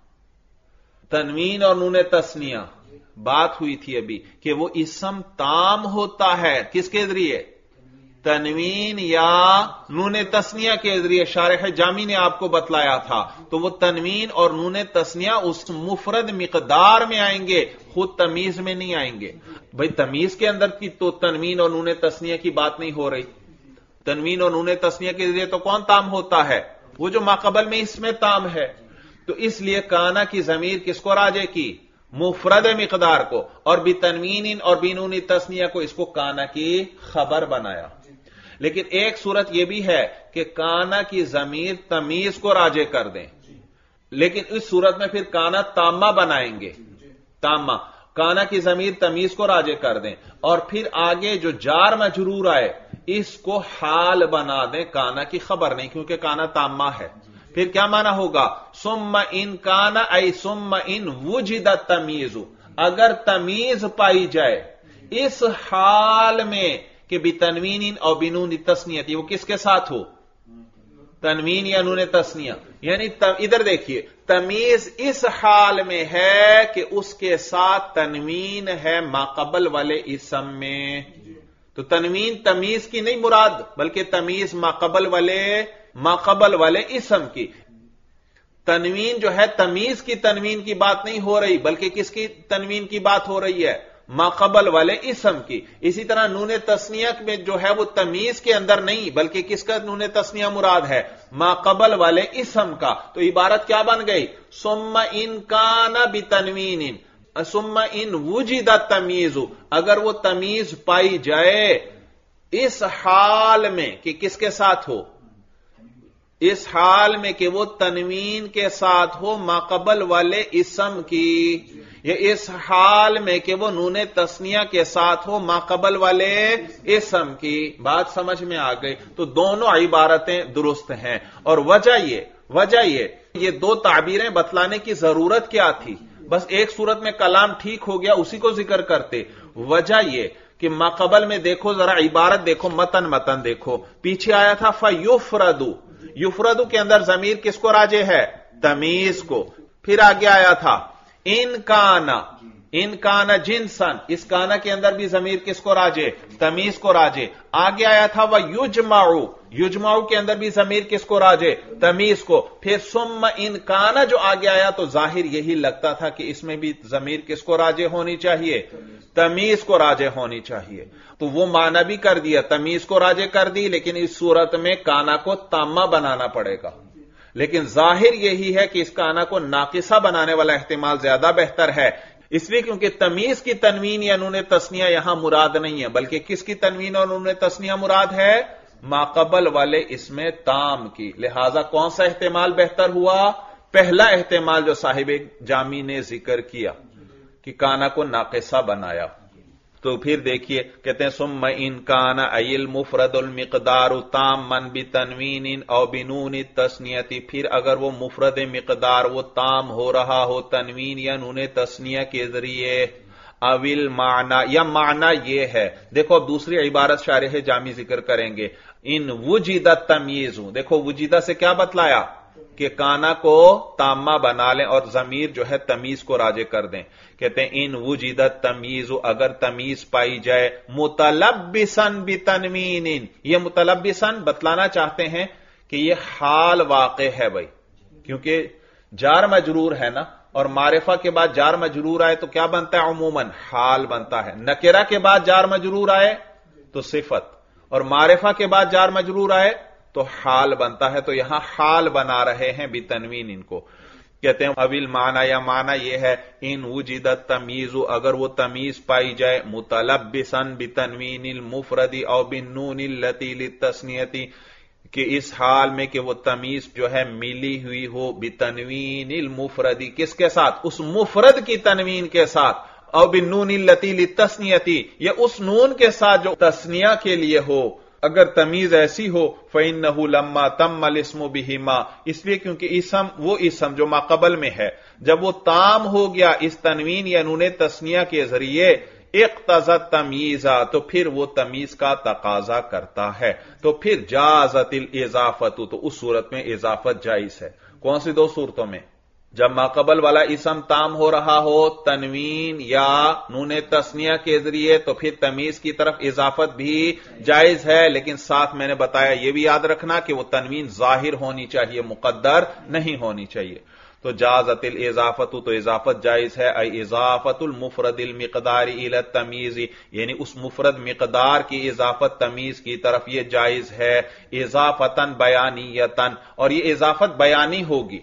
तनवीन और नून तस्निया बात हुई थी अभी कि वो इसम ताम होता है किसके जरिए? तनवीन या नून तस्निया के जरिए। शारिह जामी ने आपको बतलाया था। तो वो तनवीन और नून तस्निया उस मुफरद मिकदार में आएंगे, खुद तमीज में नहीं आएंगे। भाई तमीज के अंदर की तो तनवीन और नून तस्निया की बात नहीं हो रही। तनवीन और नून तस्निया के जरिए तो कौन ताम होता है? वो जो माकबल में इसमें ताम है। तो इसलिए काना की जमीर किसको राजे की? मुफरद मिकदार को, और बि तनवीन और बिनून तस्निया को इसको काना की खबर बनाया। लेकिन एक सूरत यह भी है कि काना की जमीर तमीज को राजे कर दें, लेकिन इस सूरत में फिर काना ताम्मा बनाएंगे। ताम्मा, काना की जमीर तमीज को राजे कर दें, और फिर आगे जो जार मजरूर आए इसको हाल बना दें, काना की खबर नहीं, क्योंकि काना ताम्मा है। फिर क्या माना होगा? सुम्मा इन काना आई सुम्मा इन वुजिदा तमीजु, अगर तमीज पाई जाए इस हाल में कि बि तनवीन और बिनून तस्नियती, वो किसके साथ हो? तनवीन या नून तस्निया। यानी इधर देखिए, तमीज इस हाल में है कि उसके साथ तनवीन है माकबल वाले इसम में। तो तनवीन तमीज की नहीं मुराद, बल्कि तमीज माकबल वाले इसम की। तनवीन जो है, तमीज की तनवीन की बात नहीं हो रही, बल्कि किसकी तनवीन की बात हो रही है? माकबल वाले इसम की। इसी तरह नून तस्निया में जो है वो तमीज के अंदर नहीं, बल्कि किसका नून तस्निया मुराद है? माकबल वाले इसम का। तो इबारत क्या बन गई? सुम्मा इन काना बि तनवीन सुम्मा इन वुजिदा तमीजु, अगर वो तमीज पाई जाए इस हाल में कि किसके साथ हो? इस हाल में कि वो तनवीन के साथ हो माकबल वाले इसम की, या इस हाल में कि वो नून तस्निया के साथ हो माकबल वाले इसम की। बात समझ में आ गई? तो दोनों इबारतें दुरुस्त हैं। और वजह ये दो ताबीरें बतलाने की जरूरत क्या थी? बस एक सूरत में कलाम ठीक हो गया, उसी को जिक्र करते। वजह यह कि माकबल में देखो, जरा इबारत देखो, मतन देखो। पीछे आया था फयुफ्रदू, युफ्रदू के अंदर जमीर किसको राजे है? तमीज को। फिर आगे आया था इन काना जिनसन, इस काना के अंदर भी जमीर किसको राजे? तमीज को राजे। आगे आया था वह युजमाऊ के अंदर भी जमीर किसको राजे? तमीज को। फिर सुम्मा इन काना जो आगे आया तो जाहिर यही लगता था कि इसमें भी जमीर किसको राजे होनी चाहिए? तमीज को राजे होनी चाहिए। तो वो माना भी कर दिया, तमीज को राजे कर दी, लेकिन इस सूरत में काना को ताम्मा बनाना पड़ेगा। لیکن ظاہر یہی ہے کہ اس کانا کو ناقصہ بنانے والا احتمال زیادہ بہتر ہے، اس لیے کیونکہ تمیز کی تنوین یا نون تثنیہ یہاں مراد نہیں ہے، بلکہ کس کی تنوین اور نون تثنیہ مراد ہے؟ ماقبل والے اسم تام کی۔ لہذا کون سا احتمال بہتر ہوا؟ پہلا احتمال جو صاحب جامی نے ذکر کیا کہ کانا کو ناقصہ بنایا۔ تو پھر دیکھیے کہتے ہیں ثم ان کان ای المفرد المقدار تاما بتنوین او بنون التثنیۃ، پھر اگر وہ مفرد مقدار وہ تام ہو رہا ہو تنوین یا نون تثنیہ کے ذریعے، اول معنی یا معنی یہ ہے، دیکھو اب دوسری عبارت شارح جامی ذکر کریں گے، ان وجدت تمیز، دیکھو وجدہ سے کیا بتلایا کہ کانا کو تامہ بنا لیں اور ضمیر جو ہے تمیز کو راجع کر دیں۔ کہتے ہیں ان وجدت تمیز، اگر تمیز پائی جائے متلبسن بتنوین، یہ متلبسن بتلانا چاہتے ہیں کہ یہ حال واقع ہے بھائی، کیونکہ جار مجرور ہے نا، اور معرفہ کے بعد جار مجرور آئے تو کیا بنتا ہے؟ عموماً حال بنتا ہے۔ نکرہ کے بعد جار مجرور آئے تو صفت، اور معرفہ کے بعد جار مجرور آئے تو حال بنتا ہے، تو یہاں حال بنا رہے ہیں بتنوین ان کو۔ کہتے ہیں اویل معنی یا معنی یہ ہے ان وجدت تمیز، اگر وہ تمیز پائی جائے متلبسن بتنوین المفرد او بالنون التی للتثنیۃ، کہ اس حال میں کہ وہ تمیز جو ہے ملی ہوئی ہو بتنوین المفرد، کس کے ساتھ؟ اس مفرد کی تنوین کے ساتھ، او بالنون التی للتثنیۃ، یا اس نون کے ساتھ جو تثنیہ کے لیے ہو۔ اگر تمیز ایسی ہو فَإِنَّهُ لَمَّا تَمَّ الْإِسْمُ بِهِمَا، اس لیے کیونکہ اسم وہ اسم جو ماقبل میں ہے جب وہ تام ہو گیا اس تنوین یا نون تثنیہ کے ذریعے، اقتضت تمیزا، تو پھر وہ تمیز کا تقاضا کرتا ہے، تو پھر جازت الاضافت، تو اس صورت میں اضافت جائز ہے۔ کون سی دو صورتوں میں؟ جب ماقبل والا اسم تام ہو رہا ہو تنوین یا نون تثنیہ کے ذریعے، تو پھر تمیز کی طرف اضافت بھی جائز ہے، لیکن ساتھ میں نے بتایا یہ بھی یاد رکھنا کہ وہ تنوین ظاہر ہونی چاہیے، مقدر نہیں ہونی چاہیے۔ تو جازت الاضافت، تو اضافت جائز ہے، ای اضافت المفرد المقدار الی التمیز، یعنی اس مفرد مقدار کی اضافت تمیز کی طرف یہ جائز ہے، اضافتن بیانیتن، اور یہ اضافت بیانی ہوگی۔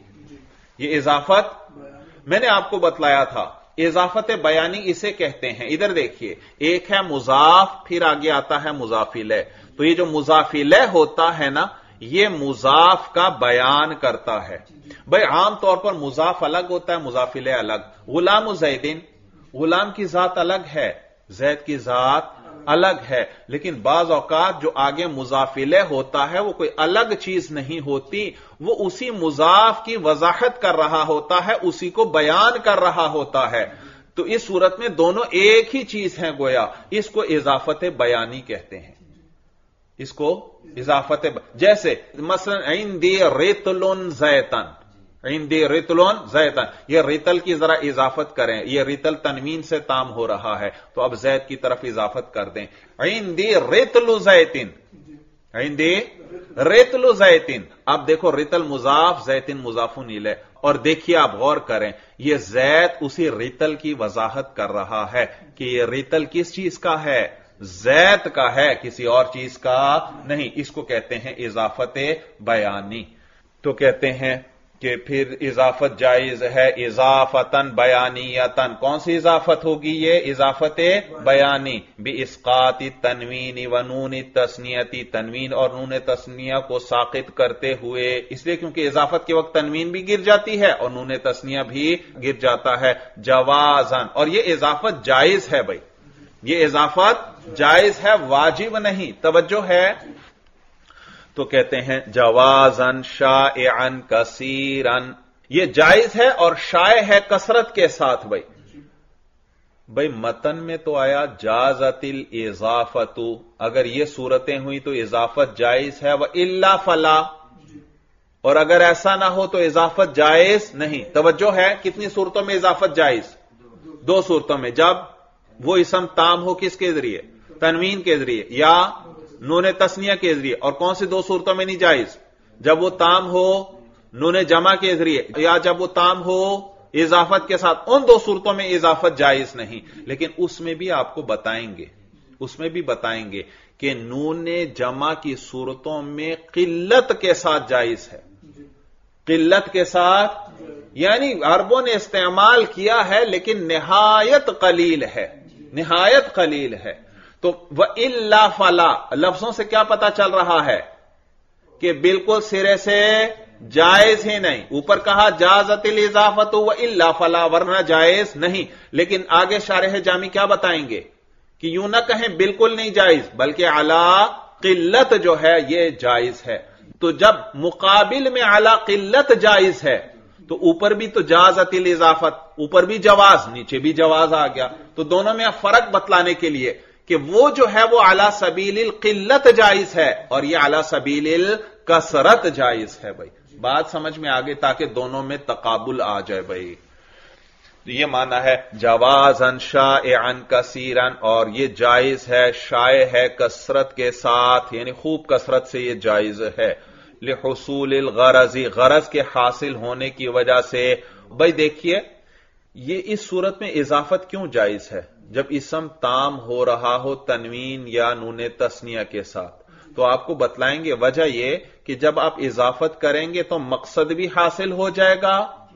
یہ اضافت میں نے آپ کو بتلایا تھا، اضافت بیانی اسے کہتے ہیں۔ ادھر دیکھیے، ایک ہے مضاف، پھر آگے آتا ہے مضاف الیہ، تو یہ جو مضاف الیہ ہوتا ہے نا، یہ مضاف کا بیان کرتا ہے۔ بھائی عام طور پر مضاف الگ ہوتا ہے، مضاف الیہ الگ۔ غلام زیدین، غلام کی ذات الگ ہے، زید کی ذات الگ ہے، لیکن بعض اوقات جو آگے مضاف الیہ ہوتا ہے وہ کوئی الگ چیز نہیں ہوتی، وہ اسی مضاف کی وضاحت کر رہا ہوتا ہے، اسی کو بیان کر رہا ہوتا ہے۔ تو اس صورت میں دونوں ایک ہی چیز ہیں گویا، اس کو اضافت بیانی کہتے ہیں، اس کو اضافت جیسے مثلا عندی رطل زیتن، عندی رطل زیتن، یہ رطل کی ذرا اضافت کریں، یہ رطل تنوین سے تام ہو رہا ہے تو اب زید کی طرف اضافت کر دیں، عندی رطل زیتن، عندی رطل زیتن۔ اب دیکھو رطل مضاف، زیتن مضاف الیہ، اور دیکھیے آپ غور کریں، یہ زید اسی رطل کی وضاحت کر رہا ہے کہ یہ رطل کس چیز کا ہے؟ زید کا ہے، کسی اور چیز کا نہیں۔ اس کو کہتے ہیں اضافت بیانی۔ تو کہتے ہیں کہ پھر اضافت جائز ہے اضافتن بیانیتن۔ کون سی اضافت ہوگی یہ؟ اضافت بیانی، باسقاط تنوین و نون تثنیۃ، تنوین اور نون تثنیہ کو ساقط کرتے ہوئے، اس لیے کیونکہ اضافت کے وقت تنوین بھی گر جاتی ہے اور نون تثنیہ بھی گر جاتا ہے، جوازن، اور یہ اضافت جائز ہے بھائی، یہ اضافت جائز ہے، واجب نہیں، توجہ ہے۔ تو کہتے ہیں جوازن شائعن کثیرن، یہ جائز ہے اور شائع ہے کثرت کے ساتھ بھائی متن میں تو آیا جازت الاضافت، اگر یہ صورتیں ہوئی تو اضافت جائز ہے، وَإِلَّا فَلَا، اور اگر ایسا نہ ہو تو اضافت جائز نہیں۔ توجہ ہے، کتنی صورتوں میں اضافت جائز؟ دو صورتوں میں، جب وہ اسم تام ہو کس کے ذریعے؟ تنوین کے ذریعے یا نون تثنیہ کے ذریعے، اور کون سی دو صورتوں میں نہیں جائز؟ جب وہ تام ہو نون جمع کے ذریعے یا جب وہ تام ہو اضافت کے ساتھ، ان دو صورتوں میں اضافت جائز نہیں۔ لیکن اس میں بھی آپ کو بتائیں گے کہ نون جمع کی صورتوں میں قلت کے ساتھ جائز ہے، قلت کے ساتھ، یعنی عربوں نے استعمال کیا ہے لیکن نہایت قلیل ہے، نہایت قلیل ہے. تو وَإِلَّا فَلَا لفظوں سے کیا پتا چل رہا ہے کہ بالکل سرے سے جائز ہی نہیں. اوپر کہا جازت الاضافۃ وَإِلَّا فَلَا ورنہ جائز نہیں، لیکن آگے شارح جامی کیا بتائیں گے کہ یوں نہ کہیں بالکل نہیں جائز، بلکہ علی قلت جو ہے یہ جائز ہے. تو جب مقابل میں علی قلت جائز ہے تو اوپر بھی تو جازت الاضافت، اوپر بھی جواز نیچے بھی جواز آ گیا. تو دونوں میں فرق بتلانے کے لیے کہ وہ جو ہے وہ علی سبیل القلت جائز ہے اور یہ علی سبیل الکثرت جائز ہے. بھائی بات سمجھ میں آگے تاکہ دونوں میں تقابل آ جائے. بھائی یہ معنی ہے جوازن شائعن کثیرن، اور یہ جائز ہے شائع ہے کثرت کے ساتھ، یعنی خوب کثرت سے یہ جائز ہے. لحصول الغرض، غرض کے حاصل ہونے کی وجہ سے. بھائی دیکھیے یہ اس صورت میں اضافت کیوں جائز ہے؟ جب اسم تام ہو رہا ہو تنوین یا نون تثنیہ کے ساتھ تو آپ کو بتلائیں گے وجہ یہ کہ جب آپ اضافت کریں گے تو مقصد بھی حاصل ہو جائے گا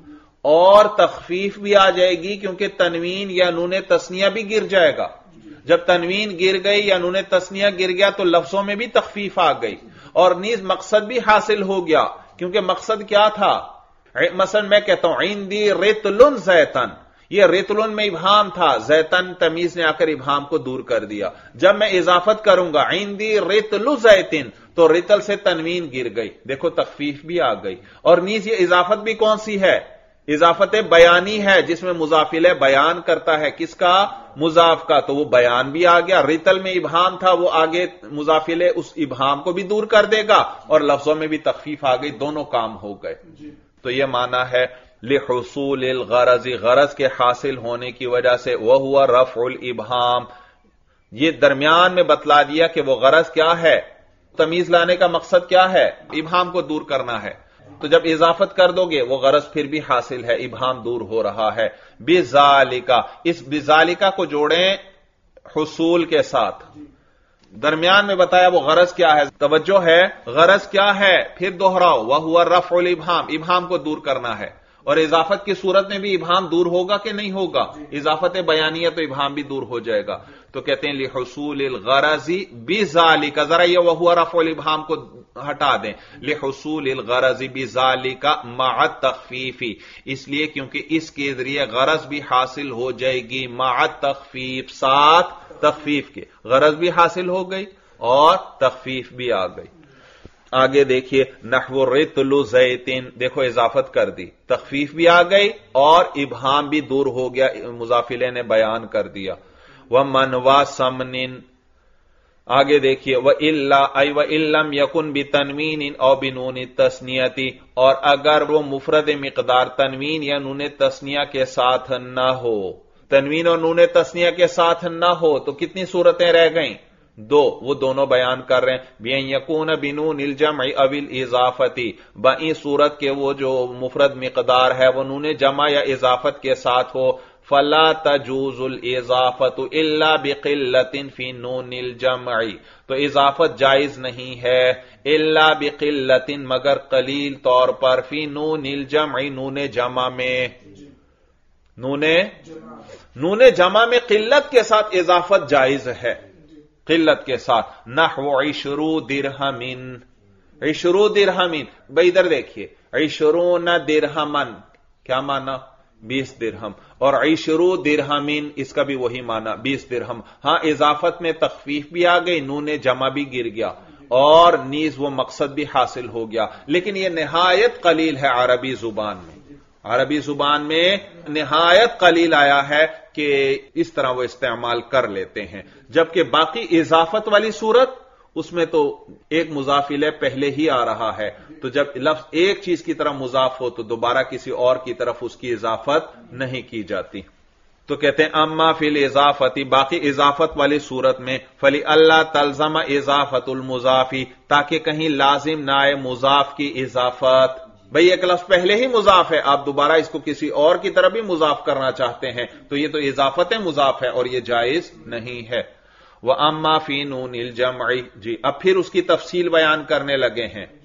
اور تخفیف بھی آ جائے گی، کیونکہ تنوین یا نون تثنیہ بھی گر جائے گا. جب تنوین گر گئی یا نون تثنیہ گر گیا تو لفظوں میں بھی تخفیف آ گئی اور نیز مقصد بھی حاصل ہو گیا. کیونکہ مقصد کیا تھا؟ مثلا میں کہتا ہوں عندی رطل زیتن، یہ رطل میں ابہام تھا، زیتن تمیز نے آ کر ابہام کو دور کر دیا. جب میں اضافت کروں گا عندی رطل زیتن تو رطل سے تنوین گر گئی، دیکھو تخفیف بھی آ گئی. اور نیز یہ اضافت بھی کون سی ہے؟ اضافت بیانی ہے، جس میں مضاف الیہ بیان کرتا ہے کس کا؟ مضاف کا. تو وہ بیان بھی آ گیا. رطل میں ابہام تھا، وہ آگے مضاف الیہ اس ابہام کو بھی دور کر دے گا اور لفظوں میں بھی تخفیف آ گئی، دونوں کام ہو گئے. تو یہ معنی ہے لحصول الغرض، غرض کے حاصل ہونے کی وجہ سے. وہو رفع الابہام، یہ درمیان میں بتلا دیا کہ وہ غرض کیا ہے، تمیز لانے کا مقصد کیا ہے؟ ابہام کو دور کرنا ہے. تو جب اضافت کر دو گے وہ غرض پھر بھی حاصل ہے، ابہام دور ہو رہا ہے. بذالکا، اس بذالکا کو جوڑیں حصول کے ساتھ. درمیان میں بتایا وہ غرض کیا ہے، توجہ ہے غرض کیا ہے، پھر دوہراؤ وہو رفع الابہام، ابہام کو دور کرنا ہے. اور اضافت کی صورت میں بھی ابہام دور ہوگا کہ نہیں ہوگا؟ اضافت بیانیہ تو ابہام بھی دور ہو جائے گا. تو کہتے ہیں لحصول الغرض بذالک، ذرا یہ وہو رفع الابہام کو ہٹا دیں. لحصول الغرض بذالک مع التخفیف، اس لیے کیونکہ اس کے ذریعے غرض بھی حاصل ہو جائے گی مع التخفیف، ساتھ تخفیف کے. غرض بھی حاصل ہو گئی اور تخفیف بھی آ گئی. آگے دیکھیے نحو رطل زیتن، دیکھو اضافت کر دی، تخفیف بھی آ گئی اور ابہام بھی دور ہو گیا، مضاف الیہ نے بیان کر دیا. ومنوا سمن، آگے دیکھیے وَإِن لَّمْ يَكُن بِتَنْوِينٍ أَوْ بِنُونِ التَّثْنِيَةِ، اور اگر وہ مفرد مقدار تنوین یا نون تثنیہ کے ساتھ نہ ہو، تنوین اور نون تثنیہ کے ساتھ نہ ہو تو کتنی صورتیں رہ گئیں؟ دو، وہ دونوں بیان کر رہے ہیں. بِأَن يَكُونَ بِنُونِ الْجَمْعِ أَوِ الْإِضَافَةِ، بائیں صورت کے وہ جو مفرد مقدار ہے وہ نون جمع یا اضافت کے ساتھ ہو. فَلَا تَجُوزُ الْإِضَافَةُ إِلَّا بِقِلَّةٍ فِي نُونِ الْجَمْعِ، تو اضافت جائز نہیں ہے الا بقلۃ، مگر قلیل طور پر، فی نون الجمع، نون جمع میں. نون جمع میں قلت کے ساتھ اضافت جائز ہے، قلت کے ساتھ. نحو 20 درہم، 20 درہم. بھائی ادھر دیکھیے 20 درہمن کیا معنی؟ 20 درہم. اور 20 درہم اس کا بھی وہی معنی 20 درہم. ہاں اضافت میں تخفیف بھی آ گئی، نون جمع بھی گر گیا اور نیز وہ مقصد بھی حاصل ہو گیا. لیکن یہ نہایت قلیل ہے عربی زبان میں، عربی زبان میں نہایت قلیل آیا ہے کہ اس طرح وہ استعمال کر لیتے ہیں. جبکہ باقی اضافت والی صورت اس میں تو ایک مضاف الیہ پہلے ہی آ رہا ہے، تو جب لفظ ایک چیز کی طرف مضاف ہو تو دوبارہ کسی اور کی طرف اس کی اضافت نہیں کی جاتی. تو کہتے ہیں اما فی الاضافتی، باقی اضافت والی صورت میں فلی اللہ تلزم اضافت المضافی، تاکہ کہیں لازم نہ آئے مضاف کی اضافت. بھئی ایک لفظ پہلے ہی مضاف ہے، آپ دوبارہ اس کو کسی اور کی طرف بھی مضاف کرنا چاہتے ہیں تو یہ تو اضافت مضاف ہے اور یہ جائز نہیں ہے. وَأَمَّا فِي نُونِ الْجَمْعِ، جی اب پھر اس کی تفصیل بیان کرنے لگے ہیں.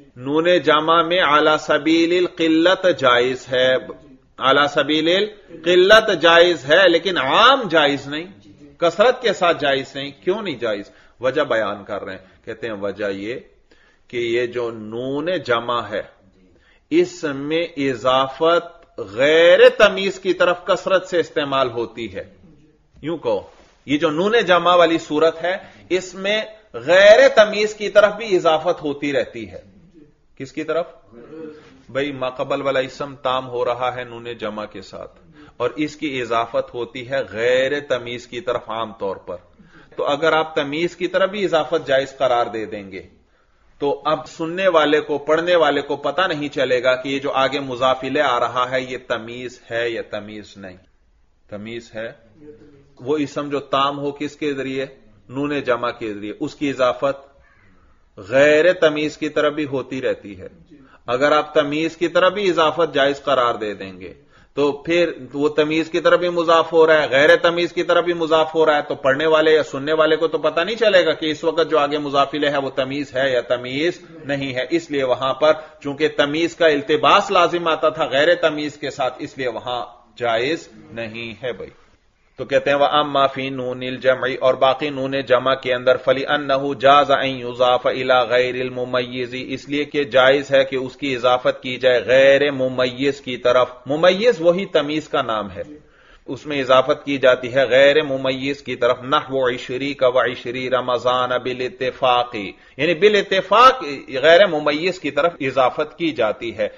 नून जमा में आला सबील किल्लत जायज है, आला सबील किल्लत जायज है, लेकिन आम जायज नहीं, कसरत के साथ जायज नहीं। क्यों नहीं जायज? वजह बयान कर रहे हैं। कहते हैं वजह ये कि ये जो नून जमा है इसमें इजाफत गैर तमीज की तरफ कसरत से इस्तेमाल होती है। यूं कहो, ये जो नून जमा वाली सूरत है इसमें गैर तमीज की तरफ भी इजाफत होती रहती है। किसकी तरफ? भाई माकबल वाला इसम ताम हो रहा है नून जमा के साथ और इसकी इजाफत होती है गैर तमीज की तरफ आम तौर पर। तो अगर आप तमीज की तरफ भी इजाफत जायज करार दे देंगे तो अब सुनने वाले को, पढ़ने वाले को पता नहीं चलेगा कि ये जो आगे मुजाफिले आ रहा है ये तमीज है या तमीज नहीं। तमीज है वो इसम जो ताम हो किसके जरिए? नून जमा के जरिए, उसकी इजाफत गैर तमीज की तरफ भी होती रहती है। अगर आप तमीज की तरफ भी इजाफत जायज करार दे देंगे तो फिर वो तमीज की तरफ भी मुजाफ हो रहा है, गैर तमीज की तरफ भी मुजाफ हो रहा है, तो पढ़ने वाले या सुनने वाले को तो पता नहीं चलेगा कि इस वक्त जो आगे मुजाफिले है वो तमीज है या तमीज नहीं है। इसलिए वहां पर चूंकि तमीज का इल्तिबास लाजिम आता था गैर तमीज के साथ, इसलिए वहां जायज नहीं है भाई। तो कहते हैं वह अम्मा फी नूनिल जमई, और बाकी नून जमा के अंदर फली अन्नहु जाज़ अन युज़ाफ़ इला गैरिल मुमय्यज़ी, इसलिए कि जायज है कि उसकी इजाफत की जाए गैर मुमय्यज़ की तरफ। मुमय्यज़ वही तमीज का नाम है, उसमें इजाफत की जाती है गैर मुमय्यज़ की तरफ। नहव इशरी का व इशरी रमजान बिल इत्तेफाक़ी, यानी बिल इत्तेफाक गैर मुमय्यज़ की तरफ इजाफत की जाती है।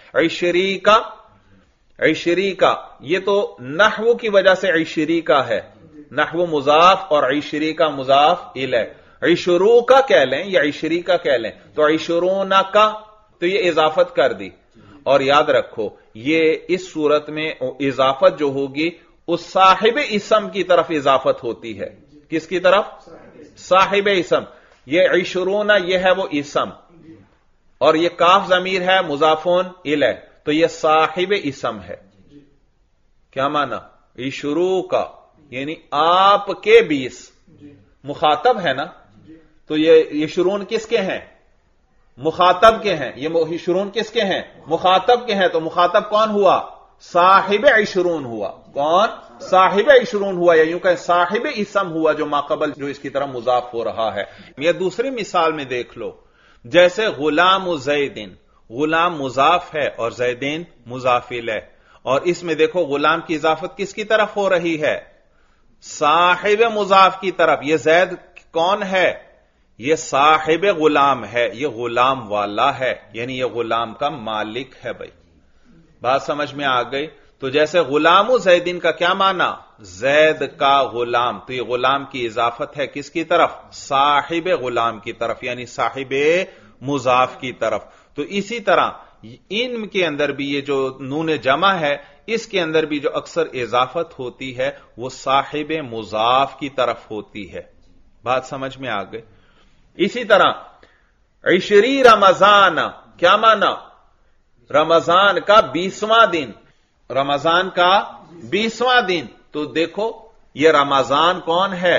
इशरी का ये तो नहव की वजह से इशरी का है, नहव मुजाफ और इशरी का मुजाफ इलैह। इशरू का कह लें या इशरी का कह लें, तो इशरूना का तो ये इजाफत कर दी। और याद रखो ये इस सूरत में इजाफत जो होगी उस साहिब इसम की तरफ इजाफत होती है। किसकी तरफ? साहिब इसम। ये इशरूना ये है वो इसम और ये काफ जमीर है मुजाफुन इलैह, तो यह साहिब इसम है। क्या माना? इशरू का यानी आपके 20 मुखातब है ना, तो ये इशरून किसके हैं? मुखातब के हैं। ये इशरून किसके हैं? मुखातब के हैं। तो मुखातब कौन हुआ? साहिब इशरून हुआ। कौन? साहिब इशरून हुआ, या यूं कहें साहिब इसम हुआ जो माकबल जो इसकी तरफ मुजाफ हो रहा है। यह दूसरी मिसाल में देख लो, जैसे गुलाम ज़ैदिन, गुलाम मुजाफ है और ज़ैदिन मुजाफिल है, और इसमें देखो गुलाम की इजाफत किसकी तरफ हो रही है? साहिब मुजाफ की तरफ। यह ज़ैद कौन है? यह साहिब गुलाम है, यह गुलाम वाला है, यानी यह गुलाम का मालिक है। भाई बात समझ में आ गई? तो जैसे गुलाम ज़ैदिन का क्या माना? ज़ैद का गुलाम, तो यह गुलाम की इजाफत है किसकी तरफ? साहिब गुलाम की तरफ, यानी साहिब मुजाफ की तरफ। तो इसी तरह इनके अंदर भी ये जो नून जमा है इसके अंदर भी जो अक्सर इजाफत होती है वो साहिब मुजाफ की तरफ होती है। बात समझ में आ गई? इसी तरह इशरी रमजान, क्या माना? रमजान का 20वां दिन, रमजान का 20वां दिन। तो देखो ये रमजान कौन है?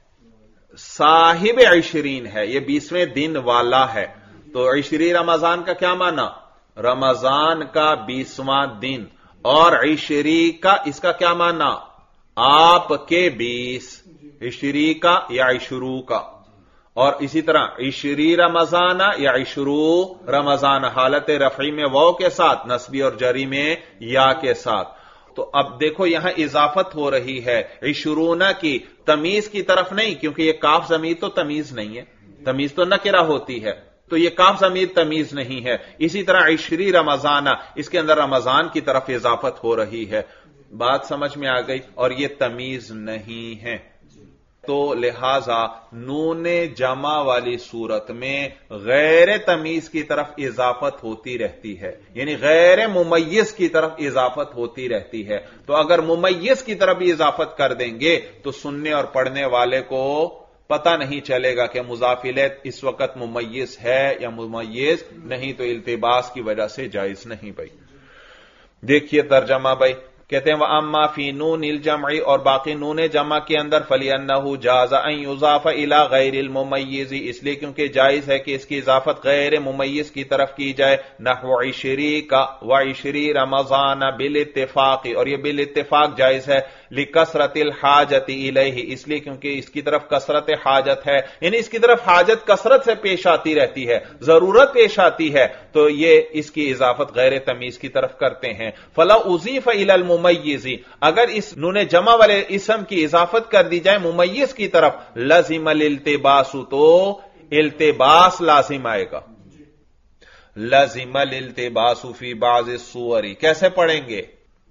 साहिब इशरीन है, ये 20वें दिन वाला है। तो इशरी रमजान का क्या माना? रमजान का 20वां दिन। और इशरी का इसका क्या माना? आपके 20, इशरी का या इशरू का। और इसी तरह इशरी रमजाना या इशरू रमजान, हालत रफी में वाव के साथ, नस्बी और जरी में या के साथ। तो अब देखो यहां इजाफत हो रही है इशरूना की, तमीज की तरफ नहीं, क्योंकि यह काफ जमीर तो तमीज नहीं है, तमीज तो नकिरा होती है, तो यह काफ जमीर तमीज नहीं है। इसी तरह इशरी रमजाना, इसके अंदर रमजान की तरफ इजाफत हो रही है। बात समझ में आ गई? और यह तमीज नहीं है। तो लिहाजा नून जमा वाली सूरत में गैर तमीज की तरफ इजाफत होती रहती है, यानी गैर मुमय्यज की तरफ इजाफत होती रहती है। तो अगर मुमय्यज की तरफ भी इजाफत कर देंगे तो सुनने और पढ़ने वाले को पता नहीं चलेगा कि मुजाफिलत इस वक्त मुमय्यज है या मुमय्यज नहीं, तो इल्तिबास की वजह से जायज नहीं। भाई देखिए तर्जमा भाई, कहते हैं वह अम्मा फी नून इल जमई, और बाकी नून जमा के अंदर फलिअन्नहु जाज़ अन युज़ाफ़ा इला गैरिल मुमय्यिज़, इसलिए क्योंकि जायज है कि इसकी इजाफत गैर मुमय्यिज़ की तरफ की जाए। नहव इशरी का व इशरी रमज़ान बिल इत्तिफ़ाक़, और यह बिल इत्तिफ़ाक़ जायज है। लिकसरतिल हाजति इलैहि, इसलिए क्योंकि इसकी तरफ कसरत हाजत है, यानी इसकी तरफ हाजत कसरत से पेश आती रहती है, जरूरत पेश आती है, तो ये इसकी इजाफत गैर तमीज की तरफ करते हैं। फला उज़ीफ़ इलल मुमय्यिज़, अगर इस नून जमा वाले इसम की इजाफत कर दी जाए मुमय्यिज़ की तरफ, लज़िमल इल्तिबासु, तो इल्तिबास लाजिम आएगा। लज़िमल इल्तिबासु फी बाज़ सुवरी, कैसे पढ़ेंगे?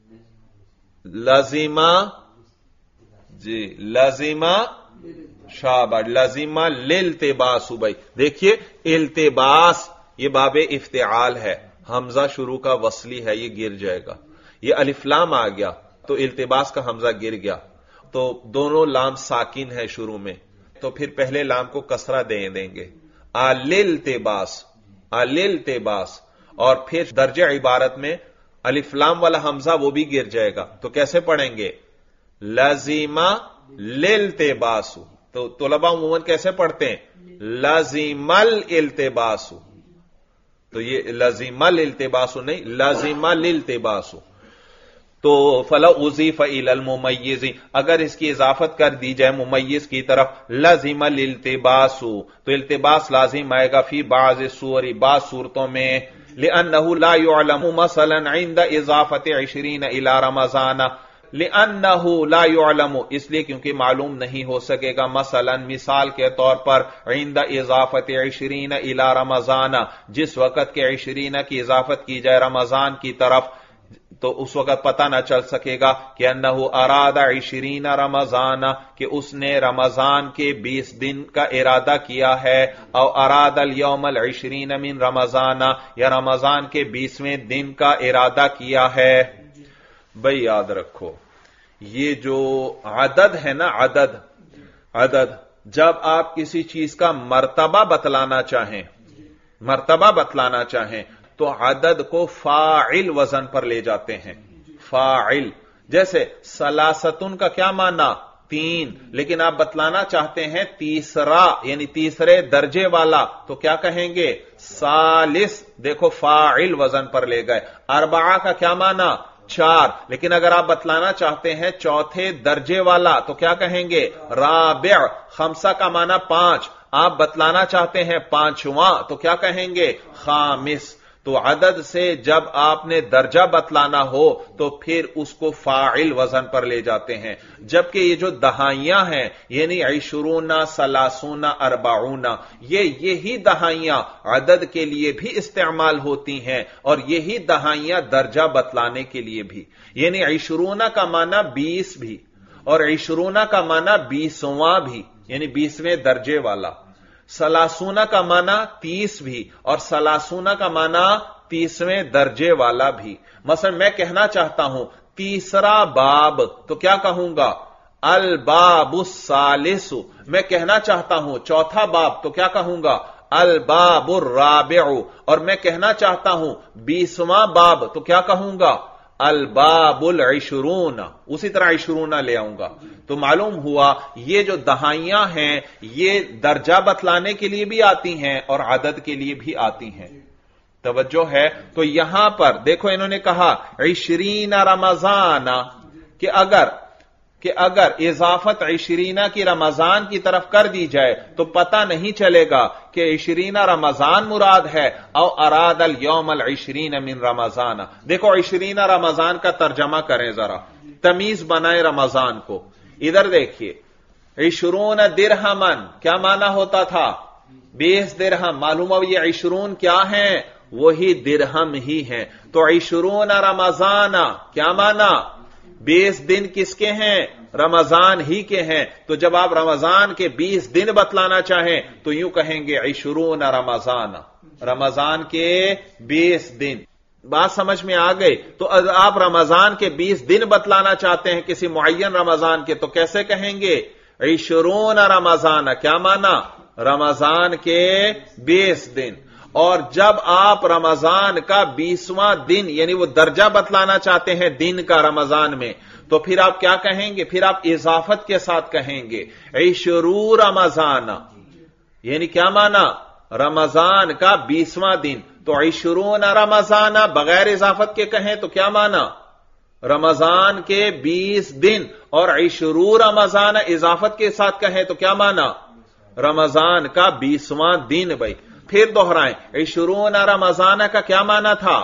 लज़िमा, जी लज़िमा, शाबाश, लज़िमा लिल्तिबासु। भाई देखिए इल्तिबास ये बाबे इफ्तिआल है, हमजा शुरू का वसली है, ये गिर जाएगा। ये अलिफ लाम आ गया तो इल्तिबास का हमजा गिर गया, तो दोनों लाम साकिन है शुरू में, तो फिर पहले लाम को कसरा दे देंगे। अलिल्तिबास, अलिल्तिबास, और फिर दर्जे इबारत में अलिफ लाम वाला हमजा वो भी गिर जाएगा, तो कैसे पढ़ेंगे? लज़िमा लिल्तिबासु। तो तुलबा उमूमन कैसे पढ़ते हैं? लज़िमल इल्तिबासु। तो ये लज़िमल इल्तिबासु नहीं, लज़िमल इल्तिबासु। तो फला उज़ीफ़ इलल मुमय्यिज़, अगर इसकी इजाफत कर दी जाए मुमय्यिज़ की तरफ, लज़िमल इल्तिबासु, तो इल्तिबास लाजिम आएगा फी बाज़ सूरी, बाज़ सूरतों में। लिअन्नहु ला युअलमु मसलन इंद इज़ाफ़त 20 इला रमज़ान, लिअन्नहु ला युअलमु, इसलिए क्योंकि मालूम नहीं हो सकेगा, मसलन मिसाल के तौर पर, इंद इज़ाफ़त 20 इला रमज़ान, जिस वक़्त के 20 की इजाफत की जाए रमज़ान की तरफ, तो उस वक़्त पता ना चल सकेगा कि अन्नहु अरादा 20 रमज़ान, कि उसने रमज़ान के 20 दिन का इरादा किया है, और अरादल यौमल 20 मिन रमज़ान, या रमज़ान के 20वें दिन का इरादा किया है। भाई याद रखो, ये जो अदद है ना, अदद, अदद, जब आप किसी चीज का मर्तबा बतलाना चाहें, मर्तबा बतलाना चाहें, तो अदद को फाइल वजन पर ले जाते हैं। फाइल, जैसे सलासतुन का क्या माना? 3, लेकिन आप बतलाना चाहते हैं तीसरा, यानी तीसरे दर्जे वाला, तो क्या कहेंगे? सालिस। देखो फाइल वजन पर ले गए। अरबा का क्या माना? 4, लेकिन अगर आप बतलाना चाहते हैं चौथे दर्जे वाला, तो क्या कहेंगे? राबिअ। खमसा का माना 5, आप बतलाना चाहते हैं पांचवां, तो क्या कहेंगे? खामिस। तो अदद से जब आपने दर्जा बतलाना हो तो फिर उसको फाइल वजन पर ले जाते हैं। जबकि ये जो दहाइयां हैं, यानी 20, सलासूना, अरबाऊना, यही दहाइयां अदद के लिए भी इस्तेमाल होती हैं, और यही दहाइयां दर्जा बतलाने के लिए भी। यानी 20 का माना 20 भी, और 20 का माना 20वां भी, यानी 20वें दर्जे वाला। सलासूना का माना 30 भी, और सलासूना का माना 30वें दर्जे वाला भी। मसलन मैं कहना चाहता हूं तीसरा बाब, तो क्या कहूंगा? अल बाबुस सालिसु। मैं कहना चाहता हूं चौथा बाब, तो क्या कहूंगा? अल बाबुर राबिउ। और मैं कहना चाहता हूं 20वां बाब, तो क्या कहूंगा? अल बाबुल 20। उसी तरह 20 ले आऊंगा। तो मालूम हुआ ये जो दहाइयां हैं ये दर्जा बतलाने के लिए भी आती हैं और आदद के लिए भी आती हैं। तवज्जो है? तो यहां पर देखो इन्होंने कहा 20 रमजान, कि अगर इजाफत 20 की रमजान की तरफ कर दी जाए तो पता नहीं चलेगा कि 20 रमजान मुराद है और अरादल यौमल 20 मिन रमजान। देखो 20 रमजान का तर्जमा करें जरा, तमीज बनाए रमजान को। इधर देखिए 20 दिरहमन क्या माना होता था? 20 दिरहम। मालूम हो ये 20 क्या है? वही दिरहम ही है। तो 20 रमजान क्या माना? 20 दिन किसके हैं? रमजान ही के हैं। तो जब आप रमजान के 20 दिन बतलाना चाहें तो यूं कहेंगे 20 रमजान, रमजान के 20 दिन। बात समझ में आ गई? तो आप रमजान के 20 दिन बतलाना चाहते हैं किसी मुअय्यन रमजान के, तो कैसे कहेंगे? 20 रमजान क्या माना? रमजान के 20 दिन। اور جب آپ رمضان کا 20واں دن یعنی وہ درجہ بتلانا چاہتے ہیں دن کا رمضان میں، تو پھر آپ کیا کہیں گے؟ پھر آپ اضافت کے ساتھ کہیں گے 20 رمضان، یعنی کیا مانا؟ رمضان کا 20واں دن، تو 20 رمضان بغیر اضافت کے کہیں تو کیا مانا؟ رمضان کے 20 دن، اور 20 رمضان اضافت کے ساتھ کہیں تو کیا مانا؟ رمضان کا 20واں دن۔ بھائی پھر دوہرائیں، 20 رمضان کا کیا مانا تھا؟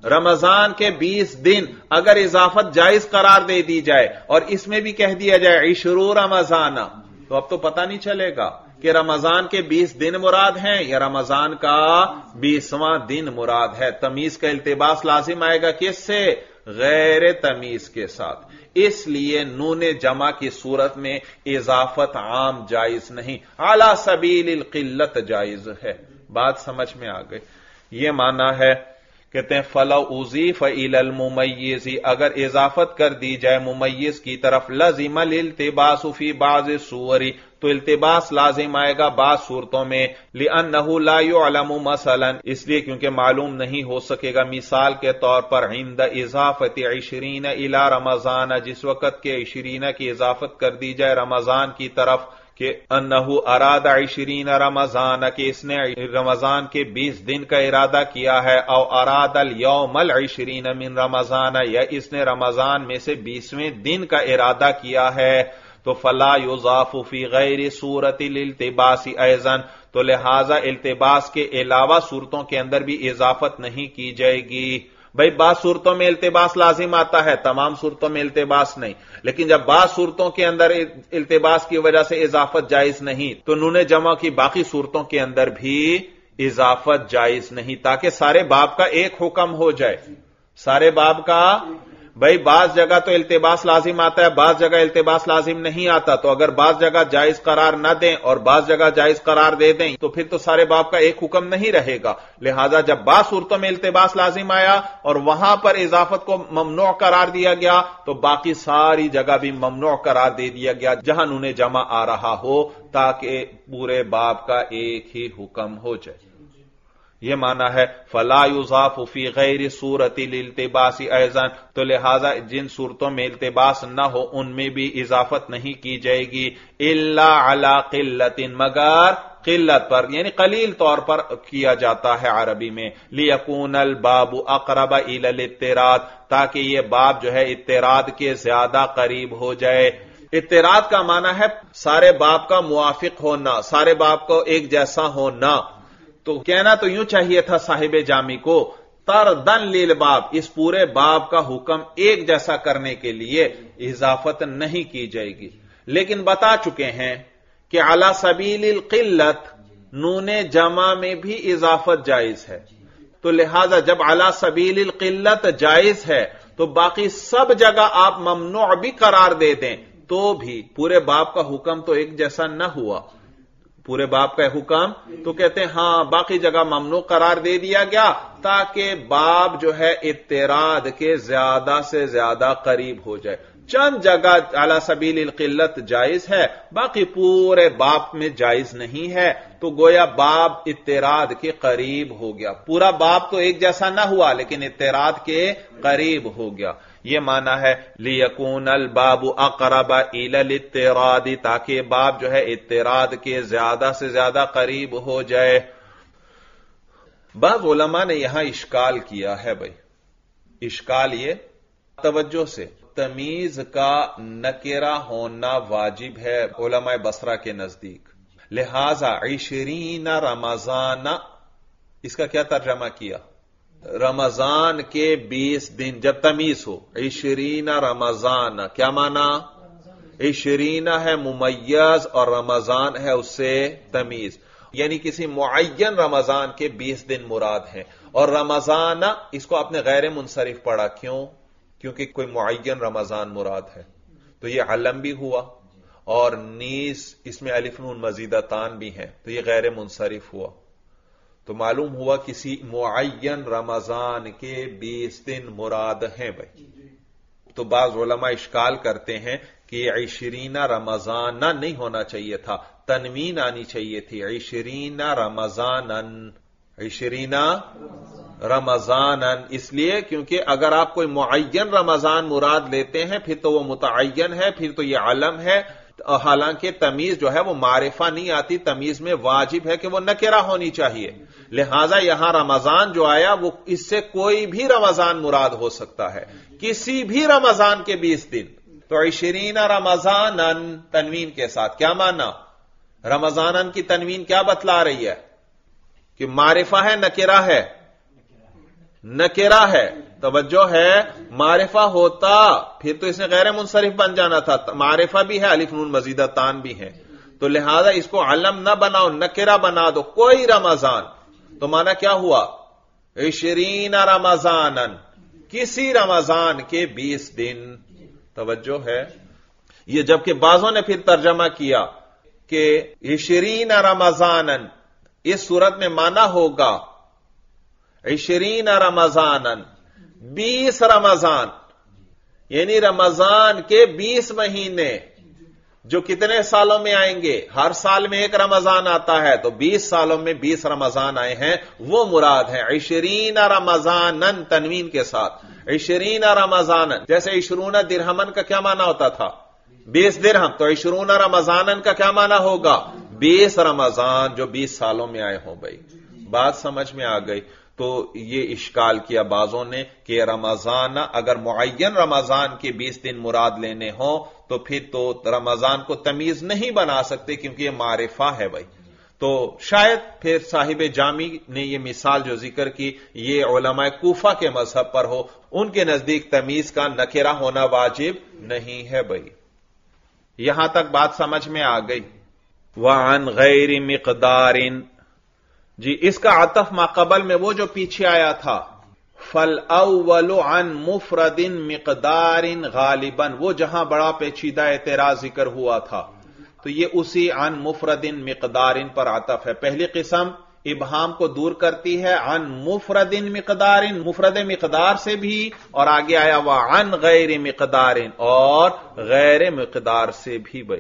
رمضان کے 20 دن۔ اگر اضافت جائز قرار دے دی جائے اور اس میں بھی کہہ دیا جائے 20 رمضان، تو اب تو پتہ نہیں چلے گا کہ رمضان کے 20 دن مراد ہیں یا رمضان کا 20واں دن مراد ہے۔ تمیز کا التباس لازم آئے گا کس سے؟ غیر تمیز کے ساتھ۔ اس لیے نون جمع کی صورت میں اضافت عام جائز نہیں، علی سبیل القلت جائز ہے۔ بات سمجھ میں آ گئی؟ یہ معنی ہے، کہتے ہیں فَلَوْ أُضِيفَ إِلَى الْمُمَيِّزِ، اگر اضافت کر دی جائے ممیز کی طرف، لَزِمَ الْالْتِبَاسُ فِي بَعْضِ الصُّوَرِ، تو التباس لازم آئے گا بعض صورتوں میں، لِأَنَّهُ لَا يُعْلَمُ مثلا، اس لیے کیونکہ معلوم نہیں ہو سکے گا مثال کے طور پر، عند اضافت 20 إِلَى رمضان، جس وقت کے 20 کی اضافت کر دی جائے رمضان کی طرف، کہ انہو اراد 20 رمضان، کہ اس نے رمضان کے 20 دن کا ارادہ کیا ہے، او اراد الیوم 20 من رمضان، یا اس نے رمضان میں سے 20ویں دن کا ارادہ کیا ہے، تو فلا یضاف فی غیر صورت الالتباس ایضا، تو لہذا التباس کے علاوہ صورتوں کے اندر بھی اضافت نہیں کی جائے گی۔ بھئی بعض صورتوں میں التباس لازم آتا ہے، تمام صورتوں میں التباس نہیں، لیکن جب بعض صورتوں کے اندر التباس کی وجہ سے اضافت جائز نہیں، تو نون جمع کی باقی صورتوں کے اندر بھی اضافت جائز نہیں، تاکہ سارے باب کا ایک حکم ہو جائے، سارے باب کا۔ بھئی بعض جگہ تو التباس لازم آتا ہے، بعض جگہ التباس لازم نہیں آتا، تو اگر بعض جگہ جائز قرار نہ دیں اور بعض جگہ جائز قرار دے دیں تو پھر تو سارے باب کا ایک حکم نہیں رہے گا۔ لہذا جب بعض صورتوں میں التباس لازم آیا اور وہاں پر اضافت کو ممنوع قرار دیا گیا، تو باقی ساری جگہ بھی ممنوع قرار دے دیا گیا جہاں نون جمع آ رہا ہو، تاکہ پورے باب کا ایک ہی حکم ہو جائے۔ یہ معنی ہے فلا یضاف فی غیر صورت الالتباس ایضا، تو لہذا جن صورتوں میں التباس نہ ہو ان میں بھی اضافت نہیں کی جائے گی، الا علی قلت، مگر قلت پر، یعنی قلیل طور پر کیا جاتا ہے عربی میں، لیکون الباب اقرب الی الاضطراد، تاکہ یہ باب جو ہے اضطراد کے زیادہ قریب ہو جائے۔ اضطراد کا معنی ہے سارے باب کا موافق ہونا، سارے باب کو ایک جیسا ہونا۔ تو کہنا تو یوں چاہیے تھا صاحب جامی کو، تردن للباب، اس پورے باب کا حکم ایک جیسا کرنے کے لیے اضافت نہیں کی جائے گی، لیکن بتا چکے ہیں کہ علی سبیل القلت نون جمع میں بھی اضافت جائز ہے، تو لہذا جب علی سبیل القلت جائز ہے تو باقی سب جگہ آپ ممنوع بھی قرار دے دیں تو بھی پورے باب کا حکم تو ایک جیسا نہ ہوا، پورے باب کا حکم تو کہتے ہیں ہاں باقی جگہ ممنوع قرار دے دیا گیا تاکہ باب جو ہے اضطراد کے زیادہ سے زیادہ قریب ہو جائے۔ چند جگہ علی سبیل القلت جائز ہے، باقی پورے باب میں جائز نہیں ہے، تو گویا باب اضطراد کے قریب ہو گیا، پورا باب تو ایک جیسا نہ ہوا لیکن اضطراد کے قریب ہو گیا۔ یہ معنی ہے لیکون الباب اقرب الی الاضطراد، تاکہ باب جو ہے اضطراد کے زیادہ سے زیادہ قریب ہو جائے۔ بعض علماء نے یہاں اشکال کیا ہے، بھائی اشکال یہ، توجہ سے، تمیز کا نکرہ ہونا واجب ہے علماء بصرہ کے نزدیک، لہذا 20 رمضان، اس کا کیا ترجمہ کیا؟ رمضان کے 20 دن جب تمیز ہو، 20 رمضان، کیا معنی؟ 20 ہے ممیز اور رمضان ہے اس سے تمیز، یعنی کسی معین رمضان کے 20 دن مراد ہیں، اور رمضان اس کو اپنے غیر منصرف پڑھا، کیوں؟ کیونکہ کوئی معین رمضان مراد ہے، تو یہ علم بھی ہوا، اور نیز اس میں الف نون مزیدتان بھی ہیں، تو یہ غیر منصرف ہوا، تو معلوم ہوا کسی معین رمضان کے 20 دن مراد ہیں۔ بھائی تو بعض علماء اشکال کرتے ہیں کہ 20 رمضان نہیں ہونا چاہیے تھا، تنوین آنی چاہیے تھی، 20 رمضان، 20 رمضان، اس لیے کیونکہ اگر آپ کوئی معین رمضان مراد لیتے ہیں پھر تو وہ متعین ہے، پھر تو یہ علم ہے، حالانکہ تمیز جو ہے وہ معرفہ نہیں آتی، تمیز میں واجب ہے کہ وہ نکرہ ہونی چاہیے، لہذا یہاں رمضان جو آیا وہ اس سے کوئی بھی رمضان مراد ہو سکتا ہے، کسی بھی رمضان کے 20 دن۔ تو 20 رمضان تنوین کے ساتھ کیا مانا؟ رمضان کی تنوین کیا بتلا رہی ہے کہ معرفہ ہے نکرہ ہے؟ نکرہ ہے، توجہ ہے، معرفہ ہوتا پھر تو اس نے غیر منصرف بن جانا تھا، معرفہ بھی ہے، الف نون مزیدہ تان بھی ہے، تو لہذا اس کو علم نہ بناؤ، نکرہ بنا دو، کوئی رمضان، تو مانا کیا ہوا؟ 20 رمضان، کسی رمضان کے 20 دن، توجہ ہے۔ یہ جبکہ بعضوں نے پھر ترجمہ کیا کہ 20 رمضان اس صورت میں مانا ہوگا 20 رمضان، 20 رمضان، یعنی رمضان کے 20 مہینے جو کتنے سالوں میں آئیں گے؟ ہر سال میں ایک رمضان آتا ہے، تو 20 سالوں میں 20 رمضان آئے ہیں، وہ مراد ہیں 20 رمضان تنوین کے ساتھ۔ 20 رمضان، جیسے 20 درہمن کا کیا معنی ہوتا تھا؟ 20 درہم، تو 20 رمضان کا کیا معنی ہوگا؟ 20 رمضان جو 20 سالوں میں آئے ہوں۔ بھائی بات سمجھ میں آ گئی؟ تو یہ اشکال کیا بعضوں نے کہ رمضان، اگر معین رمضان کے 20 دن مراد لینے ہوں تو پھر تو رمضان کو تمیز نہیں بنا سکتے کیونکہ یہ معرفہ ہے۔ بھائی تو شاید پھر صاحب جامی نے یہ مثال جو ذکر کی یہ علماء کوفہ کے مذہب پر ہو، ان کے نزدیک تمیز کا نکرہ ہونا واجب نہیں ہے۔ بھائی یہاں تک بات سمجھ میں آ گئی؟ وعن غیر مقدار، جی اس کا عطف ما قبل میں وہ جو پیچھے آیا تھا فَالْأَوَّلُ عَن مُفْرَدٍ مِقْدَارٍ غالباً، وہ جہاں بڑا پیچیدہ اعتراض ذکر ہوا تھا، تو یہ اسی عن مفردن مقدارن پر عطف ہے۔ پہلی قسم ابہام کو دور کرتی ہے عن مفردن مقدارن، مفرد مقدار سے بھی، اور آگے آیا ہوا عن غیر مقدارن، اور غیر مقدار سے بھی۔ بھائی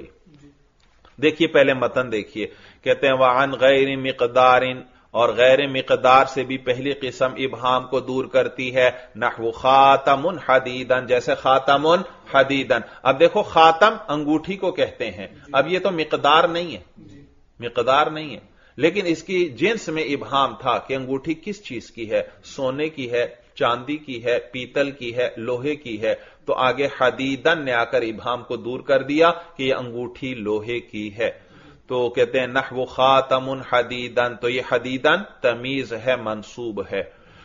دیکھیے پہلے متن دیکھیے، کہتے ہیں وعن غیر مقدارن، اور غیر مقدار سے بھی پہلی قسم ابہام کو دور کرتی ہے، نحو خاتم حدیدن، جیسے خاتم حدیدن۔ اب دیکھو خاتم انگوٹھی کو کہتے ہیں، اب یہ تو مقدار نہیں ہے، مقدار نہیں ہے، لیکن اس کی جنس میں ابہام تھا کہ انگوٹھی کس چیز کی ہے، سونے کی ہے، چاندی کی ہے، پیتل کی ہے، لوہے کی ہے، تو آگے حدیدن نے آ کر ابہام کو دور کر دیا کہ یہ انگوٹھی لوہے کی ہے، تو کہتے ہیں نحو خاتم حدیدن، تو یہ حدیدن تمیز ہے، منصوب ہے۔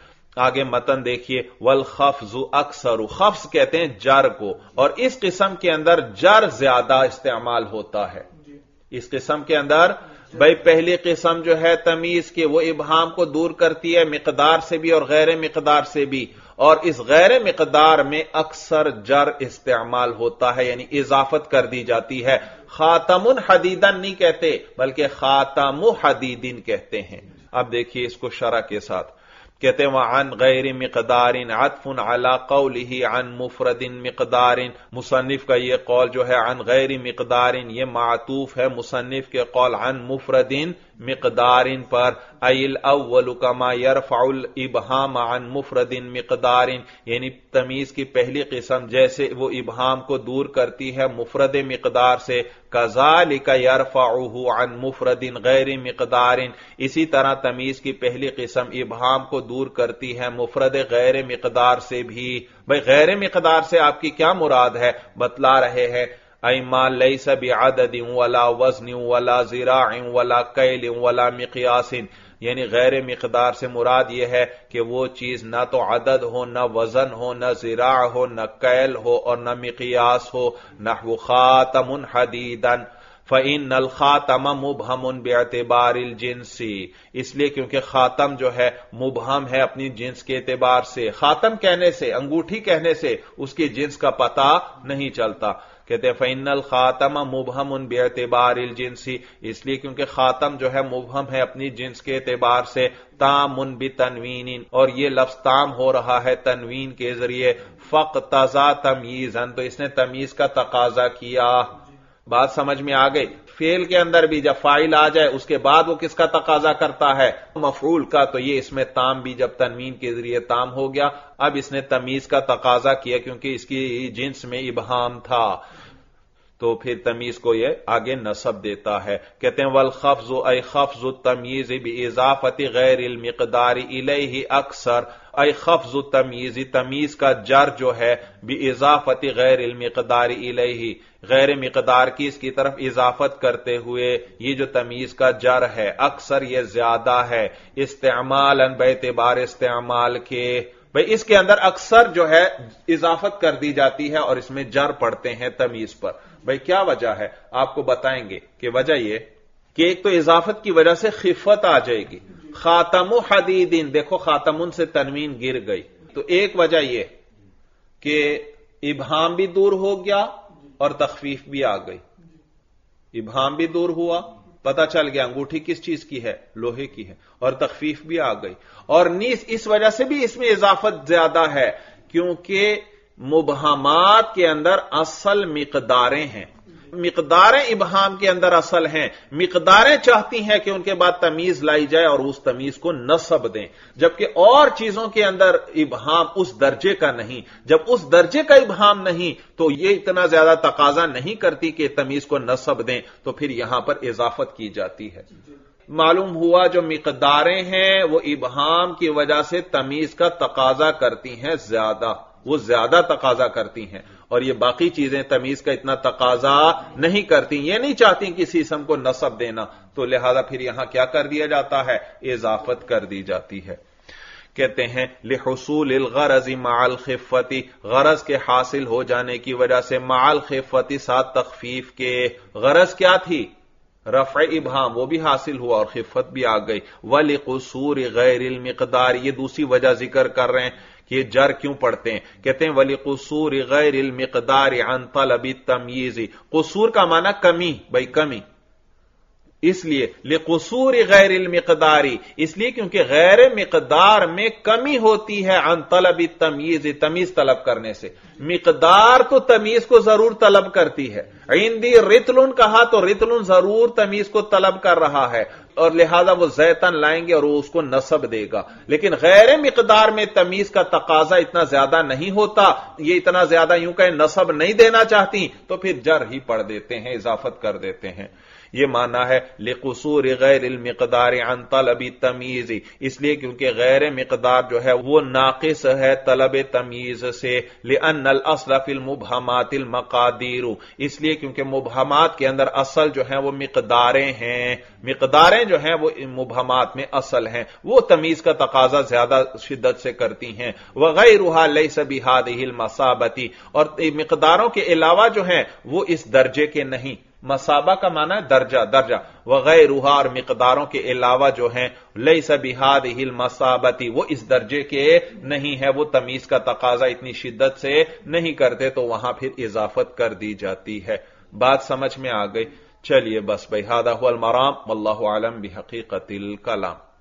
آگے متن دیکھیے والخفض اکثر، خفض کہتے ہیں جر کو، اور اس قسم کے اندر جر زیادہ استعمال ہوتا ہے۔ اس قسم کے اندر بھائی پہلی قسم جو ہے تمیز کے وہ ابہام کو دور کرتی ہے مقدار سے بھی اور غیر مقدار سے بھی، اور اس غیر مقدار میں اکثر جر استعمال ہوتا ہے، یعنی اضافت کر دی جاتی ہے۔ خاتم حدیدن نہیں کہتے بلکہ خاتم حدیدن کہتے ہیں۔ اب دیکھیے اس کو شرح کے ساتھ، کہتے ہیں وعن غیر مقدار عطف علی قولہ عن مفرد مقدار، مصنف کا یہ قول جو ہے عن غیر مقدار یہ معطوف ہے مصنف کے قول عن مفرد مقدار پر، ای الاول کما یرفع الابہام عن مفرد مقدار، یعنی تمیز کی پہلی قسم جیسے وہ ابہام کو دور کرتی ہے مفرد مقدار سے، کذالک یرفعہ عن مفرد غیر مقدار، اسی طرح تمیز کی پہلی قسم ابہام کو دور کرتی ہے مفرد غیر مقدار سے بھی۔ بھئی غیر مقدار سے آپ کی کیا مراد ہے؟ بتلا رہے ہیں ای ما لیس بعدد ولا وزن ولا ذراع ولا کیل ولا مقیاس، یعنی غیر مقدار سے مراد یہ ہے کہ وہ چیز نہ تو عدد ہو، نہ وزن ہو، نہ ذراع ہو، نہ کیل ہو، اور نہ مقیاس ہو۔ نحو خاتم حدیدن فَإِنَّ الْخَاتَمَ مُبْهَمٌ بِاعْتِبَارِ الْجِنْسِ، اس لیے کیونکہ خاتم جو ہے مبہم ہے اپنی جنس کے اعتبار سے، خاتم کہنے سے، انگوٹھی کہنے سے اس کی جنس کا پتہ نہیں چلتا۔ کہتے ہیں فَإِنَّ الْخَاتَمَ مُبْهَمٌ بِاعْتِبَارِ الْجِنْسِ، اس لیے کیونکہ خاتم جو ہے مبہم ہے اپنی جنس کے اعتبار سے، تامٌ بتنوین، اور یہ لفظ تام ہو رہا ہے تنوین کے ذریعے، فَاقْتَضَى تَمْيِيزًا، تو اس نے تمیز کا تقاضا کیا۔ بات سمجھ میں آ گئی؟ फेल के अंदर भी जब फाइल आ जाए उसके बाद वो किसका तकाजा करता है, मफऊल का, तो ये इसमें ताम भी जब तनवीन के जरिए ताम हो गया, अब इसने तमीज का तकाजा किया क्योंकि इसकी जिन्स में इबहाम था, तो फिर तमीज को ये आगे नसब देता है। कहते हैं वल खफ्ज़ु ऐ खफ्ज़ु तमीज बिइज़ाफ़ति गैरिल मिक़दार इलैहि अक्सर, ऐ खफ्ज़ु तमीज, तमीज का जर जो है बिइज़ाफ़ति गैरिल मिक़दार इलैहि, गैर मिक़दार की इसकी तरफ इजाफत करते हुए ये जो तमीज का जर है अक्सर ये ज्यादा है, इस्तेमालन बेतबार इस्तेमाल के, भाई इसके अंदर अक्सर जो है इजाफत कर दी जाती है और इसमें जर पड़ते हैं तमीज पर। भाई क्या वजह है, आपको बताएंगे कि वजह ये कि एक तो इजाफत की वजह से खिफत आ जाएगी, खातमु हदीदिन, देखो खातमुन से तनवीन गिर गई, तो एक वजह ये कि इबहाम भी दूर हो गया और तखफीफ भी आ गई, इबहाम भी दूर हुआ, पता चल गया अंगूठी किस चीज की है, लोहे की है, और तखफीफ भी आ गई, और नीस इस वजह से भी इसमें इजाफत ज्यादा है क्योंकि मुबहमात के अंदर असल मिकदारें हैं, मिकदारें इबहाम के अंदर असल हैं, मिकदारें चाहती हैं कि उनके बाद तमीज लाई जाए और उस तमीज को नसब दें, जबकि और चीजों के अंदर इबहाम उस दर्जे का नहीं, जब उस दर्जे का इबहाम नहीं तो ये इतना ज्यादा तकाजा नहीं करती कि तमीज को नसब दें, तो फिर यहां पर इजाफत की जाती है। मालूम हुआ जो मिकदारें हैं वो इबहाम की वजह से तमीज का तकाजा करती हैं ज्यादा, वो ज्यादा तकाजा करती हैं, और ये बाकी चीजें तमीज का इतना तकाजा नहीं करती, ये नहीं चाहती किसी इसम को नसब देना, तो लिहाजा फिर यहां क्या कर दिया जाता है, इजाफत कर दी जाती है। कहते हैं लिहुसूल गरज़ मअल खिफ़्फ़ति, गरज के हासिल हो जाने की वजह से, मअल खिफ़्फ़ति साथ तखफीफ के, गरज क्या थी, रफ़ इबहाम, वो भी हासिल हुआ और खिफ़्फ़त भी आ गई। वलिक़ुसूर गैरिल मिक़दार, ये दूसरी वजह जिक्र कर रहे हैं कि ये जर क्यों पढ़ते हैं, कहते हैं वलिक़ुसूर गैरिल मिक़दार अन तलबी तमयीज़, कुसूर का माना कमी, भाई कमी, इसलिए लिक़ुसूर गैरिल मिक़दारी, इसलिए क्योंकि गैर मिक़दार में कमी होती है, अन तलबी तमयीज़, तमीज तलब करने से, मिक़दार तो तमीज को जरूर तलब करती है, इंदी रितलुन कहा तो रितलुन जरूर तमीज को तलब कर रहा है और लिहाजा वो जैतन लाएंगे और वो उसको नसब देगा, लेकिन गैर मिक़दार में तमीज का तकाजा इतना ज्यादा नहीं होता, ये इतना ज्यादा यूं कहें नसब नहीं देना चाहती, तो फिर जर ही पढ़ देते हैं, इजाफत कर देते हैं। ये माना है लिक़ुसूर गैरिल मिक़दार अन तलबी तमीज़, इसलिए क्योंकि गैर मिक़दार जो है वो नाक़िस है तलब तमीज़ से, लिअन्नल अस्ल फिल मुबहमातिल मक़ादीर, इसलिए क्योंकि मुबहमात के अंदर असल जो है वो मिक़दारें हैं, मिक़दारें जो हैं वो मुबहमात में असल हैं, वो तमीज का तकाजा ज्यादा शिद्दत से करती हैं। वग़ैरुहा लैस बिहादिहिल मसाबती, और मिक़दारों के अलावा जो हैं वो इस दर्जे के नहीं, मसाबा का माना है दर्जा, दर्जा, वग़ैरुहा, और मिक़दारों के अलावा जो हैं लैस बिहादिहिल मसाबती, वो इस दर्जे के नहीं है, वो तमीज का तकाजा इतनी शिद्दत से नहीं करते, तो वहां फिर इजाफत कर दी जाती है। बात समझ में आ गई? चलिए बस भाई, हादा हुवल मराम, वल्लाहु आलम बिहक़ीक़तिल कलाम।